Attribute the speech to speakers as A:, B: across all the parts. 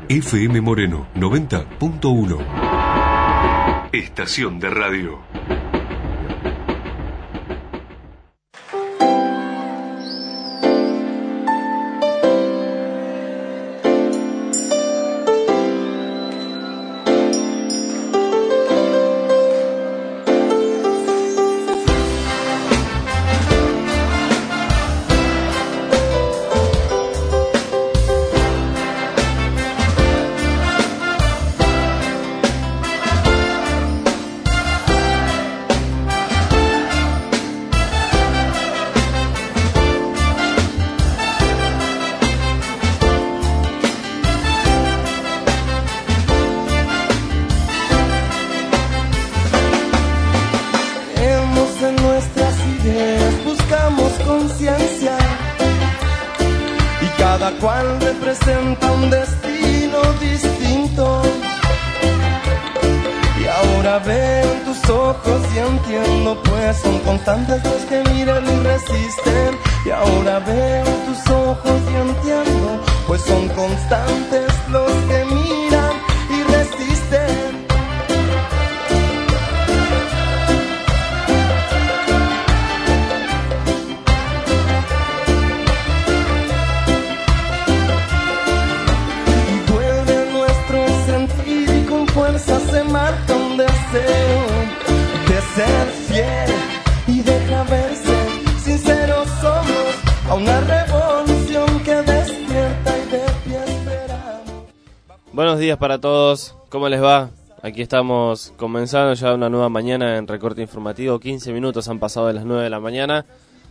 A: FM Moreno 90.1. Estación de radio.
B: Buenos días para todos, ¿cómo les va? Aquí estamos comenzando ya una nueva mañana en Recorte Informativo. 15 minutos han pasado de las 9 de la mañana.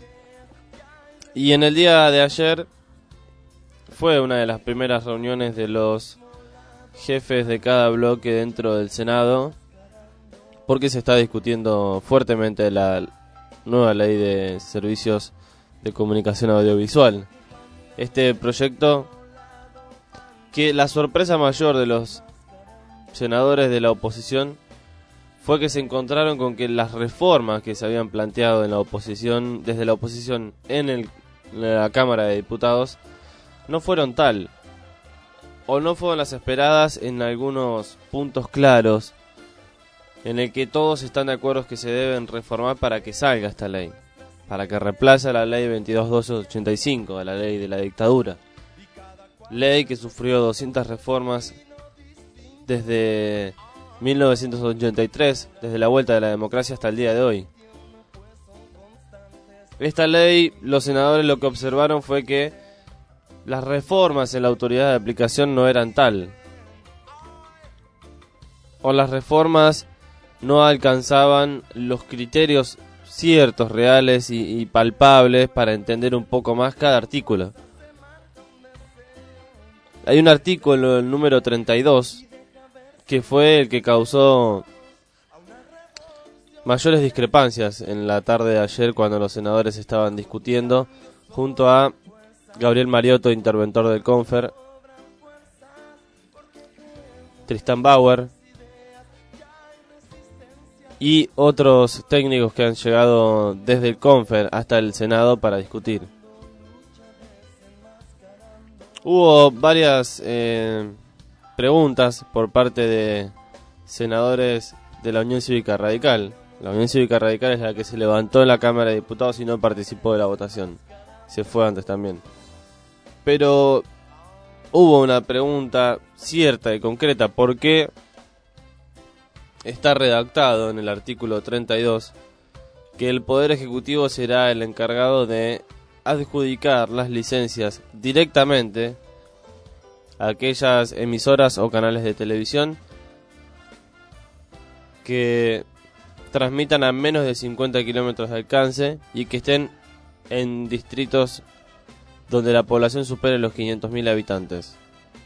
B: Y en el día de ayer fue una de las primeras reuniones de los jefes de cada bloque dentro del Senado, porque se está discutiendo fuertemente la nueva ley de servicios de comunicación audiovisual. Este proyecto, que la sorpresa mayor de los senadores de la oposición fue que se encontraron con que las reformas que se habían planteado en la oposición, desde la oposición en la Cámara de Diputados, no fueron tal, o no fueron las esperadas en algunos puntos claros, en el que todos están de acuerdo que se deben reformar para que salga esta ley, para que reemplace la ley 22.12.85, de la ley de la dictadura. Ley que sufrió 200 reformas desde 1983, desde la vuelta de la democracia hasta el día de hoy. Esta ley, los senadores lo que observaron fue que las reformas en la autoridad de aplicación no eran tal, o las reformas no alcanzaban los criterios ciertos, reales y palpables para entender un poco más cada artículo. Hay un artículo, el número 32, que fue el que causó mayores discrepancias en la tarde de ayer cuando los senadores estaban discutiendo, junto a Gabriel Mariotto, interventor del Confer, Tristán Bauer y otros técnicos que han llegado desde el Confer hasta el Senado para discutir. Hubo varias preguntas por parte de senadores de la Unión Cívica Radical. La Unión Cívica Radical es la que se levantó en la Cámara de Diputados y no participó de la votación. Se fue antes también. Pero hubo una pregunta cierta y concreta. ¿Por qué está redactado en el artículo 32 que el Poder Ejecutivo será el encargado de adjudicar las licencias directamente a aquellas emisoras o canales de televisión que transmitan a menos de 50 kilómetros de alcance y que estén en distritos donde la población supere los 500.000 habitantes?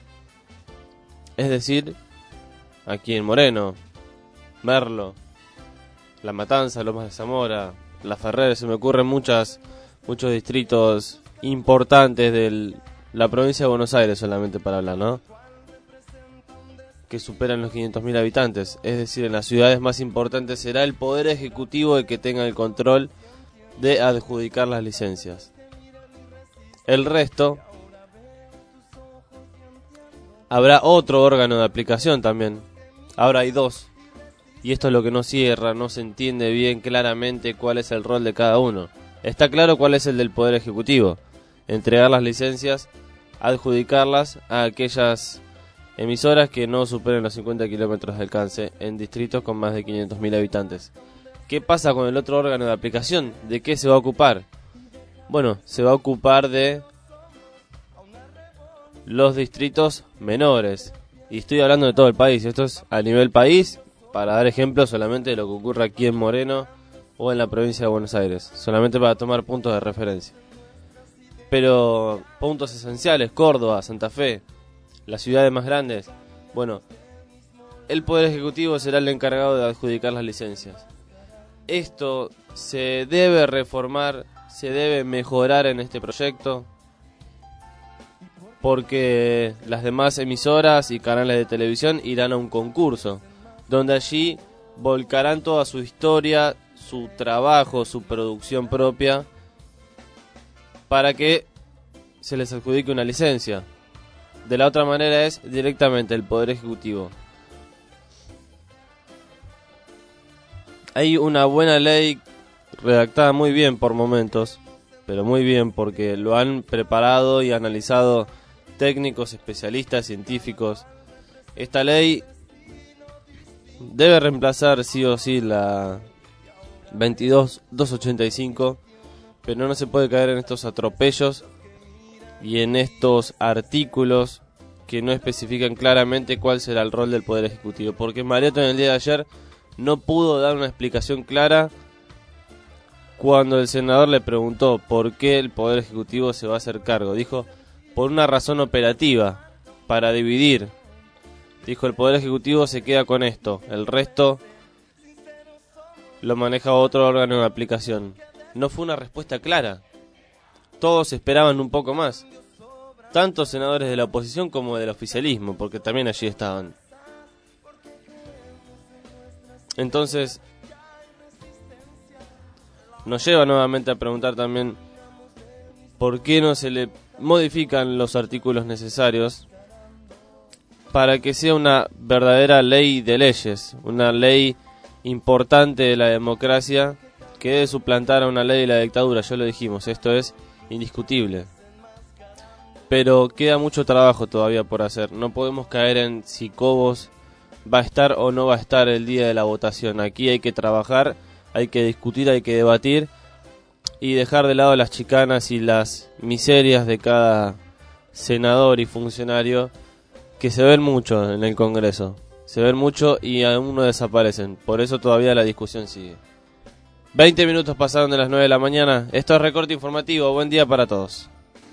B: Es decir, aquí en Moreno, Merlo, La Matanza, Lomas de Zamora, La Ferrer, se me ocurren muchos distritos importantes de la provincia de Buenos Aires, solamente para hablar, ¿no? Que superan los 500.000 habitantes. Es decir, en las ciudades más importantes será el Poder Ejecutivo el que tenga el control de adjudicar las licencias. El resto habrá otro órgano de aplicación también. Ahora hay dos. Y esto es lo que no cierra, no se entiende bien claramente cuál es el rol de cada uno. Está claro cuál es el del Poder Ejecutivo: entregar las licencias, adjudicarlas a aquellas emisoras que no superen los 50 kilómetros de alcance en distritos con más de 500.000 habitantes. ¿Qué pasa con el otro órgano de aplicación? ¿De qué se va a ocupar? Bueno, se va a ocupar de los distritos menores. Y estoy hablando de todo el país. Esto es a nivel país, para dar ejemplos solamente de lo que ocurre aquí en Moreno o en la provincia de Buenos Aires. Solamente para tomar puntos de referencia. Pero puntos esenciales: Córdoba, Santa Fe, las ciudades más grandes. Bueno, el Poder Ejecutivo será el encargado de adjudicar las licencias. Esto se debe reformar, se debe mejorar en este proyecto, porque las demás emisoras y canales de televisión irán a un concurso, donde allí volcarán toda su historia, su trabajo, su producción propia, para que se les adjudique una licencia. De la otra manera es directamente el Poder Ejecutivo. Hay una buena ley redactada muy bien por momentos, pero muy bien, porque lo han preparado y analizado técnicos, especialistas, científicos. Esta ley debe reemplazar sí o sí la 22.285, pero no se puede caer en estos atropellos y en estos artículos que no especifican claramente cuál será el rol del Poder Ejecutivo, porque Mariotto en el día de ayer no pudo dar una explicación clara cuando el senador le preguntó por qué el Poder Ejecutivo se va a hacer cargo. Dijo, por una razón operativa, para dividir. Dijo, el Poder Ejecutivo se queda con esto, el resto lo maneja otro órgano de aplicación. No fue una respuesta clara. Todos esperaban un poco más, tanto senadores de la oposición como del oficialismo, porque también allí estaban. Entonces, nos lleva nuevamente a preguntar también por qué no se le modifican los artículos necesarios para que sea una verdadera ley de leyes, una ley importante de la democracia que debe suplantar a una ley de la dictadura. Ya lo dijimos, esto es indiscutible. Pero queda mucho trabajo todavía por hacer. No podemos caer en si Cobos va a estar o no va a estar el día de la votación. Aquí hay que trabajar, hay que discutir, hay que debatir y dejar de lado las chicanas y las miserias de cada senador y funcionario, que se ven mucho en el Congreso. Se ven mucho y aún no desaparecen. Por eso todavía la discusión sigue. 20 minutos pasaron de las 9 de la mañana. Esto es Recorte Informativo. Buen día para todos.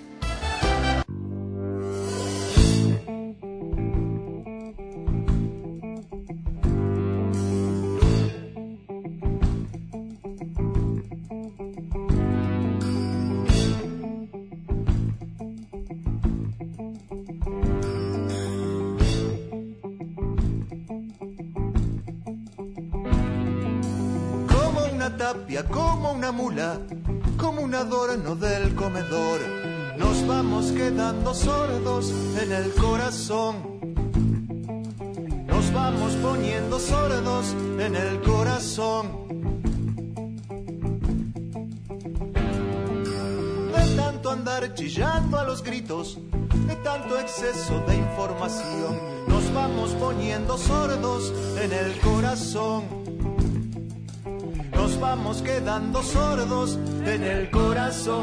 C: Como una mula, como un adorno del comedor, nos vamos quedando sordos en el corazón. Nos vamos poniendo sordos en el corazón. De tanto andar chillando a los gritos, de tanto exceso de información, nos vamos poniendo sordos en el corazón. Nos vamos quedando sordos en el corazón.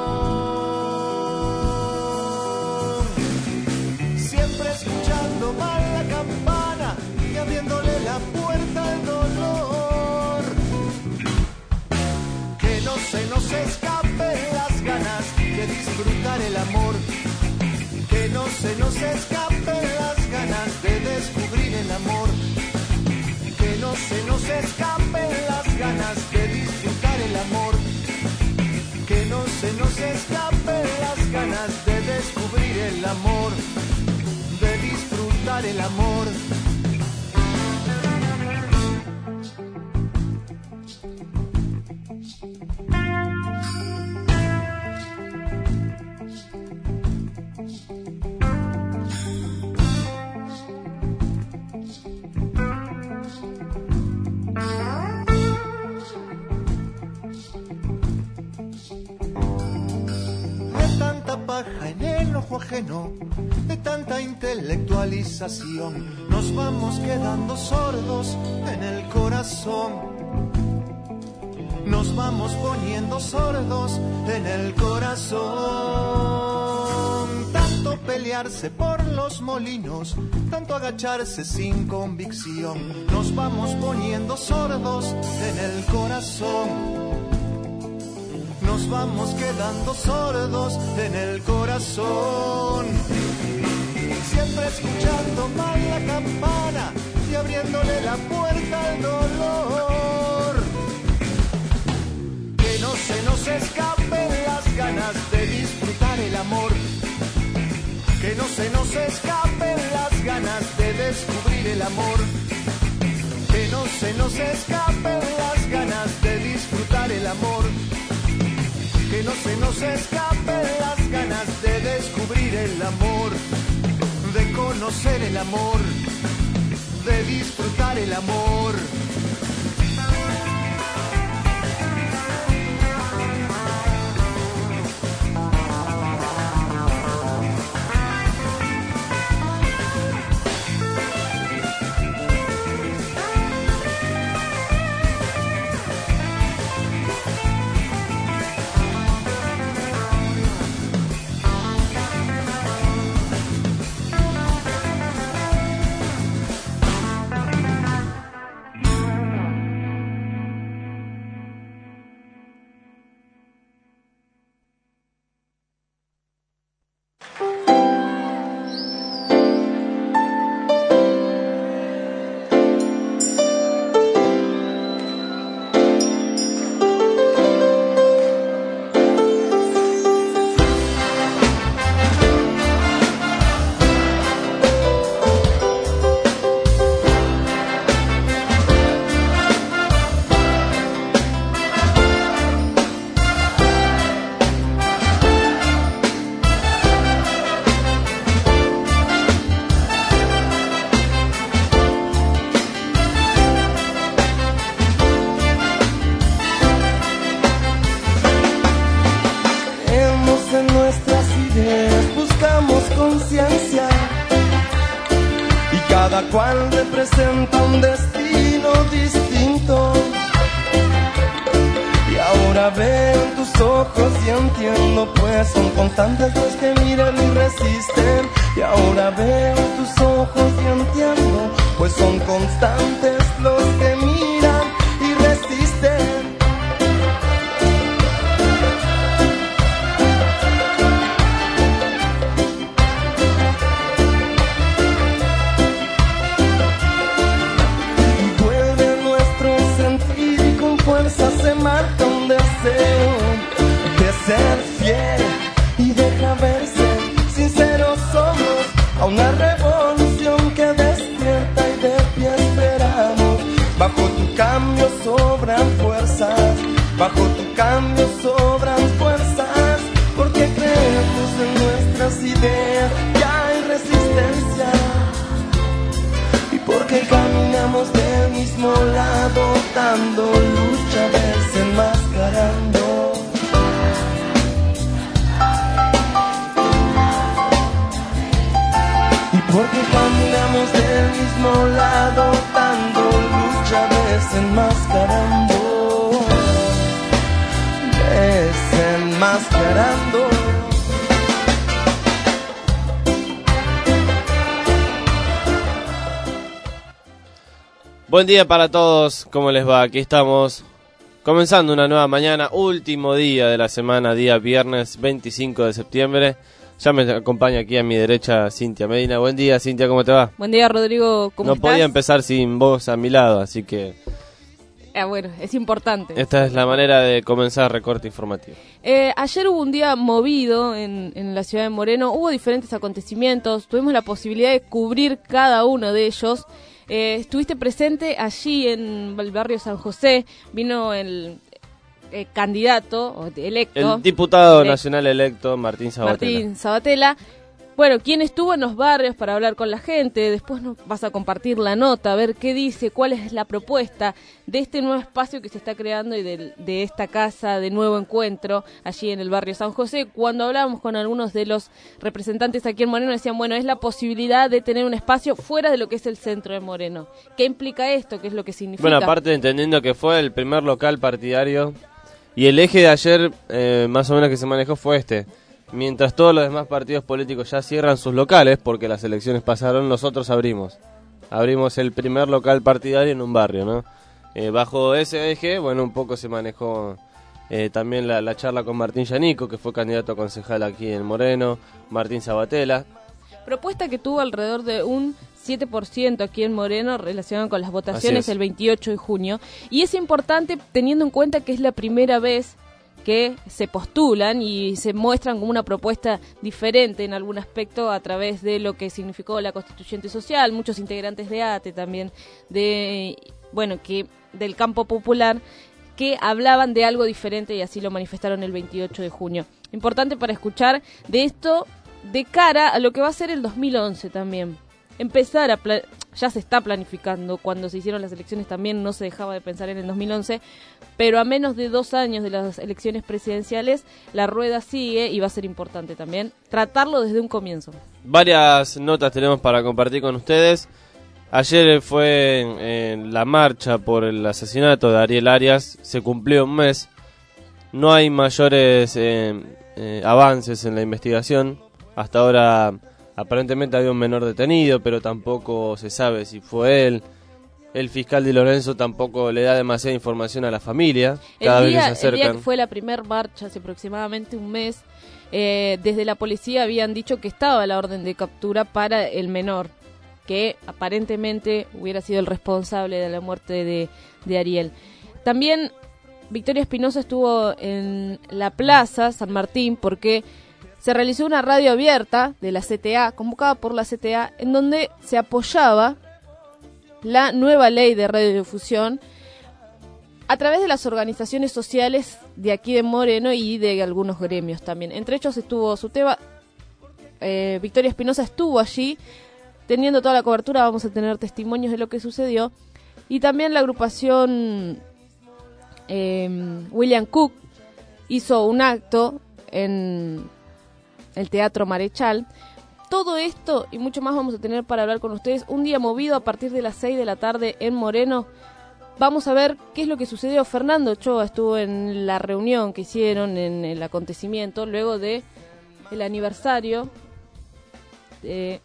C: Siempre escuchando mal la campana y abriéndole la puerta al dolor. Que no se nos escapen las ganas de disfrutar el amor. Que no se nos escapen las ganas de descubrir el amor. Que no se nos escapen las ganas de disfrutar el amor. Que no se nos escapen las ganas de descubrir el amor, de disfrutar el amor. trabajo ajeno, de tanta intelectualización, nos vamos quedando sordos en el corazón. Nos vamos poniendo sordos en el corazón. Tanto pelearse por los molinos, tanto agacharse sin convicción, nos vamos poniendo sordos en el corazón. Nos vamos quedando sordos en el corazón. Siempre escuchando mal la campana y abriéndole la puerta al dolor. Que no se nos escapen las ganas de disfrutar el amor. Que no se nos escapen las ganas de descubrir el amor. Que no se nos escapen las ganas de disfrutar el amor. Que no se nos escapen las ganas de descubrir el amor, de conocer el amor, de disfrutar el amor.
D: Cual representa un destino distinto. Y ahora veo en tus ojos y entiendo, pues son constantes los que miran y resisten. Y ahora veo en tus ojos y entiendo, pues son constantes los que miran y resisten. Se marca un deseo de ser fiel y deja verse sinceros somos a una revolución que despierta y de pie esperamos. Bajo tu cambio sobran fuerzas, bajo tu cambio sobran fuerzas, porque creemos en nuestras ideas y hay resistencia. Porque caminamos del mismo lado, dando lucha, a veces enmascarando. Y porque caminamos del mismo lado, dando lucha, a veces enmascarando. Desenmascarando.
B: Buen día para todos, ¿cómo les va? Aquí estamos, comenzando una nueva mañana, último día de la semana, día viernes 25 de septiembre. Ya me acompaña aquí a mi derecha Cintia Medina. Buen día, Cintia, ¿cómo te va?
E: Buen día, Rodrigo, ¿cómo estás?
B: No podía empezar sin vos a mi lado, así que...
E: bueno, es importante.
B: Esta es la manera de comenzar Recorte Informativo.
E: Ayer hubo un día movido en la ciudad de Moreno, hubo diferentes acontecimientos, tuvimos la posibilidad de cubrir cada uno de ellos. Estuviste presente allí en el barrio San José, vino el candidato electo.
B: El diputado nacional electo, Martín Sabatella.
E: Bueno, ¿quién estuvo en los barrios para hablar con la gente? Después nos vas a compartir la nota, a ver qué dice, cuál es la propuesta de este nuevo espacio que se está creando y de esta casa de nuevo encuentro allí en el barrio San José. Cuando hablábamos con algunos de los representantes aquí en Moreno, decían, bueno, es la posibilidad de tener un espacio fuera de lo que es el centro de Moreno. ¿Qué implica esto? ¿Qué es lo que significa?
B: Bueno, aparte entendiendo que fue el primer local partidario y el eje de ayer más o menos que se manejó fue este. Mientras todos los demás partidos políticos ya cierran sus locales, porque las elecciones pasaron, nosotros abrimos el primer local partidario en un barrio, ¿no? Bajo ese eje, bueno, un poco se manejó también la charla con Martín Yanico, que fue candidato a concejal aquí en Moreno, Martín Sabatella.
E: Propuesta que tuvo alrededor de un 7% aquí en Moreno relacionado con las votaciones el 28 de junio. Y es importante teniendo en cuenta que es la primera vez que se postulan y se muestran como una propuesta diferente en algún aspecto a través de lo que significó la constituyente social, muchos integrantes de ATE también, que del campo popular, que hablaban de algo diferente y así lo manifestaron el 28 de junio. Importante para escuchar de esto de cara a lo que va a ser el 2011 también. Ya se está planificando, cuando se hicieron las elecciones también no se dejaba de pensar en el 2011, pero a menos de 2 años de las elecciones presidenciales, la rueda sigue y va a ser importante también tratarlo desde un comienzo.
B: Varias notas tenemos para compartir con ustedes. Ayer fue en la marcha por el asesinato de Ariel Arias, se cumplió un mes, no hay mayores avances en la investigación, hasta ahora aparentemente había un menor detenido, pero tampoco se sabe si fue él. El fiscal Di Lorenzo tampoco le da demasiada información a la familia. Cada vez que se acercan.
E: El día que fue la primera marcha, hace aproximadamente un mes, desde la policía habían dicho que estaba la orden de captura para el menor, que aparentemente hubiera sido el responsable de la muerte de Ariel. También Victoria Espinosa estuvo en la plaza San Martín porque se realizó una radio abierta de la CTA, convocada por la CTA, en donde se apoyaba la nueva ley de radiodifusión a través de las organizaciones sociales de aquí de Moreno y de algunos gremios también. Entre ellos estuvo Suteba, Victoria Espinosa estuvo allí teniendo toda la cobertura, vamos a tener testimonios de lo que sucedió, y también la agrupación William Cook hizo un acto en el Teatro Marechal. Todo esto y mucho más vamos a tener para hablar con ustedes. Un día movido a partir de las 6 de la tarde en Moreno. Vamos a ver qué es lo que sucedió. Fernando Ochoa estuvo en la reunión que hicieron en el acontecimiento luego de el aniversario de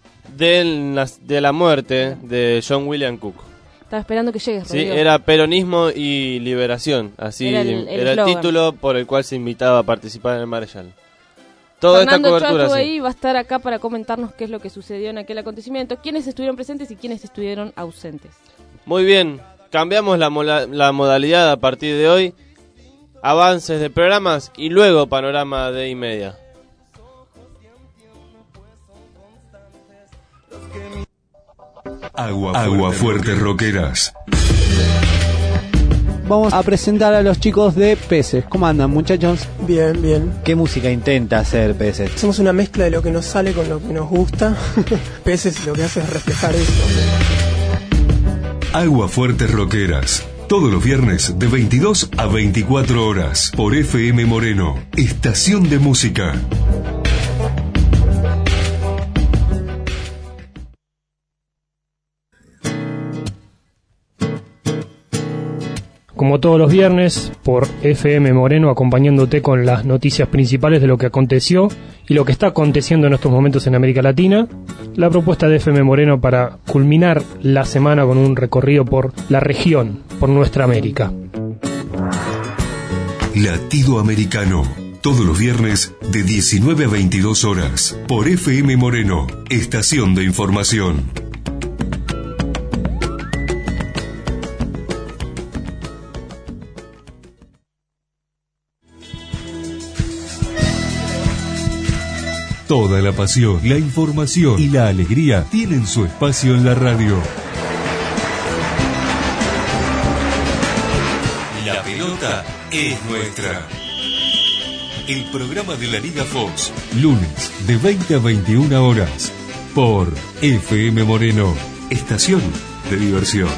B: la muerte de John William Cook.
E: Estaba esperando que llegues,
B: Sí,
E: Rodrigo.
B: era peronismo y liberación. Así era el título por el cual se invitaba a participar en el Marechal. Toda
E: Fernando
B: esta cobertura
E: Ochoa estuvo
B: sí.
E: ahí, va a estar acá para comentarnos qué es lo que sucedió en aquel acontecimiento, quiénes estuvieron presentes y quiénes estuvieron ausentes.
B: Muy bien, cambiamos la modalidad a partir de hoy. Avances de programas y luego panorama de y media.
A: Agua Fuerte Rockeras.
F: Vamos a presentar a los chicos de Peces. ¿Cómo andan, muchachos?
G: Bien, bien.
F: ¿Qué música intenta hacer Peces?
G: Somos una mezcla de lo que nos sale con lo que nos gusta. Peces lo que hace es reflejar eso.
A: Agua Fuerte Rockeras. Todos los viernes de 22 a 24 horas por FM Moreno. Estación de música.
H: Como todos los viernes, por FM Moreno, acompañándote con las noticias principales de lo que aconteció y lo que está aconteciendo en estos momentos en América Latina. La propuesta de FM Moreno para culminar la semana con un recorrido por la región, por nuestra América.
A: Latido Americano. Todos los viernes de 19 a 22 horas por FM Moreno. Estación de información. Toda la pasión, la información y la alegría tienen su espacio en la radio. La pelota es nuestra. el programa de la Liga Fox, lunes de 20 a 21 horas, por FM Moreno, estación de diversión.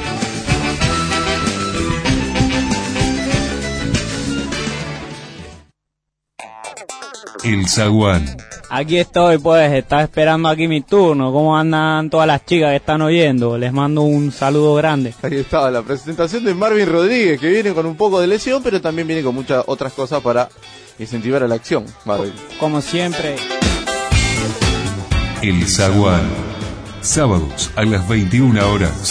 A: El Zaguán.
I: Aquí estoy, pues, estaba esperando aquí mi turno. ¿Cómo andan todas las chicas que están oyendo? Les mando un saludo grande.
J: Ahí estaba la presentación de Marvin Rodríguez, que viene con un poco de lesión, pero también viene con muchas otras cosas para incentivar a la acción, Marvin.
I: Como siempre.
A: El Zaguán. Sábados a las 21 horas.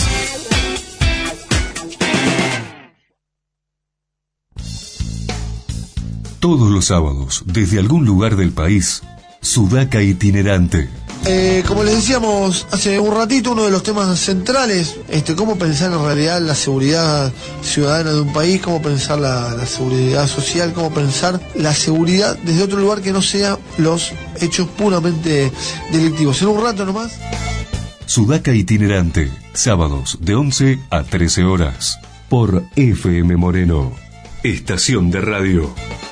A: Todos los sábados, desde algún lugar del país, Sudaca Itinerante.
K: Como les decíamos hace un ratito, uno de los temas centrales, cómo pensar en realidad la seguridad ciudadana de un país, cómo pensar la seguridad social, cómo pensar la seguridad desde otro lugar que no sea los hechos puramente delictivos. En un rato nomás.
A: Sudaca Itinerante, sábados de 11 a 13 horas, por FM Moreno, estación de radio.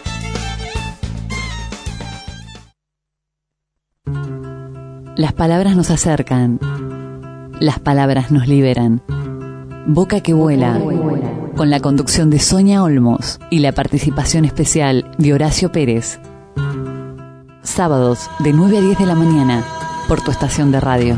L: Las palabras nos acercan, las palabras nos liberan. Boca que vuela, con la conducción de Sonia Olmos y la participación especial de Horacio Pérez. Sábados de 9 a 10 de la mañana, por tu estación de radio.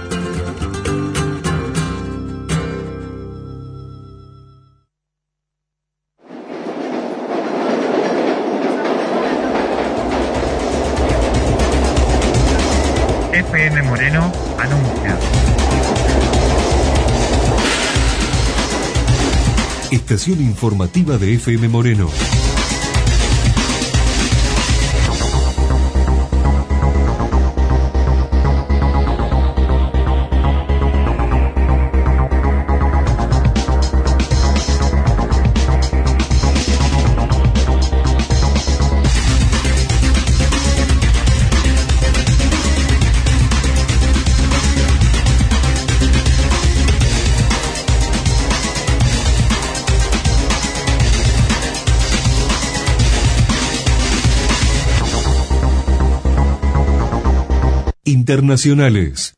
M: FM Moreno anuncia.
A: Estación informativa de FM Moreno. Internacionales.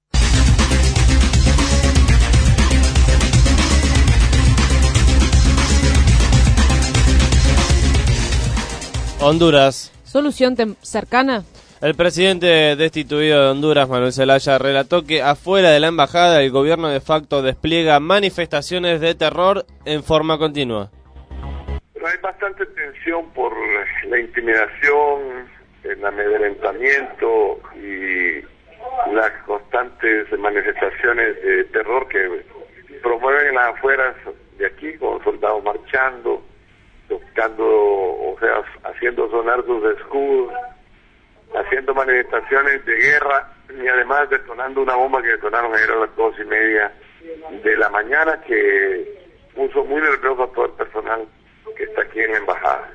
B: Honduras.
E: ¿Solución cercana?
B: El presidente destituido de Honduras, Manuel Zelaya, relató que afuera de la embajada el gobierno de facto despliega manifestaciones de terror en forma continua.
N: Pero hay bastante tensión por la intimidación, el amedrentamiento y las constantes manifestaciones de terror que promueven en las afueras de aquí, con soldados marchando, tocando, o sea, haciendo sonar sus escudos, haciendo manifestaciones de guerra y además detonando una bomba que detonaron ayer a las 2:30 de la mañana, que puso muy nervioso a todo el personal que está aquí en la embajada.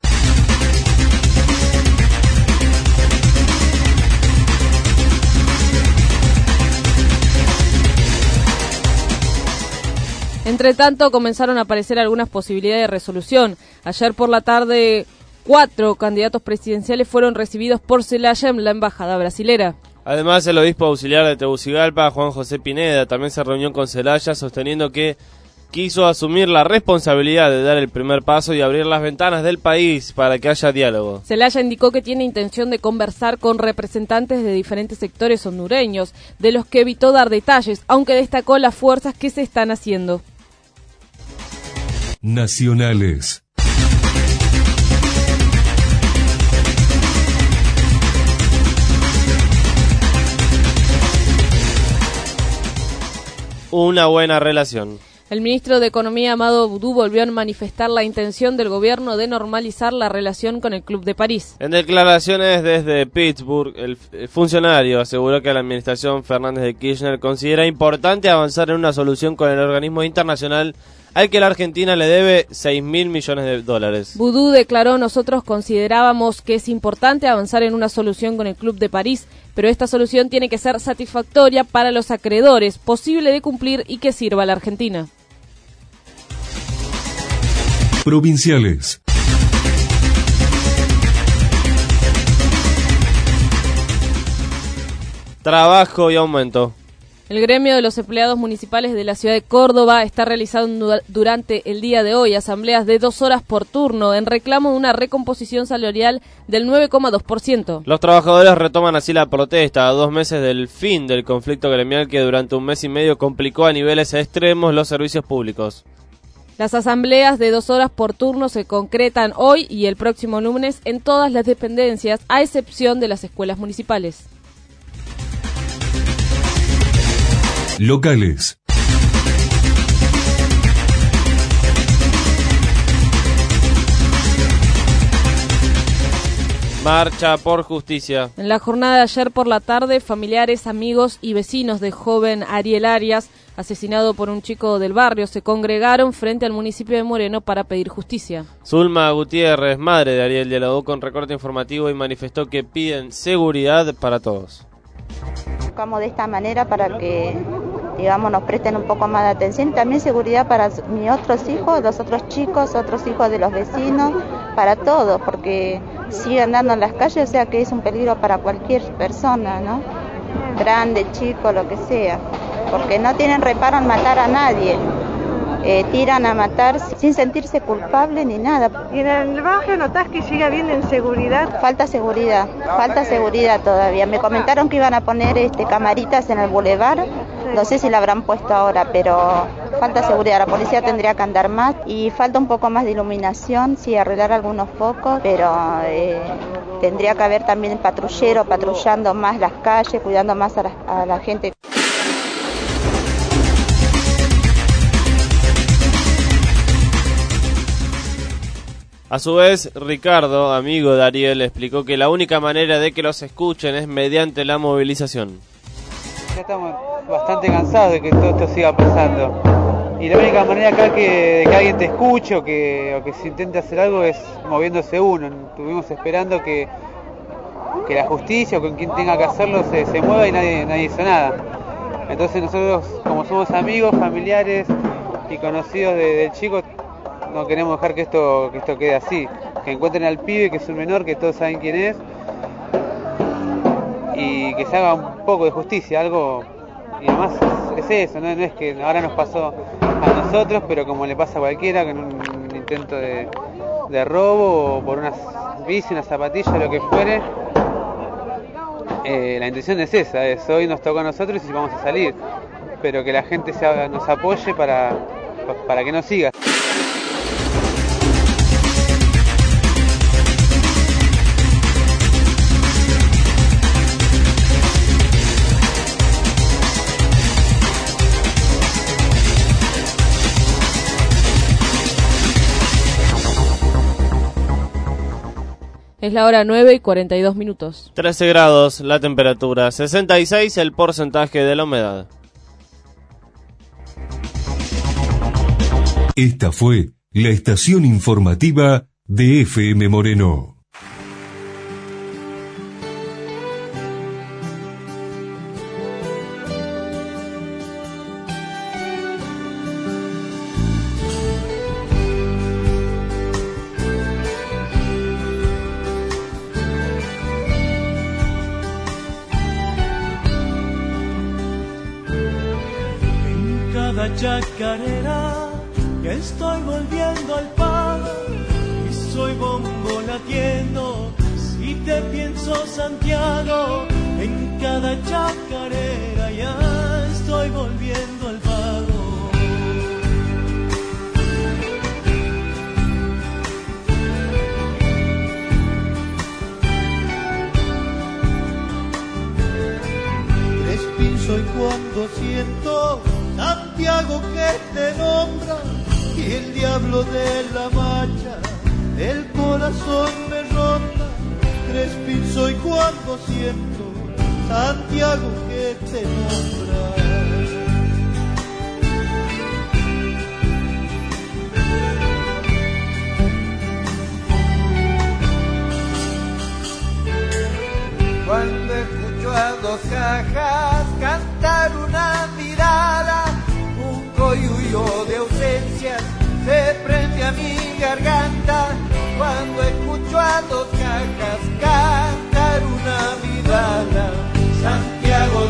E: Entre tanto, comenzaron a aparecer algunas posibilidades de resolución. Ayer por la tarde, 4 candidatos presidenciales fueron recibidos por Zelaya en la embajada brasilera.
B: Además, el obispo auxiliar de Tegucigalpa, Juan José Pineda, también se reunió con Zelaya, sosteniendo que quiso asumir la responsabilidad de dar el primer paso y abrir las ventanas del país para que haya diálogo.
E: Zelaya indicó que tiene intención de conversar con representantes de diferentes sectores hondureños, de los que evitó dar detalles, aunque destacó las fuerzas que se están haciendo.
A: Nacionales.
B: Una buena relación.
E: El ministro de Economía, Amado Boudou, volvió a manifestar la intención del gobierno de normalizar la relación con el Club de París.
B: En declaraciones desde Pittsburgh, el funcionario aseguró que la administración Fernández de Kirchner considera importante avanzar en una solución con el organismo internacional al que la Argentina le debe $6.000 millones.
E: Boudou declaró: nosotros considerábamos que es importante avanzar en una solución con el Club de París, pero esta solución tiene que ser satisfactoria para los acreedores, posible de cumplir y que sirva a la Argentina.
A: Provinciales.
B: trabajo y aumento.
E: El gremio de los empleados municipales de la ciudad de Córdoba está realizando durante el día de hoy asambleas de 2 horas por turno en reclamo de una recomposición salarial del 9,2%.
B: Los trabajadores retoman así la protesta a 2 meses del fin del conflicto gremial que durante un mes y medio complicó a niveles extremos los servicios públicos.
E: Las asambleas de 2 horas por turno se concretan hoy y el próximo lunes en todas las dependencias, a excepción de las escuelas municipales.
A: Locales.
B: Marcha por justicia.
E: En la jornada de ayer por la tarde, familiares, amigos y vecinos del joven Ariel Arias, asesinado por un chico del barrio, se congregaron frente al municipio de Moreno para pedir justicia.
B: Zulma Gutiérrez, madre de Ariel, dialogó con Recorte Informativo y manifestó que piden seguridad para todos.
O: Buscamos de esta manera para que, digamos, nos presten un poco más de atención y también seguridad para mis otros hijos, los otros chicos, otros hijos de los vecinos, para todos, porque siguen andando en las calles, o sea que es un peligro para cualquier persona, ¿no? Grande, chico, lo que sea, porque no tienen reparo en matar a nadie. Tiran a matar sin sentirse culpable ni nada.
P: ¿Y en el barrio notás que sigue habiendo inseguridad?
O: Falta seguridad todavía. Me comentaron que iban a poner camaritas en el bulevar, no sé si la habrán puesto ahora, pero falta seguridad. La policía tendría que andar más y falta un poco más de iluminación, sí, arreglar algunos focos, pero tendría que haber también patrullero patrullando más las calles, cuidando más a la gente.
B: A su vez, Ricardo, amigo de Ariel, explicó que la única manera de que los escuchen es mediante la movilización.
Q: Ya estamos bastante cansados de que todo esto siga pasando. Y la única manera acá de que alguien te escuche o que se intente hacer algo es moviéndose uno. Estuvimos esperando que la justicia o con quien tenga que hacerlo se mueva y nadie hizo nada. Entonces nosotros, como somos amigos, familiares y conocidos del chico, no queremos dejar que esto quede así, que encuentren al pibe, que es un menor, que todos saben quién es, y que se haga un poco de justicia, algo, y además es eso, no es que ahora nos pasó a nosotros, pero como le pasa a cualquiera, con un intento de robo, o por unas bici, una zapatilla, lo que fuere, la intención es esa, hoy nos tocó a nosotros y vamos a salir, pero que la gente nos apoye para que no siga.
E: Es la hora 9:42.
B: 13 grados la temperatura, 66 el porcentaje de la humedad.
A: Esta fue la estación informativa de FM Moreno.
C: Chacarera, que estoy volviendo al palo y soy bombo latiendo. Si te pienso, Santiago, en cada chacarera ya estoy volviendo al palo. Crespín soy cuando siento Santiago que te nombra y el diablo de la macha el corazón me ronda. Crespín soy cuando siento Santiago que te nombra. Cuando escucho a dos cajas cantar una mirada, un coyuyo de ausencias se prende a mi garganta. Cuando escucho a dos cajas cantar una mirada, Santiago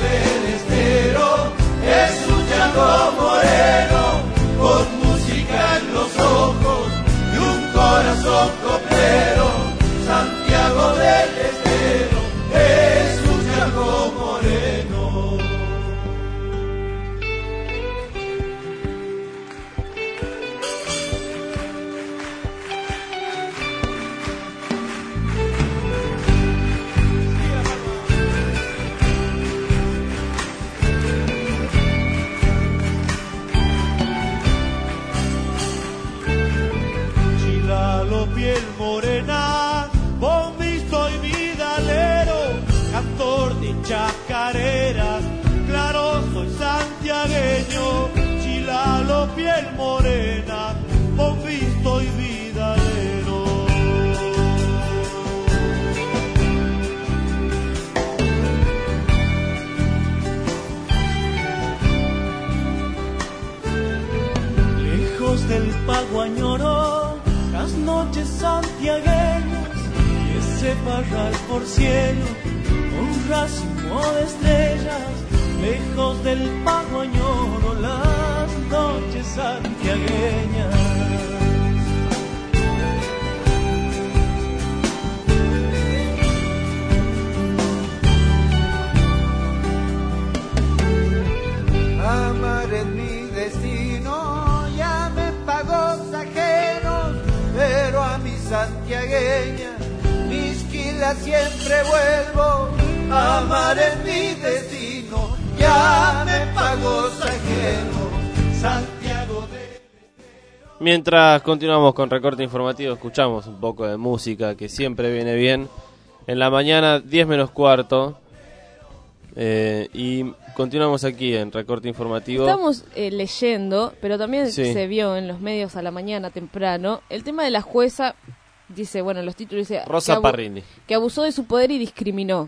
D: parral por cielo, con un racimo de estrellas, lejos del pago añoro las noches santiagueñas.
C: Amar es mi destino, ya me pagó ajenos, pero a mi santiagueña, mis quilas siempre vuelvo. Amar es mi destino, ya me pagó ajenos, Santiago de...
B: Mientras continuamos con recorte informativo, escuchamos un poco de música que siempre viene bien. En la mañana, 10 menos cuarto. Y continuamos aquí en recorte informativo.
E: Estamos leyendo, pero también
B: Sí.
E: se vio en los medios a la mañana temprano, el tema de la jueza, dice, bueno, en los títulos dice...
B: Rosa
E: que
B: Parrini.
E: Que abusó de su poder y discriminó.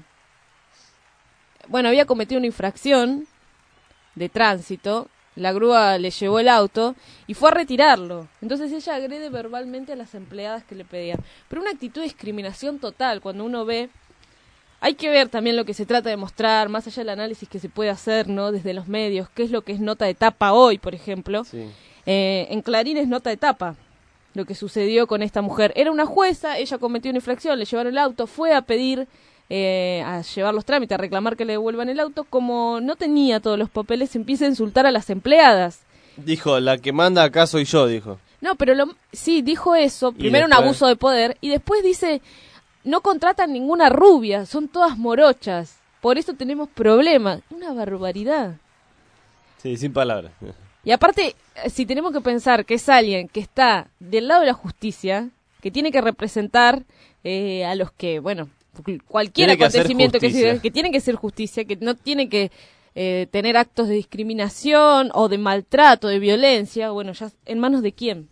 E: Bueno, había cometido una infracción de tránsito, la grúa le llevó el auto y fue a retirarlo. Entonces ella agrede verbalmente a las empleadas que le pedían. Pero una actitud de discriminación total, cuando uno ve... Hay que ver también lo que se trata de mostrar, más allá del análisis que se puede hacer, ¿no? Desde los medios, qué es lo que es nota de tapa hoy, por ejemplo.
B: Sí.
E: En Clarín es nota de tapa lo que sucedió con esta mujer. Era una jueza, ella cometió una infracción, le llevaron el auto, fue a pedir, a llevar los trámites, a reclamar que le devuelvan el auto. Como no tenía todos los papeles, empieza a insultar a las empleadas.
B: Dijo, la que manda acá soy yo, dijo.
E: No, pero sí, dijo eso, primero
B: después...
E: un abuso de poder, y después dice... No contratan ninguna rubia, son todas morochas. Por eso tenemos problemas. Una barbaridad.
B: Sí, sin palabras.
E: Y aparte, si tenemos que pensar que es alguien que está del lado de la justicia, que tiene que representar a los que, bueno, cualquier
B: Tiene que
E: acontecimiento
B: hacer justicia.
E: que tiene que ser justicia, que no tiene que tener actos de discriminación o de maltrato, de violencia, bueno, ya ¿en manos de quién?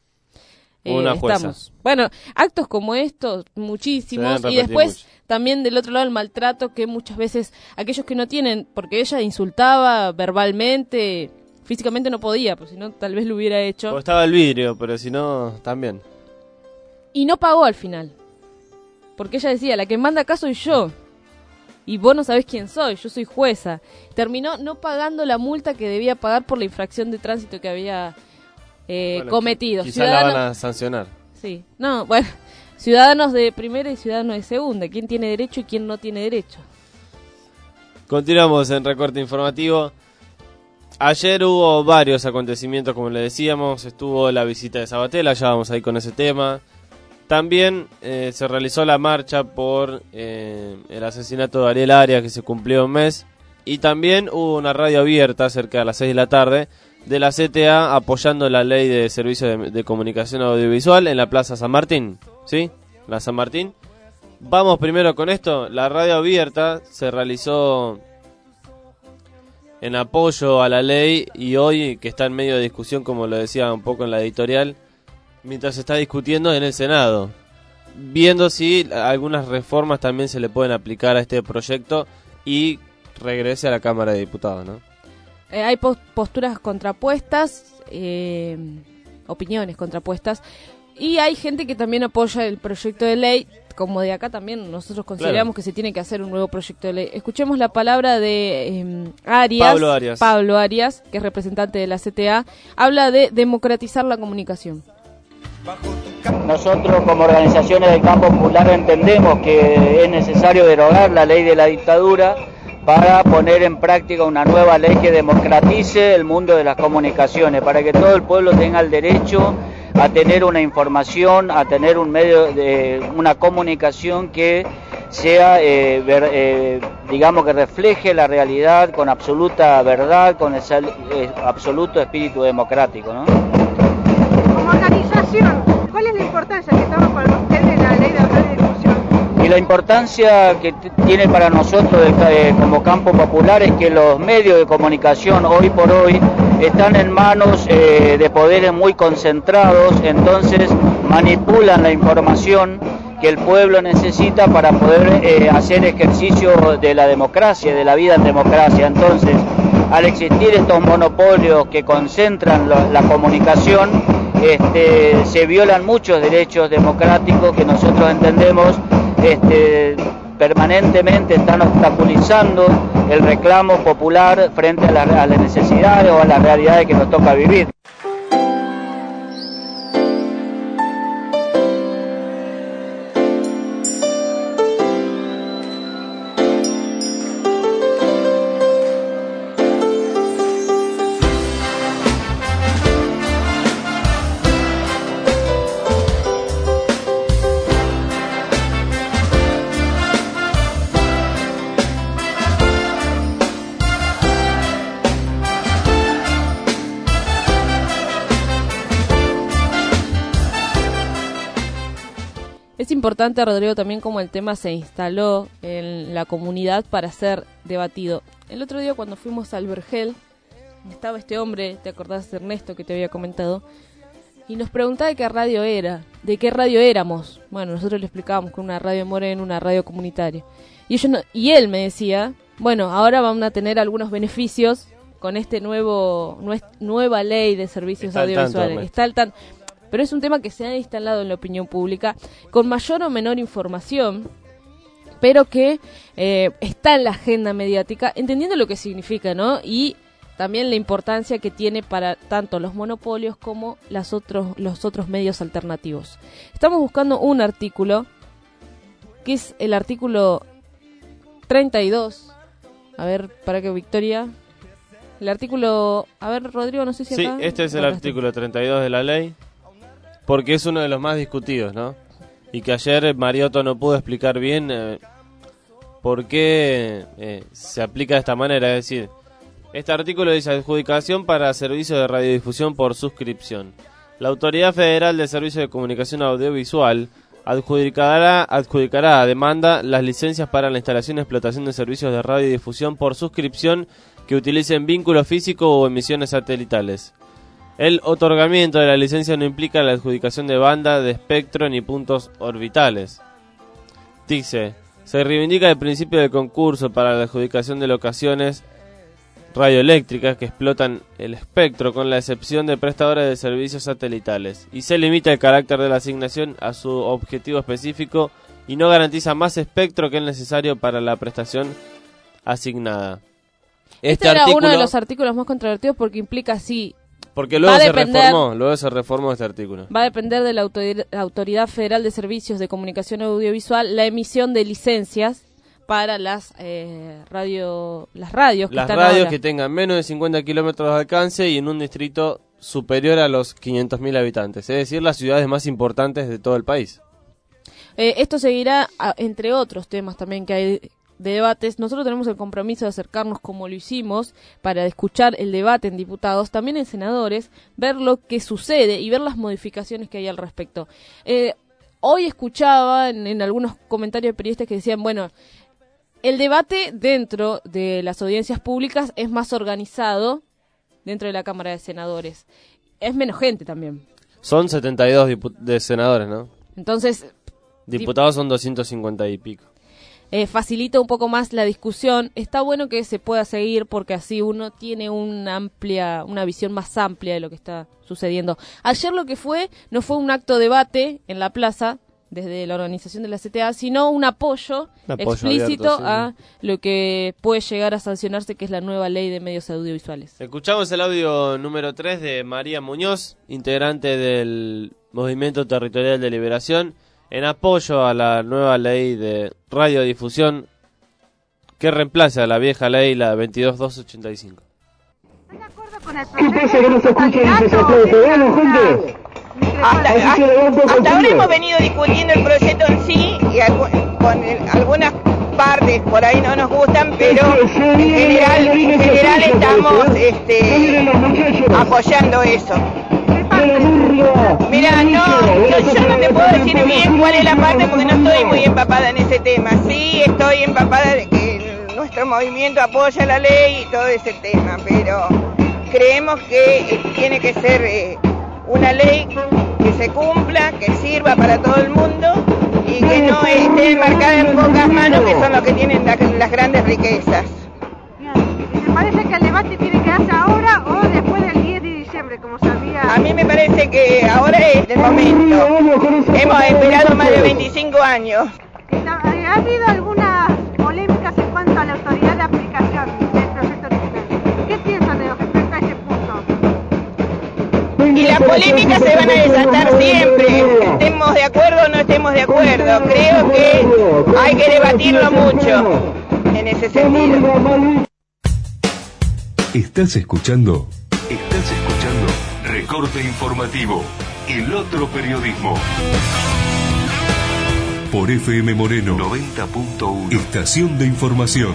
B: Una jueza.
E: Estamos. Bueno, actos como estos, muchísimos,
B: Se
E: y
B: deben
E: después
B: repetir
E: también del otro lado el maltrato que muchas veces aquellos que no tienen, porque ella insultaba verbalmente, físicamente no podía, pues si no tal vez lo hubiera hecho.
B: Porque estaba el vidrio, pero si no, también.
E: Y no pagó al final, porque ella decía, la que manda acá soy yo, y vos no sabés quién soy, yo soy jueza. Terminó no pagando la multa que debía pagar por la infracción de tránsito que había
B: Bueno,
E: cometido.
B: Quizás la van a sancionar.
E: Sí, no, bueno, ciudadanos de primera y ciudadanos de segunda, quién tiene derecho y quién no tiene derecho.
B: Continuamos en recorte informativo. Ayer hubo varios acontecimientos, como le decíamos. Estuvo la visita de Sabatella, ya vamos ahí con ese tema. También se realizó la marcha por el asesinato de Ariel Arias, que se cumplió un mes. Y también hubo una radio abierta cerca de las 6 de la tarde de la CTA apoyando la ley de servicios de comunicación audiovisual en la Plaza San Martín. ¿Sí? La San Martín. Vamos primero con esto. La radio abierta se realizó en apoyo a la ley y hoy, que está en medio de discusión, como lo decía un poco en la editorial, mientras se está discutiendo en el Senado, viendo si algunas reformas también se le pueden aplicar a este proyecto y regrese a la Cámara de Diputados, ¿no?
E: Hay posturas contrapuestas, opiniones contrapuestas, y hay gente que también apoya el proyecto de ley, como de acá también nosotros consideramos que se tiene que hacer un nuevo proyecto de ley. Escuchemos la palabra de Pablo Arias, que es representante de la CTA, habla de democratizar la comunicación.
R: Nosotros como organizaciones del campo popular entendemos que es necesario derogar la ley de la dictadura para poner en práctica una nueva ley que democratice el mundo de las comunicaciones, para que todo el pueblo tenga el derecho a tener una información, a tener un medio de una comunicación que sea, digamos, que refleje la realidad con absoluta verdad, con ese absoluto espíritu democrático, ¿no?
P: Como organización, ¿cuál es la importancia que estamos para ustedes la ley de radiodifusión?
R: Y la importancia que tiene para nosotros como campo popular es que los medios de comunicación hoy por hoy están en manos de poderes muy concentrados, entonces manipulan la información que el pueblo necesita para poder hacer ejercicio de la democracia, de la vida en democracia. Entonces, al existir estos monopolios que concentran la comunicación, se violan muchos derechos democráticos que nosotros entendemos permanentemente están obstaculizando el reclamo popular frente a las necesidades o a las realidades que nos toca vivir.
E: Es importante, Rodrigo, también cómo el tema se instaló en la comunidad para ser debatido. El otro día cuando fuimos al Vergel, estaba este hombre, ¿te acordás, Ernesto, que te había comentado? Y nos preguntaba de qué radio era, de qué radio éramos. Bueno, nosotros le explicábamos que una radio de Moreno, una radio comunitaria. Y él me decía, bueno, ahora van a tener algunos beneficios con este nueva ley de servicios audiovisuales. Está al tanto. Pero es un tema que se ha instalado en la opinión pública con mayor o menor información, pero que está en la agenda mediática, entendiendo lo que significa, ¿no? Y también la importancia que tiene para tanto los monopolios como los otros medios alternativos. Estamos buscando un artículo, que es el artículo 32. A ver, para que Victoria... El artículo... A ver, Rodrigo, no sé si acá...
B: Sí, este es el artículo 32 de la ley. Porque es uno de los más discutidos, ¿no? Y que ayer Mariotto no pudo explicar bien por qué se aplica de esta manera. Es decir, este artículo dice adjudicación para servicios de radiodifusión por suscripción. La Autoridad Federal de Servicios de Comunicación Audiovisual adjudicará a demanda las licencias para la instalación y explotación de servicios de radiodifusión por suscripción que utilicen vínculo físico o emisiones satelitales. El otorgamiento de la licencia no implica la adjudicación de banda, de espectro ni puntos orbitales. Dice, se reivindica el principio del concurso para la adjudicación de locaciones radioeléctricas que explotan el espectro con la excepción de prestadores de servicios satelitales y se limita el carácter de la asignación a su objetivo específico y no garantiza más espectro que el necesario para la prestación asignada.
E: Este era uno de los artículos más controvertidos porque implica así...
B: Porque luego se reformó este artículo.
E: Va a depender de la Autoridad Federal de Servicios de Comunicación Audiovisual la emisión de licencias para las radios
B: que tengan menos de 50 kilómetros de alcance y en un distrito superior a los 500.000 habitantes, es decir, las ciudades más importantes de todo el país.
E: Esto seguirá, entre otros temas también que hay de debates. Nosotros tenemos el compromiso de acercarnos como lo hicimos para escuchar el debate en diputados, también en senadores, ver lo que sucede y ver las modificaciones que hay al respecto. Hoy escuchaba en algunos comentarios de periodistas que decían, bueno, el debate dentro de las audiencias públicas es más organizado dentro de la Cámara de Senadores. Es menos gente también.
B: Son 72 de senadores, ¿no?
E: Entonces...
B: Diputados son 250 y pico.
E: Facilita un poco más la discusión. Está bueno que se pueda seguir porque así uno tiene una visión más amplia de lo que está sucediendo. Ayer lo que no fue un acto de debate en la plaza desde la organización de la CTA, sino un apoyo explícito abierto, sí, a lo que puede llegar a sancionarse, que es la nueva ley de medios audiovisuales.
B: Escuchamos el audio número 3 de María Muñoz, integrante del Movimiento Territorial de Liberación, en apoyo a la nueva ley de radiodifusión que reemplaza a la vieja ley, la 22285.
P: ¿Estás de acuerdo con el proyecto?
S: Hasta ahora hemos venido discutiendo el proyecto en sí y con algunas partes por ahí no nos gustan, pero en general estamos apoyando eso. Mira, yo no te puedo decir bien cuál es la parte porque no estoy muy empapada en ese tema. Sí, estoy empapada de que nuestro movimiento apoya la ley y todo ese tema, pero creemos que tiene que ser una ley que se cumpla, que sirva para todo el mundo y que no esté marcada en pocas manos, que son los que tienen las grandes riquezas.
P: ¿Te parece que el debate tiene que darse ahora o después del 10 de diciembre, como como se había...
S: A mí me parece que ahora es el momento. Hemos esperado más de 25 años.
P: ¿Ha habido algunas polémicas en cuanto a la autoridad de aplicación del proyecto original? ¿Qué piensan de lo que respecta a ese punto?
S: Y las polémicas se van a desatar siempre, estemos de acuerdo o no estemos de acuerdo. Creo que hay que debatirlo mucho en ese sentido.
A: Estás escuchando Recorte Informativo, el otro periodismo. Por FM Moreno 90.1, Estación de Información.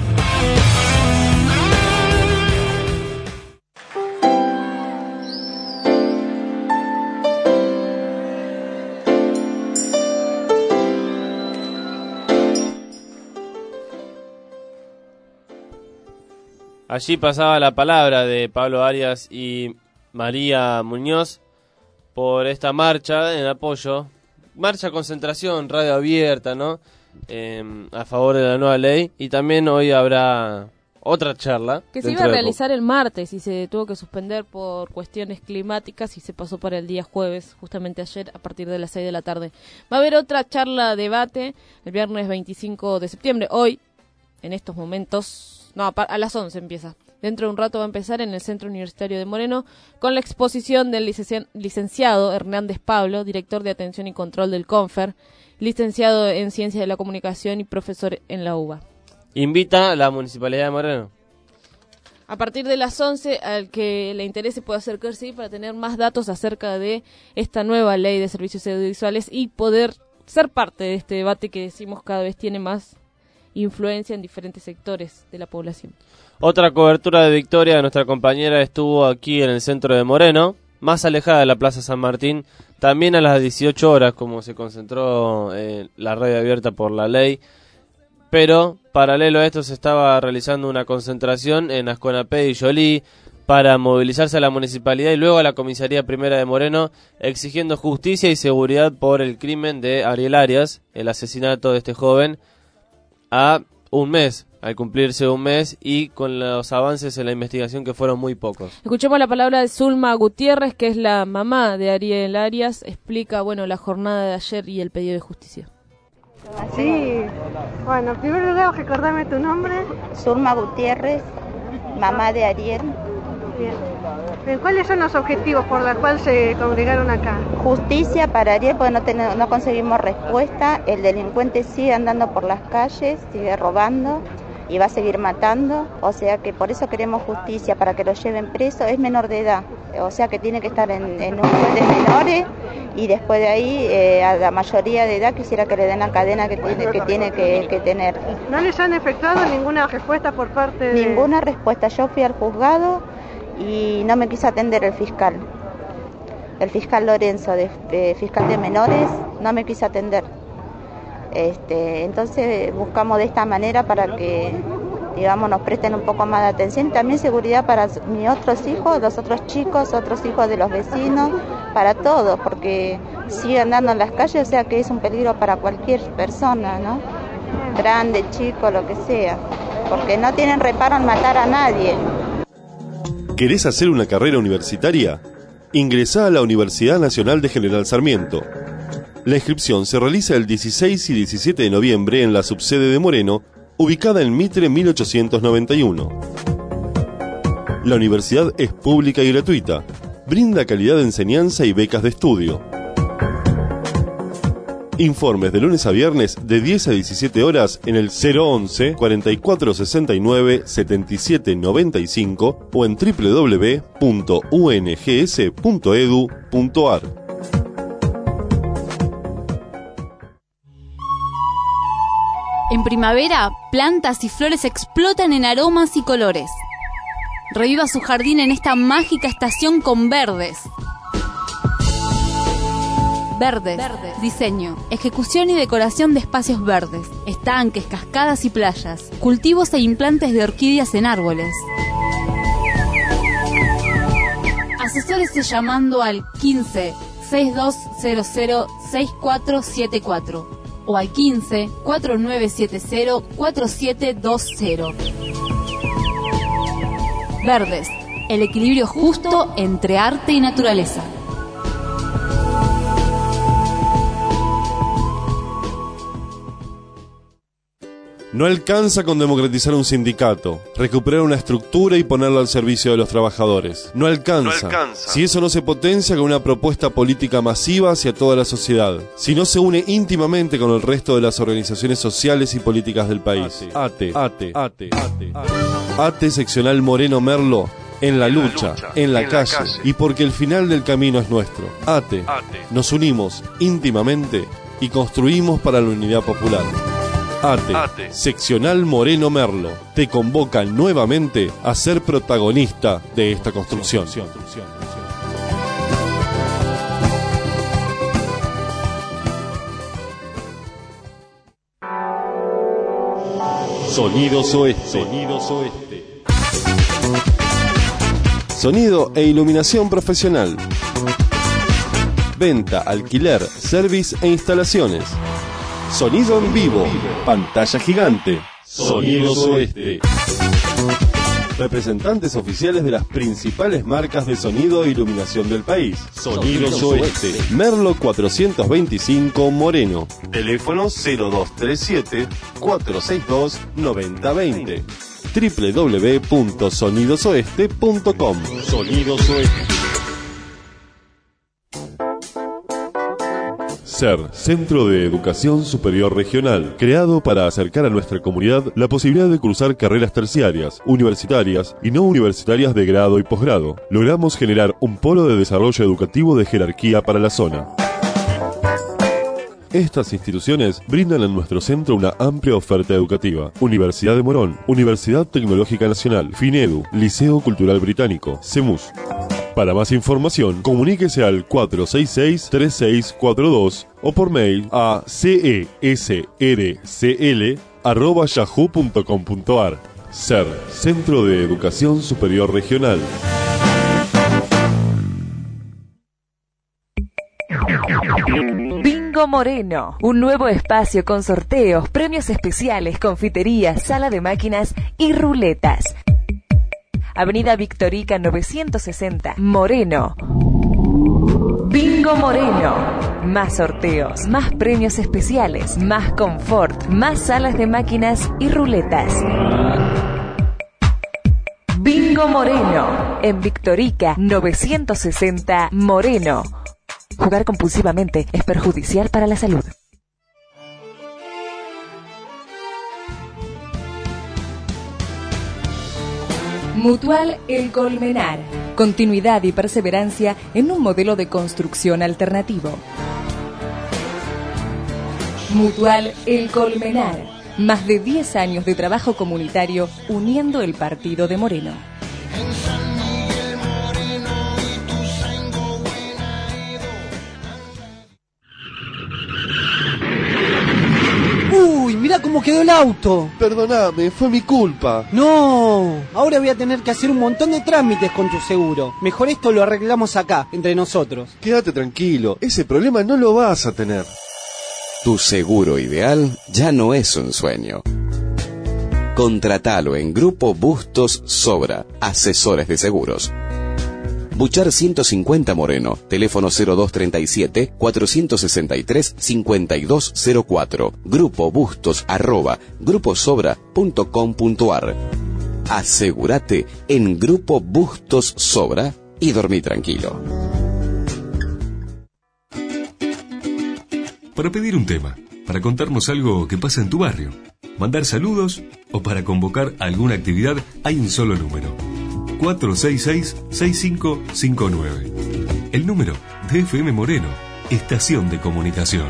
B: Allí pasaba la palabra de Pablo Arias y María Muñoz por esta marcha en apoyo, marcha concentración, radio abierta, ¿no? A favor de la nueva ley, y también hoy habrá otra charla.
E: Que se iba a realizar el martes y se tuvo que suspender por cuestiones climáticas y se pasó para el día jueves, justamente ayer a partir de las 6 de la tarde. Va a haber otra charla, debate, el viernes 25 de septiembre, hoy, en estos momentos... No, a las 11 empieza. Dentro de un rato va a empezar en el Centro Universitario de Moreno con la exposición del licenciado Hernández Pablo, director de Atención y Control del CONFER, licenciado en Ciencias de la Comunicación y profesor en la UBA.
B: Invita a la Municipalidad de Moreno.
E: A partir de las 11, al que le interese puede acercarse para tener más datos acerca de esta nueva ley de servicios audiovisuales y poder ser parte de este debate que decimos cada vez tiene más influencia en diferentes sectores de la población.
B: Otra cobertura de Victoria de nuestra compañera estuvo aquí en el centro de Moreno, más alejada de la Plaza San Martín, también a las 18 horas, como se concentró la radio abierta por la ley, pero paralelo a esto se estaba realizando una concentración en Asconapé y Yolí para movilizarse a la municipalidad y luego a la comisaría primera de Moreno, exigiendo justicia y seguridad por el crimen de Ariel Arias, el asesinato de este joven, a un mes, al cumplirse un mes, y con los avances en la investigación que fueron muy pocos.
E: Escuchemos la palabra de Zulma Gutiérrez, que es la mamá de Ariel Arias, explica, la jornada de ayer y el pedido de justicia.
P: Sí, en primer lugar, recordame tu nombre.
O: Zulma Gutiérrez, mamá de Ariel.
P: Bien. ¿Cuáles son los objetivos por los cuales se congregaron acá?
O: Justicia para Ariel, porque no conseguimos respuesta. El delincuente sigue andando por las calles, sigue robando y va a seguir matando. O sea que por eso queremos justicia, para que lo lleven preso. Es menor de edad, o sea que tiene que estar en un juez de menores, y después de ahí a la mayoría de edad quisiera que le den la cadena que tiene que tener.
P: ¿No les han efectuado ninguna respuesta por parte de...?
O: Ninguna respuesta. Yo fui al juzgado y no me quiso atender el fiscal Lorenzo, fiscal de menores, no me quiso atender. Entonces buscamos de esta manera para que, nos presten un poco más de atención, y también seguridad para mis otros hijos, los otros chicos, otros hijos de los vecinos, para todos, porque sigue andando en las calles, o sea que es un peligro para cualquier persona, ¿no? Grande, chico, lo que sea, porque no tienen reparo en matar a nadie.
T: ¿Querés hacer una carrera universitaria? Ingresá a la Universidad Nacional de General Sarmiento. La inscripción se realiza el 16 y 17 de noviembre en la subsede de Moreno, ubicada en Mitre 1891. La universidad es pública y gratuita. Brinda calidad de enseñanza y becas de estudio. Informes de lunes a viernes de 10 a 17 horas en el 011 4469 7795 o en www.ungs.edu.ar.
U: En primavera, plantas y flores explotan en aromas y colores. Reviva su jardín en esta mágica estación con Verdes. Verdes. Diseño, ejecución y decoración de espacios verdes, estanques, cascadas y playas, cultivos e implantes de orquídeas en árboles. Asesórese llamando al 15 6200 6474 o al 15 4970 4720. Verdes, el equilibrio justo entre arte y naturaleza.
T: No alcanza con democratizar un sindicato, recuperar una estructura y ponerla al servicio de los trabajadores. No alcanza. Si eso no se potencia con una propuesta política masiva hacia toda la sociedad. Si no se une íntimamente con el resto de las organizaciones sociales y políticas del país. ATE Seccional Moreno Merlo. En la lucha, en la calle, y porque el final del camino es nuestro. ATE. Nos unimos íntimamente y construimos para la unidad popular. ATE, Seccional Moreno Merlo, te convoca nuevamente a ser protagonista de esta construcción. Sonidos Oeste. Sonido e iluminación profesional. Venta, alquiler, service e instalaciones. Sonido en vivo, pantalla gigante, Sonidos Oeste. Representantes oficiales de las principales marcas de sonido e iluminación del país. Sonidos Oeste. Merlo 425 Moreno. Teléfono 0237-462-9020. www.sonidosoeste.com. Sonidos Oeste. SER, Centro de Educación Superior Regional, creado para acercar a nuestra comunidad la posibilidad de cursar carreras terciarias, universitarias y no universitarias de grado y posgrado. Logramos generar un polo de desarrollo educativo de jerarquía para la zona. Estas instituciones brindan en nuestro centro una amplia oferta educativa. Universidad de Morón, Universidad Tecnológica Nacional, FINEDU, Liceo Cultural Británico, CEMUS. Para más información, comuníquese al 466-3642 o por mail a cesrcl@yahoo.com.ar. SER, Centro de Educación Superior Regional.
F: Bingo Moreno, un nuevo espacio con sorteos, premios especiales, confiterías, sala de máquinas y ruletas. Avenida Victorica 960, Moreno. Bingo Moreno. Más sorteos, más premios especiales, más confort, más salas de máquinas y ruletas. Bingo Moreno. En Victorica 960, Moreno. Jugar compulsivamente es perjudicial para la salud. Mutual El Colmenar. Continuidad y perseverancia en un modelo de construcción alternativo. Mutual El Colmenar. Más de 10 años de trabajo comunitario uniendo el partido de Moreno.
V: ¡Uy, mirá cómo quedó el auto!
J: Perdóname, fue mi culpa.
V: No, ahora voy a tener que hacer un montón de trámites con tu seguro. Mejor esto lo arreglamos acá, entre nosotros.
J: Quédate tranquilo, ese problema no lo vas a tener.
W: Tu seguro ideal ya no es un sueño. Contratalo en Grupo Bustos Sobra, asesores de seguros. Buchar 150 Moreno, teléfono 0237-463-5204, Grupo Bustos @gruposobra.com.ar. Asegúrate en Grupo Bustos Sobra y dormí tranquilo.
A: Para pedir un tema, para contarnos algo que pasa en tu barrio, mandar saludos o para convocar alguna actividad, hay un solo número: 466-6559. El número de FM Moreno, Estación de Comunicación.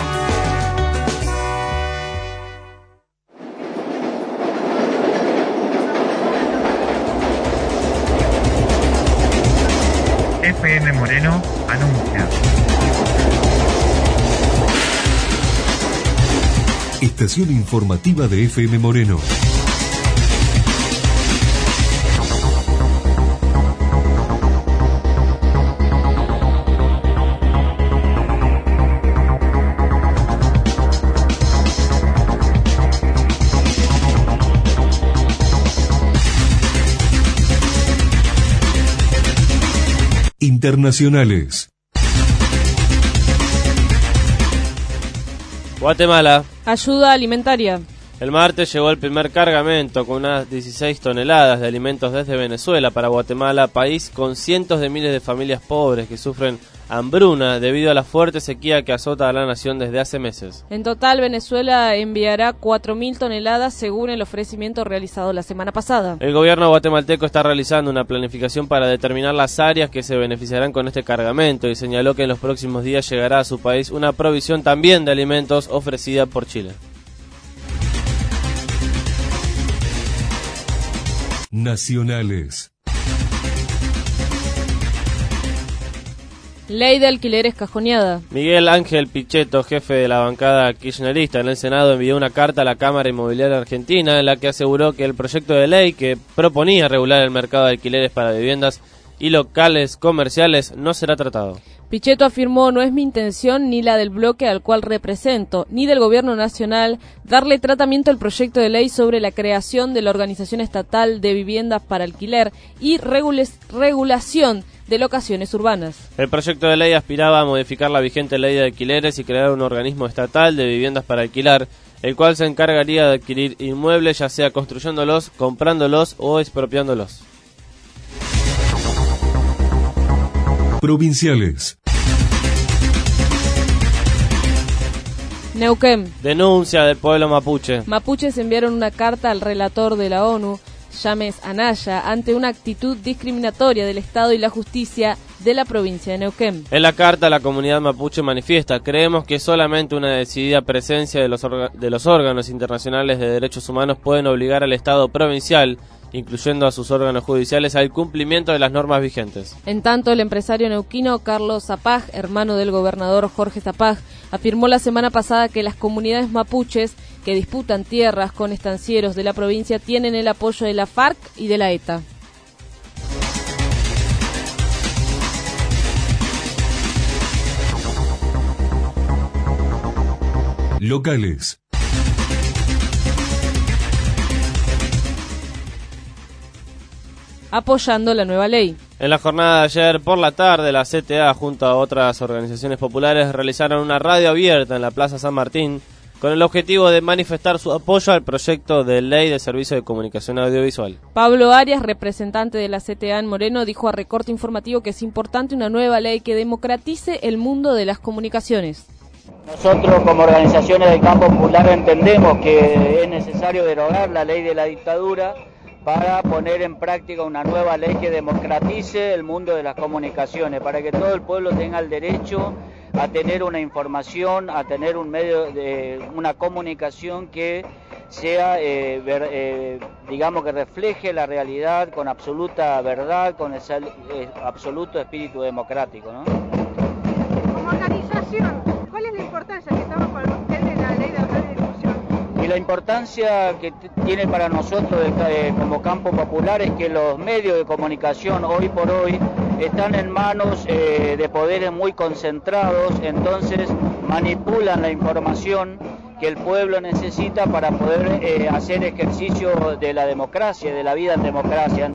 M: FM Moreno anuncia.
A: Estación informativa de FM Moreno. Internacionales.
B: Guatemala.
E: Ayuda alimentaria.
B: El martes llegó el primer cargamento con unas 16 toneladas de alimentos desde Venezuela para Guatemala, país con cientos de miles de familias pobres que sufren hambruna debido a la fuerte sequía que azota a la nación desde hace meses.
E: En total, Venezuela enviará 4.000 toneladas según el ofrecimiento realizado la semana pasada.
B: El gobierno guatemalteco está realizando una planificación para determinar las áreas que se beneficiarán con este cargamento y señaló que en los próximos días llegará a su país una provisión también de alimentos ofrecida por Chile.
A: Nacionales.
E: Ley de alquileres cajoneada.
B: Miguel Ángel Pichetto, jefe de la bancada kirchnerista en el Senado, envió una carta a la Cámara Inmobiliaria Argentina en la que aseguró que el proyecto de ley que proponía regular el mercado de alquileres para viviendas y locales comerciales no será tratado.
E: Pichetto afirmó: no es mi intención ni la del bloque al cual represento, ni del gobierno nacional, darle tratamiento al proyecto de ley sobre la creación de la Organización Estatal de Viviendas para Alquiler y regulación de locaciones urbanas.
B: El proyecto de ley aspiraba a modificar la vigente ley de alquileres y crear un organismo estatal de viviendas para alquilar, el cual se encargaría de adquirir inmuebles, ya sea construyéndolos, comprándolos o expropiándolos.
A: Provinciales.
E: Neuquén.
B: Denuncia del pueblo mapuche.
E: Mapuches enviaron una carta al relator de la ONU, James Anaya, ante una actitud discriminatoria del Estado y la justicia de la provincia de Neuquén.
B: En la carta, la comunidad mapuche manifiesta: creemos que solamente una decidida presencia de los órganos internacionales de derechos humanos pueden obligar al Estado provincial, incluyendo a sus órganos judiciales, al cumplimiento de las normas vigentes.
E: En tanto, el empresario neuquino Carlos Zapag, hermano del gobernador Jorge Zapag, afirmó la semana pasada que las comunidades mapuches que disputan tierras con estancieros de la provincia tienen el apoyo de la FARC y de la ETA.
A: Locales.
E: Apoyando la nueva ley.
B: En la jornada de ayer por la tarde, la CTA junto a otras organizaciones populares realizaron una radio abierta en la Plaza San Martín con el objetivo de manifestar su apoyo al proyecto de ley de servicio de comunicación audiovisual.
E: Pablo Arias, representante de la CTA en Moreno, dijo a Recorte Informativo que es importante una nueva ley que democratice el mundo de las comunicaciones.
R: Nosotros como organizaciones del campo popular entendemos que es necesario derogar la ley de la dictadura para poner en práctica una nueva ley que democratice el mundo de las comunicaciones, para que todo el pueblo tenga el derecho a tener una información, a tener un medio de una comunicación que sea, digamos, que refleje la realidad con absoluta verdad, con ese absoluto espíritu democrático, ¿no?
P: Como organización, ¿cuál es la importancia que estamos con ustedes en la ley de radiodifusión?
R: Y la importancia que tiene para nosotros como campo popular es que los medios de comunicación hoy por hoy están en manos de poderes muy concentrados, entonces manipulan la información que el pueblo necesita para poder hacer ejercicio de la democracia, de la vida en democracia.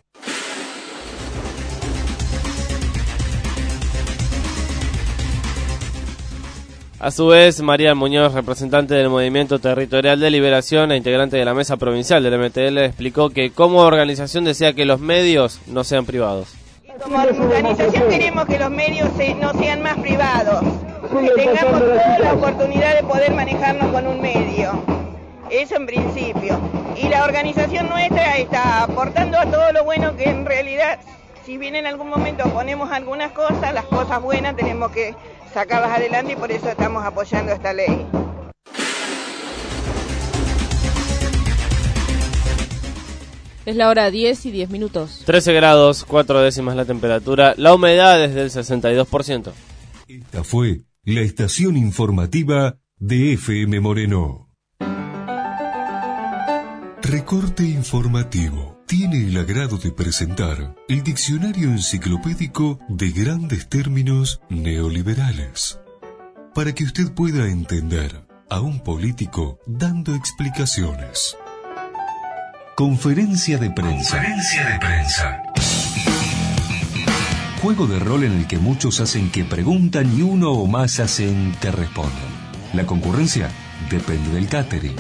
B: A su vez, María Muñoz, representante del Movimiento Territorial de Liberación e integrante de la Mesa Provincial del MTL, explicó que como organización desea que los medios no sean privados.
S: Como organización queremos que los medios no sean más privados, que tengamos toda la oportunidad de poder manejarnos con un medio, eso en principio. Y la organización nuestra está aportando a todo lo bueno que en realidad, si bien en algún momento ponemos algunas cosas, las cosas buenas tenemos que sacarlas adelante y por eso estamos apoyando esta ley.
E: Es la hora 10 y 10 minutos.
B: 13 grados, 4 décimas la temperatura, la humedad es del 62%.
A: Esta fue la estación informativa de FM Moreno. Recorte informativo. Tiene el agrado de presentar el diccionario enciclopédico de grandes términos neoliberales, para que usted pueda entender a un político dando explicaciones. Conferencia de prensa. juego de rol en el que muchos hacen que preguntan y uno o más hacen que respondan. La concurrencia depende del catering.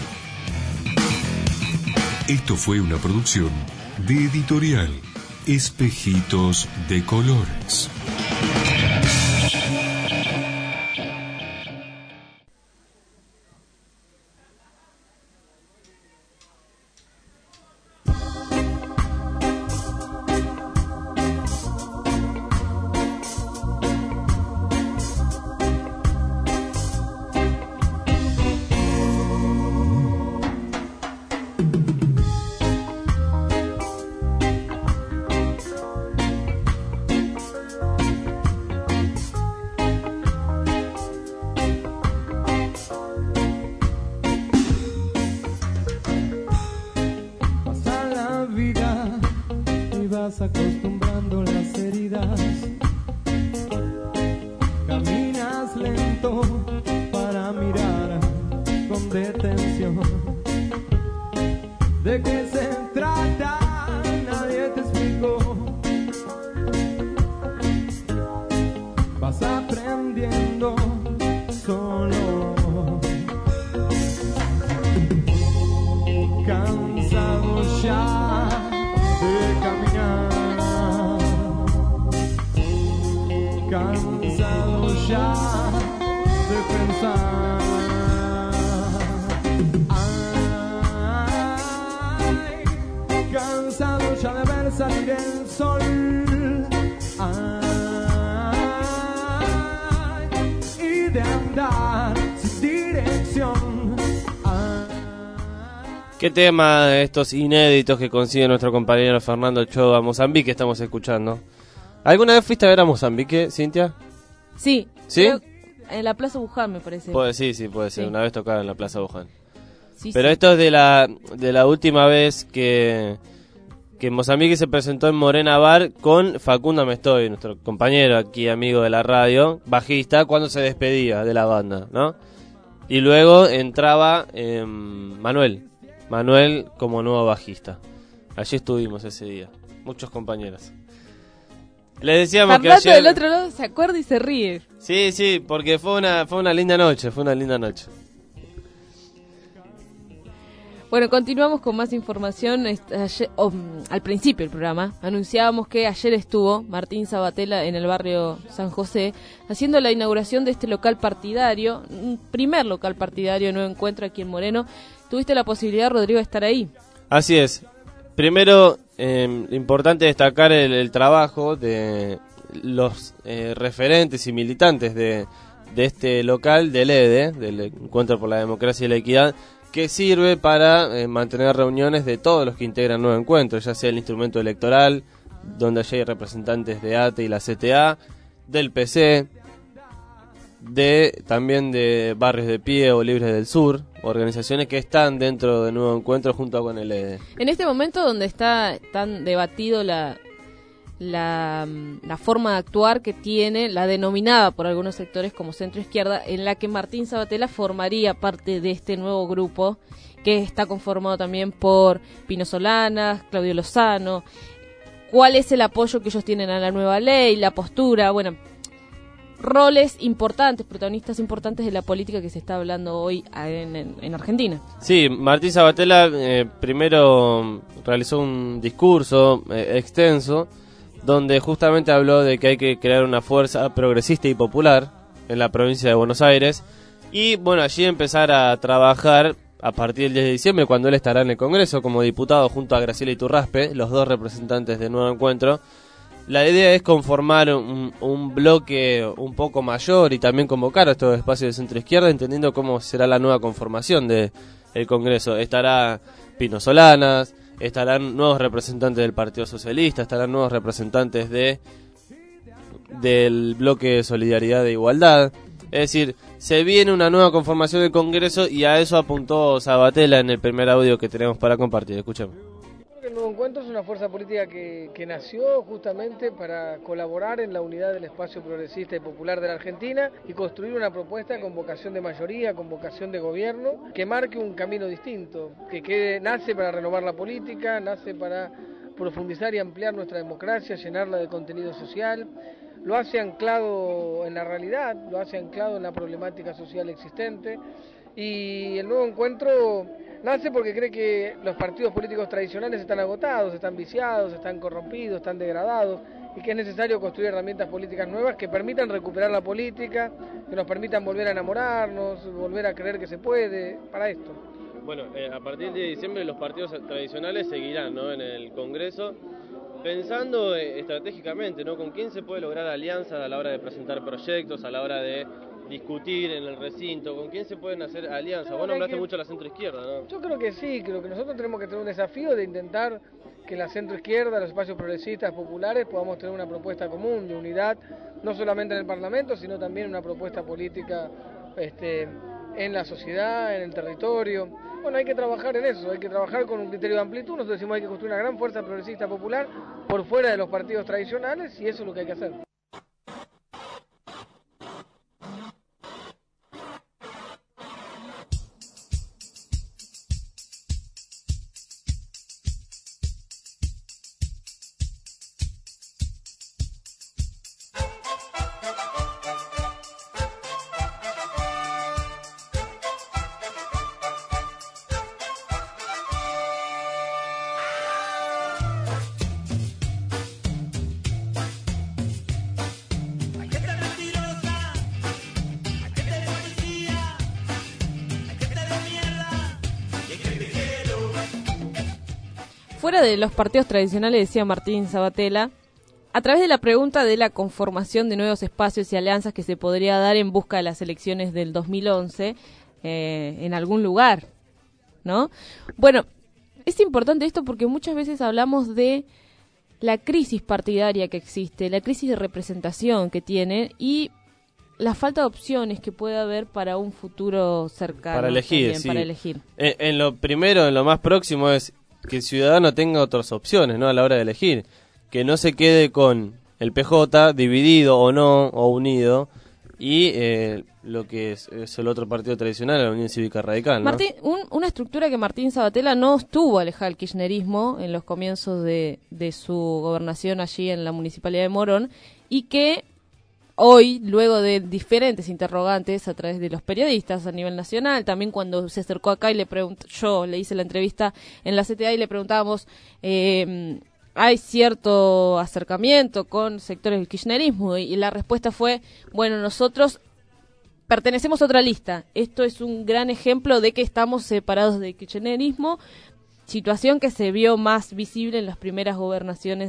A: Esto fue una producción de Editorial Espejitos de Colores.
D: Acostumbrando las heridas, caminas lento para mirar con detención. ¿De qué se trata? Nadie te explicó. Vas aprendiendo solo, cansado ya de caminar, cansado ya de pensar. Ay, cansado ya de ver salir el sol. Ay, y de andar sin dirección.
B: ¿Qué tema de estos inéditos que consigue nuestro compañero Fernando Ochoa? Mozambique estamos escuchando. ¿Alguna vez fuiste a ver a Mozambique, Cintia?
E: Sí.
B: ¿Sí?
E: En la Plaza Buján, me parece.
B: Sí, puede ser. Sí. Una vez tocaba en la Plaza Buján.
E: Sí,
B: pero esto es de la última vez que Mozambique se presentó en Morena Bar con Facundo Amestoy, nuestro compañero aquí, amigo de la radio, bajista, cuando se despedía de la banda, ¿no? Y luego entraba Manuel como nuevo bajista. Allí estuvimos ese día, muchos compañeros. Le decíamos
E: Fernando
B: que ayer...
E: del otro lado se acuerda y se ríe.
B: Sí, porque fue una linda noche,
E: Bueno, continuamos con más información. Al principio del programa anunciábamos que ayer estuvo Martín Sabatella en el barrio San José haciendo la inauguración de este local partidario, un primer local partidario, nuevo encuentro aquí en Moreno. ¿Tuviste la posibilidad, Rodrigo, de estar ahí?
B: Así es. Primero, importante destacar el trabajo de los referentes y militantes de este local del EDE, del Encuentro por la Democracia y la Equidad, que sirve para mantener reuniones de todos los que integran Nuevo Encuentro, ya sea el instrumento electoral, donde allí hay representantes de ATE y la CTA, del PC, también de Barrios de Pie o Libres del Sur, organizaciones que están dentro de Nuevo Encuentro junto con el EDE.
E: En este momento donde está tan debatido la forma de actuar que tiene la denominada por algunos sectores como centro izquierda, en la que Martín Sabatella formaría parte de este nuevo grupo que está conformado también por Pino Solanas, Claudio Lozano. ¿Cuál es el apoyo que ellos tienen a la nueva ley, la postura? Bueno, roles importantes, protagonistas importantes de la política que se está hablando hoy en Argentina.
B: Sí, Martín Sabatella primero realizó un discurso extenso donde justamente habló de que hay que crear una fuerza progresista y popular en la provincia de Buenos Aires y bueno, allí empezar a trabajar a partir del 10 de diciembre, cuando él estará en el Congreso como diputado junto a Graciela Iturraspe, los dos representantes de Nuevo Encuentro. La idea es conformar un bloque un poco mayor y también convocar a estos espacios de centro izquierda, entendiendo cómo será la nueva conformación del Congreso. Estará Pino Solanas, estarán nuevos representantes del Partido Socialista, estarán nuevos representantes del bloque de Solidaridad e Igualdad. Es decir, se viene una nueva conformación del Congreso y a eso apuntó Sabatella en el primer audio que tenemos para compartir. Escuchemos.
G: El Nuevo Encuentro es una fuerza política que nació justamente para colaborar en la unidad del espacio progresista y popular de la Argentina y construir una propuesta con vocación de mayoría, con vocación de gobierno, que marque un camino distinto, que nace para renovar la política, nace para profundizar y ampliar nuestra democracia, llenarla de contenido social. Lo hace anclado en la realidad, lo hace anclado en la problemática social existente, y el nuevo encuentro nace porque cree que los partidos políticos tradicionales están agotados, están viciados, están corrompidos, están degradados, y que es necesario construir herramientas políticas nuevas que permitan recuperar la política, que nos permitan volver a enamorarnos, volver a creer que se puede, para esto.
B: Bueno, a partir de diciembre los partidos tradicionales seguirán, ¿no?, en el Congreso, pensando estratégicamente, ¿no?, con quién se puede lograr alianzas a la hora de presentar proyectos, a la hora de discutir en el recinto, con quién se pueden hacer alianzas. Vos nombraste mucho a la centroizquierda, ¿no?
G: Yo creo que sí, creo que nosotros tenemos que tener un desafío de intentar que la centroizquierda, los espacios progresistas, populares, podamos tener una propuesta común de unidad, no solamente en el Parlamento, sino también una propuesta política en la sociedad, en el territorio. Bueno, hay que trabajar en eso, hay que trabajar con un criterio de amplitud. Nosotros decimos que hay que construir una gran fuerza progresista popular por fuera de los partidos tradicionales, y eso es lo que hay que hacer.
E: Fuera de los partidos tradicionales, decía Martín Sabatella, a través de la pregunta de la conformación de nuevos espacios y alianzas que se podría dar en busca de las elecciones del 2011 en algún lugar, ¿no? Bueno, es importante esto porque muchas veces hablamos de la crisis partidaria que existe, la crisis de representación que tiene y la falta de opciones que puede haber para un futuro cercano.
B: Para elegir,
E: también,
B: sí.
E: Para elegir.
B: En lo primero, en lo más próximo es que el ciudadano tenga otras opciones, ¿no?, a la hora de elegir, que no se quede con el PJ dividido o no, o unido, y lo que es el otro partido tradicional, la Unión Cívica Radical, ¿no?
E: Martín, una estructura que Martín Sabatella no estuvo alejada del kirchnerismo en los comienzos de su gobernación allí en la Municipalidad de Morón, y que hoy, luego de diferentes interrogantes a través de los periodistas a nivel nacional, también cuando se acercó acá y le preguntó, yo le hice la entrevista en la CTA y le preguntábamos, hay cierto acercamiento con sectores del kirchnerismo, y la respuesta fue, bueno, nosotros pertenecemos a otra lista. Esto es un gran ejemplo de que estamos separados del kirchnerismo, situación que se vio más visible en las primeras gobernaciones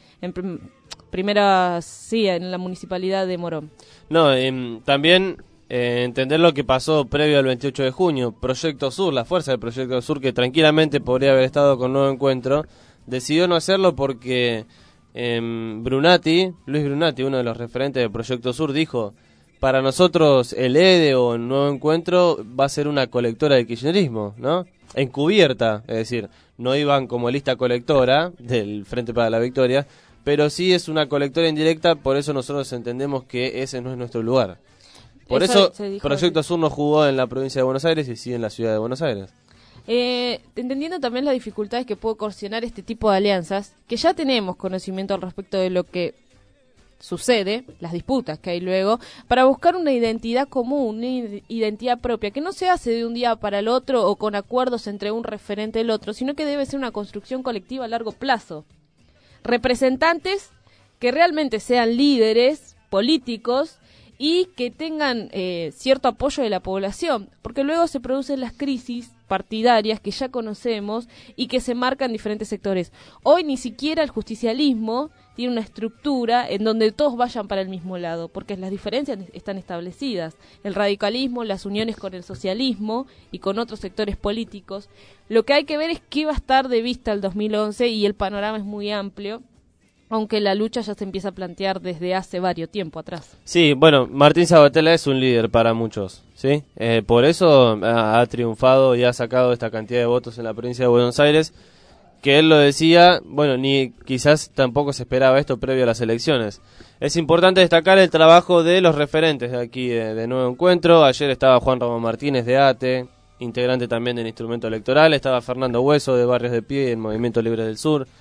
E: en la municipalidad de Morón.
B: No, también entender lo que pasó previo al 28 de junio. Proyecto Sur, la fuerza del Proyecto Sur, que tranquilamente podría haber estado con Nuevo Encuentro, decidió no hacerlo porque Luis Brunati, uno de los referentes del Proyecto Sur, dijo: para nosotros el EDE o el Nuevo Encuentro va a ser una colectora del kirchnerismo, ¿no? Encubierta, es decir, no iban como lista colectora del Frente para la Victoria, pero sí es una colectora indirecta, por eso nosotros entendemos que ese no es nuestro lugar. Por eso Proyecto Sur no jugó en la provincia de Buenos Aires y sí en la ciudad de Buenos Aires.
E: Entendiendo también las dificultades que puede ocasionar este tipo de alianzas, que ya tenemos conocimiento al respecto de lo que sucede, las disputas que hay luego, para buscar una identidad común, una identidad propia, que no se hace de un día para el otro o con acuerdos entre un referente y el otro, sino que debe ser una construcción colectiva a largo plazo. Representantes que realmente sean líderes políticos y que tengan cierto apoyo de la población, porque luego se producen las crisis partidarias que ya conocemos y que se marcan en diferentes sectores. Hoy ni siquiera el justicialismo tiene una estructura en donde todos vayan para el mismo lado, porque las diferencias están establecidas. El radicalismo, las uniones con el socialismo y con otros sectores políticos. Lo que hay que ver es qué va a estar de vista el 2011 y el panorama es muy amplio, aunque la lucha ya se empieza a plantear desde hace varios tiempo atrás.
B: Sí, bueno, Martín Sabatella es un líder para muchos, ¿sí? Por eso ha triunfado y ha sacado esta cantidad de votos en la provincia de Buenos Aires, que él lo decía, bueno, ni quizás tampoco se esperaba esto previo a las elecciones. Es importante destacar el trabajo de los referentes de aquí de Nuevo Encuentro. Ayer estaba Juan Ramón Martínez de ATE, integrante también del instrumento electoral, estaba Fernando Hueso de Barrios de Pie y el Movimiento Libre del Sur,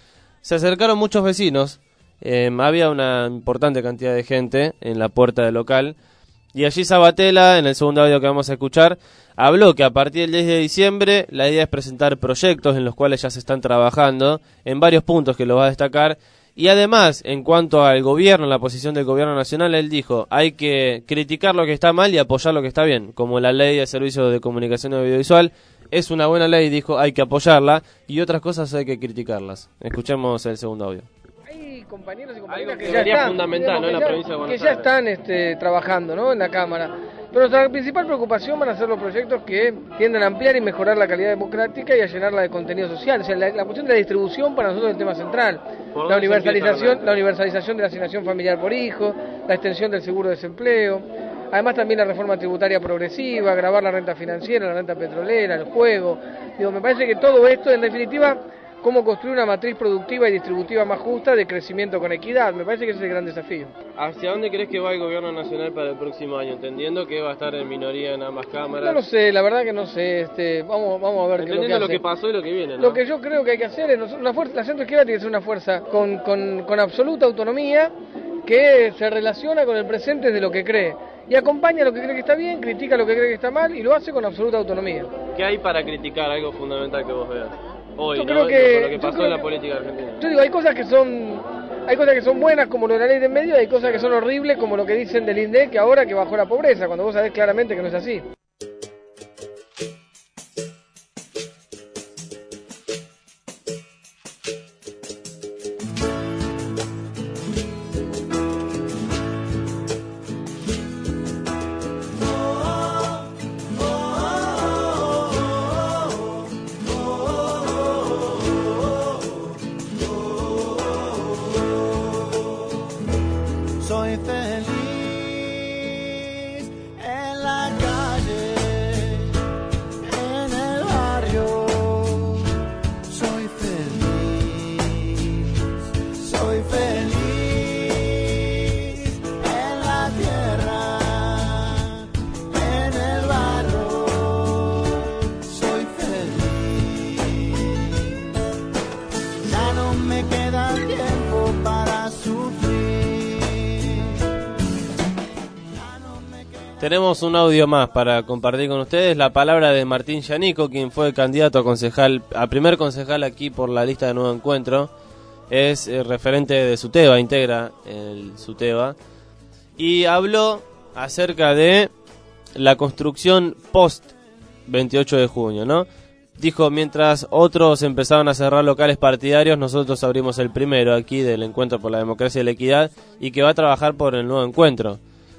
B: se acercaron muchos vecinos. Había una importante cantidad de gente en la puerta del local. Y allí Sabatella, en el segundo audio que vamos a escuchar, habló que a partir del 10 de diciembre la idea es presentar proyectos en los cuales ya se están trabajando en varios puntos que lo va a destacar. Y además, en cuanto al gobierno, la posición del gobierno nacional, él dijo, hay que criticar lo que está mal y apoyar lo que está bien, como la ley de servicios de comunicación audiovisual. Es una buena ley, dijo, hay que apoyarla, y otras cosas hay que criticarlas. Escuchemos el segundo audio.
G: Hay compañeros y compañeras
B: que ya están, fundamental, ¿no? En la provincia de Buenos Aires.
G: Que ya están trabajando, ¿no? En la Cámara. Pero nuestra principal preocupación van a ser los proyectos que tienden a ampliar y mejorar la calidad democrática y a llenarla de contenido social. O sea, la cuestión de la distribución para nosotros es el tema central. La universalización de la asignación familiar por hijo, la extensión del seguro de desempleo, además también la reforma tributaria progresiva, gravar la renta financiera, la renta petrolera, el juego. Digo, me parece que todo esto, en definitiva, cómo construir una matriz productiva y distributiva más justa de crecimiento con equidad. Me parece que ese es el gran desafío.
B: ¿Hacia dónde crees que va el gobierno nacional para el próximo año? Entendiendo que va a estar en minoría en ambas cámaras.
G: No lo sé, la verdad que no sé. Vamos a ver qué es lo que hace.
B: Lo que pasó y lo que viene, ¿no?
G: Lo que yo creo que hay que hacer es la centro izquierda tiene que ser una fuerza con absoluta autonomía que se relaciona con el presente de lo que cree. Y acompaña lo que cree que está bien, critica lo que cree que está mal y lo hace con absoluta autonomía.
B: ¿Qué hay para criticar? Algo fundamental que vos veas. Hoy,
G: yo
B: ¿no?
G: Creo que,
B: lo que pasó en la política argentina.
G: Yo digo, hay cosas que son buenas, como lo de la ley de medios, y hay cosas que son horribles, como lo que dicen del INDEC, que ahora que bajó la pobreza, cuando vos sabés claramente que no es así.
C: Soy feliz en la calle, en el barrio. Soy feliz en la tierra, en el barro. Soy feliz. Ya no me queda tiempo para sufrir.
B: Tenemos un audio más para compartir con ustedes. La palabra de Martín Yanico, quien fue candidato a primer concejal aquí por la lista de Nuevo Encuentro. Es referente de SUTEBA, integra el SUTEBA. Y habló acerca de la construcción post 28 de junio, ¿no? Dijo, mientras otros empezaron a cerrar locales partidarios, nosotros abrimos el primero aquí del Encuentro por la Democracia y la Equidad, y que va a trabajar por el Nuevo Encuentro.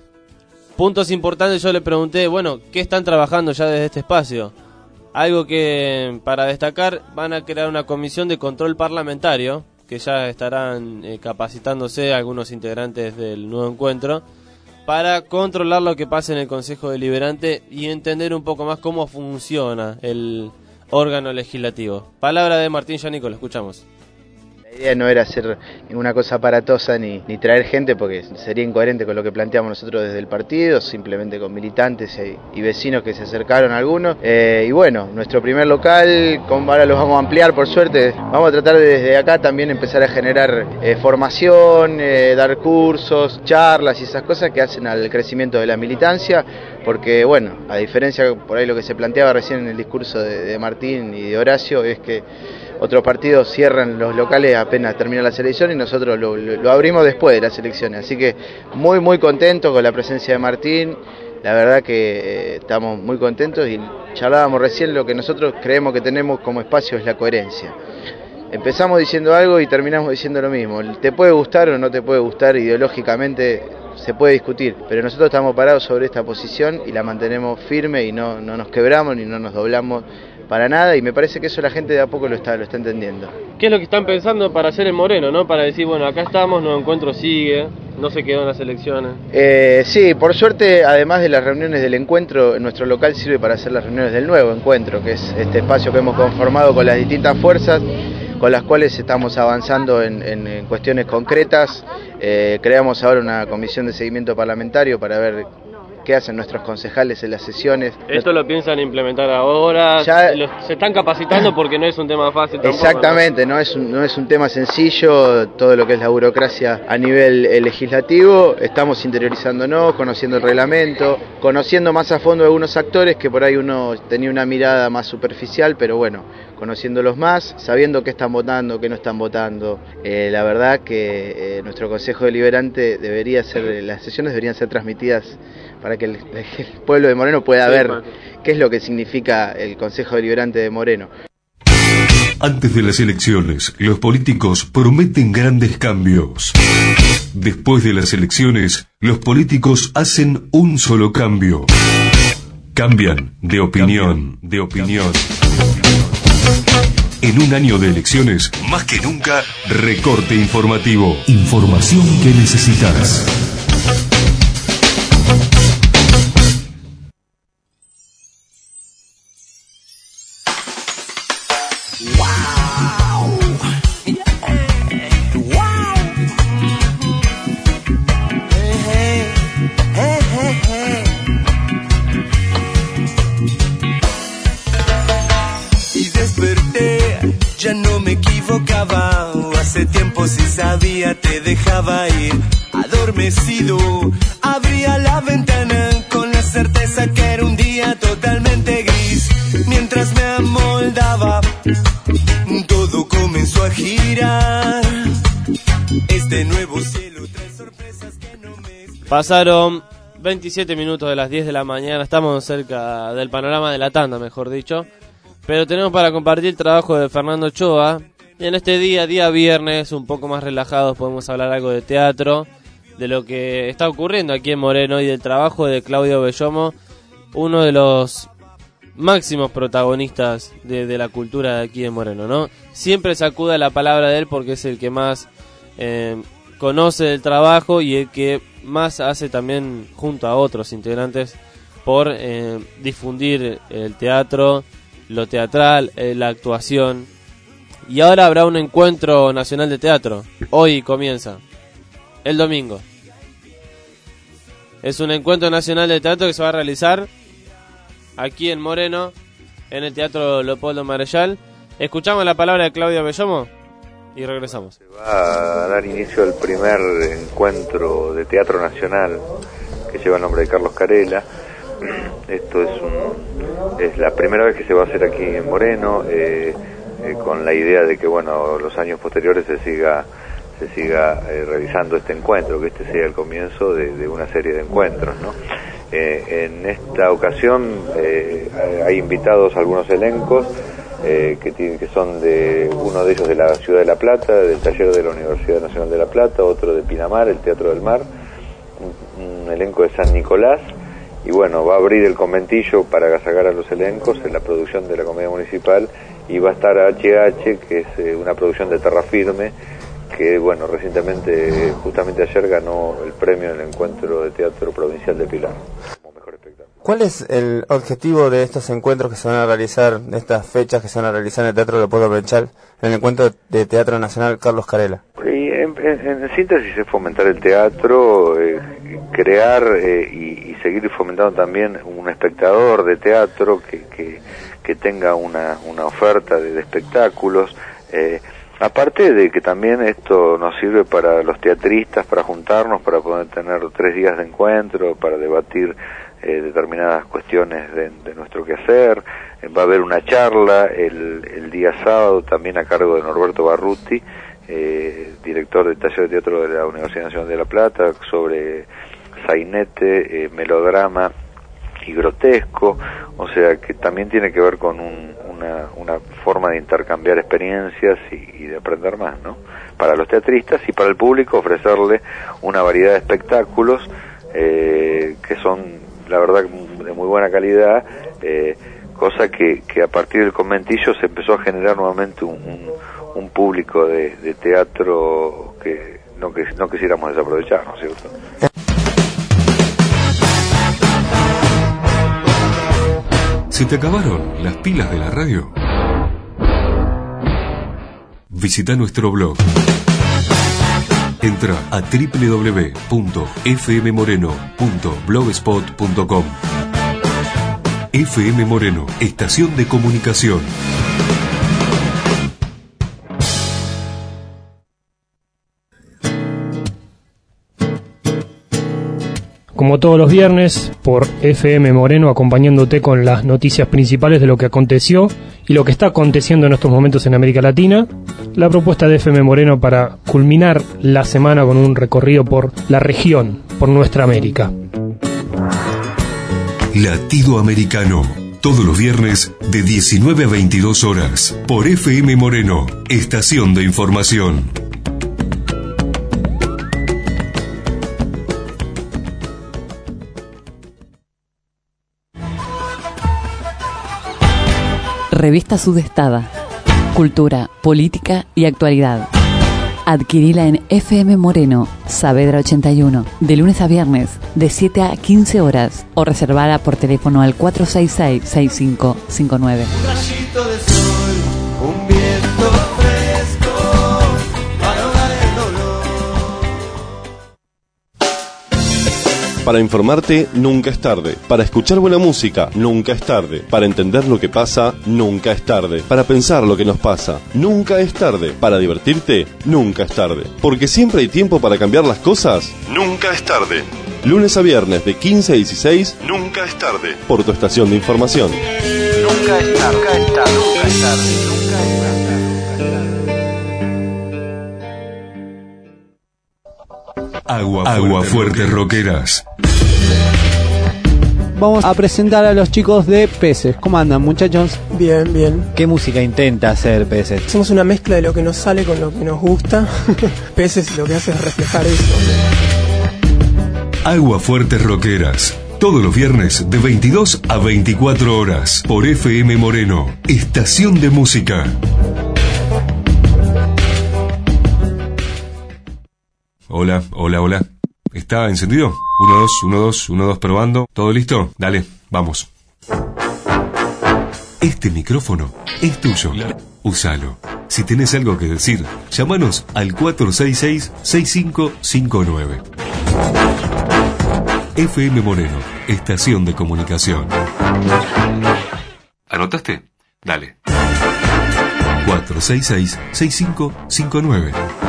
B: Puntos importantes, yo le pregunté, bueno, ¿qué están trabajando ya desde este espacio? Algo que, para destacar, van a crear una comisión de control parlamentario, que ya estarán capacitándose algunos integrantes del Nuevo Encuentro, para controlar lo que pasa en el Consejo Deliberante y entender un poco más cómo funciona el órgano legislativo. Palabra de Martín Yanico, lo escuchamos.
H: La idea no era hacer ninguna cosa aparatosa ni traer gente, porque sería incoherente con lo que planteamos nosotros desde el partido, simplemente con militantes y vecinos que se acercaron algunos. Y bueno, nuestro primer local, como ahora lo vamos a ampliar por suerte, vamos a tratar de desde acá también empezar a generar formación, dar cursos, charlas y esas cosas que hacen al crecimiento de la militancia, porque bueno, a diferencia por ahí lo que se planteaba recién en el discurso de Martín y de Horacio, es que otros partidos cierran los locales apenas termina la selección y nosotros lo abrimos después de las elecciones. Así que muy contento con la presencia de Martín. La verdad que estamos muy contentos y charlábamos recién, lo que nosotros creemos que tenemos como espacio es la coherencia. Empezamos diciendo algo y terminamos diciendo lo mismo. Te puede gustar o no te puede gustar, ideológicamente se puede discutir, pero nosotros estamos parados sobre esta posición y la mantenemos firme y no nos quebramos ni no nos doblamos para nada, y me parece que eso la gente de a poco lo está entendiendo.
B: ¿Qué es lo que están pensando para hacer en Moreno, no? Para decir, bueno, acá estamos, Nuevo Encuentro sigue, no se quedó en las elecciones.
H: Sí, por suerte, además de las reuniones del encuentro, nuestro local sirve para hacer las reuniones del Nuevo Encuentro, que es este espacio que hemos conformado con las distintas fuerzas, con las cuales estamos avanzando en cuestiones concretas. Creamos ahora una comisión de seguimiento parlamentario para ver qué hacen nuestros concejales en las sesiones.
B: ¿Esto lo piensan implementar ahora? ¿Se están capacitando? Porque no es un tema fácil tampoco.
H: Exactamente, no es un tema sencillo, todo lo que es la burocracia a nivel legislativo. Estamos interiorizándonos, conociendo el reglamento, conociendo más a fondo algunos actores que por ahí uno tenía una mirada más superficial, pero bueno, conociéndolos más, sabiendo qué están votando, qué no están votando. La verdad que nuestro Consejo Deliberante las sesiones deberían ser transmitidas para que el pueblo de Moreno pueda ver qué es lo que significa el Consejo Deliberante de Moreno.
A: Antes de las elecciones, los políticos prometen grandes cambios. Después de las elecciones, los políticos hacen un solo cambio. Cambian de opinión. En un año de elecciones, más que nunca, Recorte Informativo. Información que necesitas.
C: Ya no me equivocaba, hace tiempo si sabía te dejaba ir. Adormecido, abría la ventana con la certeza que era un día totalmente gris. Mientras me amoldaba, todo comenzó a girar. Este nuevo cielo trae sorpresas que no me...
B: Pasaron 27 minutos de las 10 de la mañana, estamos cerca del panorama de la tanda, mejor dicho. Pero tenemos para compartir el trabajo de Fernando Ochoa. Y en este día viernes, un poco más relajados, podemos hablar algo de teatro, de lo que está ocurriendo aquí en Moreno y del trabajo de Claudio Bellomo, uno de los máximos protagonistas de la cultura de aquí en Moreno, ¿no? Siempre se acude a la palabra de él porque es el que más conoce del trabajo y el que más hace también junto a otros integrantes por difundir el teatro, lo teatral, la actuación. Y ahora habrá un encuentro nacional de teatro. Hoy comienza, el domingo. Es un encuentro nacional de teatro que se va a realizar aquí en Moreno, en el Teatro Leopoldo Marechal. Escuchamos la palabra de Claudio Bellomo y regresamos.
I: Se va a dar inicio al primer encuentro de teatro nacional que lleva el nombre de Carlos Carela. Esto es la primera vez que se va a hacer aquí en Moreno, con la idea de que bueno, los años posteriores se siga realizando este encuentro, que este sea el comienzo de una serie de encuentros, ¿no? En esta ocasión hay invitados algunos elencos que son uno de ellos de la Ciudad de La Plata, del taller de la Universidad Nacional de La Plata, otro de Pinamar, el Teatro del Mar, un elenco de San Nicolás. Y bueno, va a abrir el conventillo para agasajar a los elencos en la producción de la Comedia Municipal, y va a estar HH, que es una producción de Terra Firme, que bueno, recientemente, justamente ayer, ganó el premio en el Encuentro de Teatro Provincial de Pilar como mejor espectáculo.
K: ¿Cuál es el objetivo de estos encuentros que se van a realizar, de estas fechas que se van a realizar en el Teatro Leopoldo Marechal, en el Encuentro de Teatro Nacional Carlos Carela?
I: Y en síntesis es fomentar el teatro, crear y seguir fomentando también un espectador de teatro que tenga una oferta de espectáculos. Aparte de que también esto nos sirve para los teatristas, para juntarnos, para poder tener 3 días de encuentro, para debatir determinadas cuestiones de nuestro quehacer. Va a haber una charla el día sábado también a cargo de Norberto Barruti, director del taller de teatro de la Universidad Nacional de La Plata, sobre sainete, melodrama y grotesco, o sea que también tiene que ver con una forma de intercambiar experiencias y de aprender más, ¿no? Para los teatristas y para el público ofrecerle una variedad de espectáculos que son, la verdad, de muy buena calidad, cosa que a partir del conventillo se empezó a generar nuevamente un público de teatro que no quisiéramos desaprovechar, ¿no es cierto?
A: ¿Se te acabaron las pilas de la radio? Visita nuestro blog Entra a www.fmmoreno.blogspot.com. FM Moreno, estación de comunicación.
L: Como todos los viernes, por FM Moreno, acompañándote con las noticias principales de lo que aconteció y lo que está aconteciendo en estos momentos en América Latina. La propuesta de FM Moreno para culminar la semana con un recorrido por la región, por nuestra América.
A: Latido Americano, todos los viernes de 19 a 22 horas, por FM Moreno, estación de información.
N: Revista Sudestada. Cultura, política y actualidad. Adquirila en FM Moreno, Saavedra 81, de lunes a viernes, de 7 a 15 horas, o reservada por teléfono al 466-6559.
C: Un rayito de sol, un viento fresco, para ahogar el dolor.
T: Para informarte, nunca es tarde. Para escuchar buena música, nunca es tarde. Para entender lo que pasa, nunca es tarde. Para pensar lo que nos pasa, nunca es tarde. Para divertirte, nunca es tarde. Porque siempre hay tiempo para cambiar las cosas, nunca es tarde. Lunes a viernes de 15 a 16, nunca es tarde. Por tu estación de información.
C: Nunca es tarde, nunca es tarde, nunca es tarde, nunca es tarde.
A: Agua Fuerte Rockeras.
V: Vamos a presentar a los chicos de Peces. ¿Cómo andan, muchachos?
Q: Bien, bien.
X: ¿Qué música intenta hacer Peces?
Q: Hacemos una mezcla de lo que nos sale con lo que nos gusta. Peces lo que hace es reflejar eso.
A: Agua Fuerte Rockeras. Todos los viernes de 22 a 24 horas por FM Moreno, estación de música. Hola. ¿Está encendido? 1, 2, 1, 2, 1, 2, probando. ¿Todo listo? Dale, vamos. Este micrófono es tuyo. Úsalo. Si tenés algo que decir, llámanos al 466-6559. FM Moreno, estación de comunicación. ¿Anotaste? Dale. 466-6559.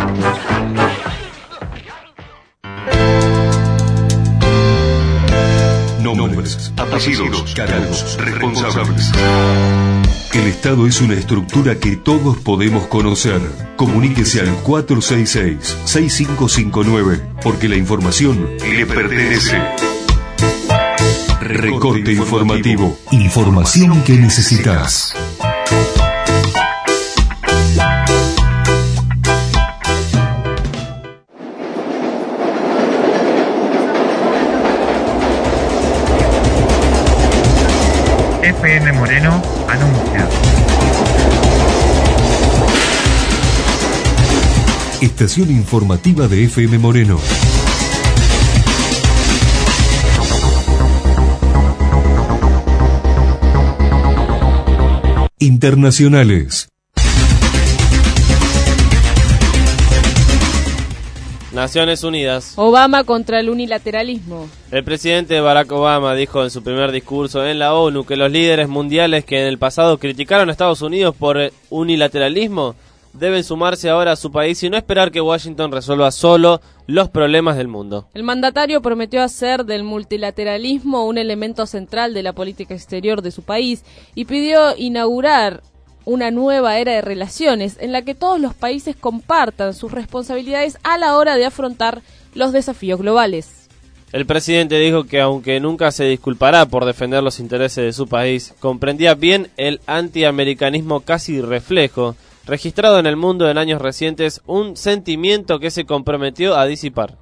A: Nombres, apellidos, cargos, responsables. El Estado es una estructura que todos podemos conocer. Comuníquese al 466-6559, porque la información le pertenece. Recorte informativo. Información que necesitas.
M: FM Moreno anuncia.
A: Estación informativa de FM Moreno. Internacionales.
B: Naciones Unidas.
E: Obama contra el unilateralismo.
B: El presidente Barack Obama dijo en su primer discurso en la ONU que los líderes mundiales que en el pasado criticaron a Estados Unidos por el unilateralismo deben sumarse ahora a su país y no esperar que Washington resuelva solo los problemas del mundo.
E: El mandatario prometió hacer del multilateralismo un elemento central de la política exterior de su país y pidió inaugurar una nueva era de relaciones en la que todos los países compartan sus responsabilidades a la hora de afrontar los desafíos globales.
B: El presidente dijo que aunque nunca se disculpará por defender los intereses de su país, comprendía bien el antiamericanismo casi reflejo, registrado en el mundo en años recientes, un sentimiento que se comprometió a disipar.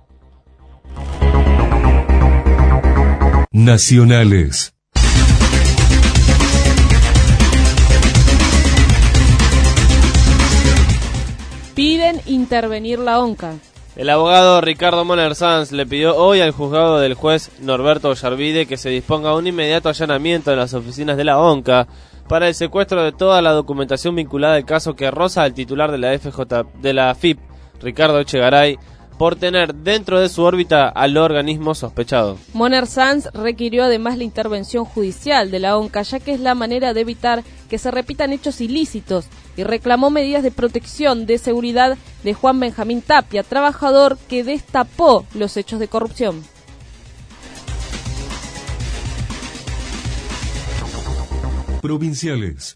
A: Nacionales.
E: Piden intervenir la ONCA.
B: El abogado Ricardo Moner Sanz le pidió hoy al juzgado del juez Norberto Ollarvide que se disponga a un inmediato allanamiento en las oficinas de la ONCA para el secuestro de toda la documentación vinculada al caso que roza al titular de la FIP, Ricardo Echegaray, por tener dentro de su órbita al organismo sospechado.
E: Moner Sanz requirió además la intervención judicial de la ONCA, ya que es la manera de evitar que se repitan hechos ilícitos, y reclamó medidas de protección de seguridad de Juan Benjamín Tapia, trabajador que destapó los hechos de corrupción.
A: Provinciales.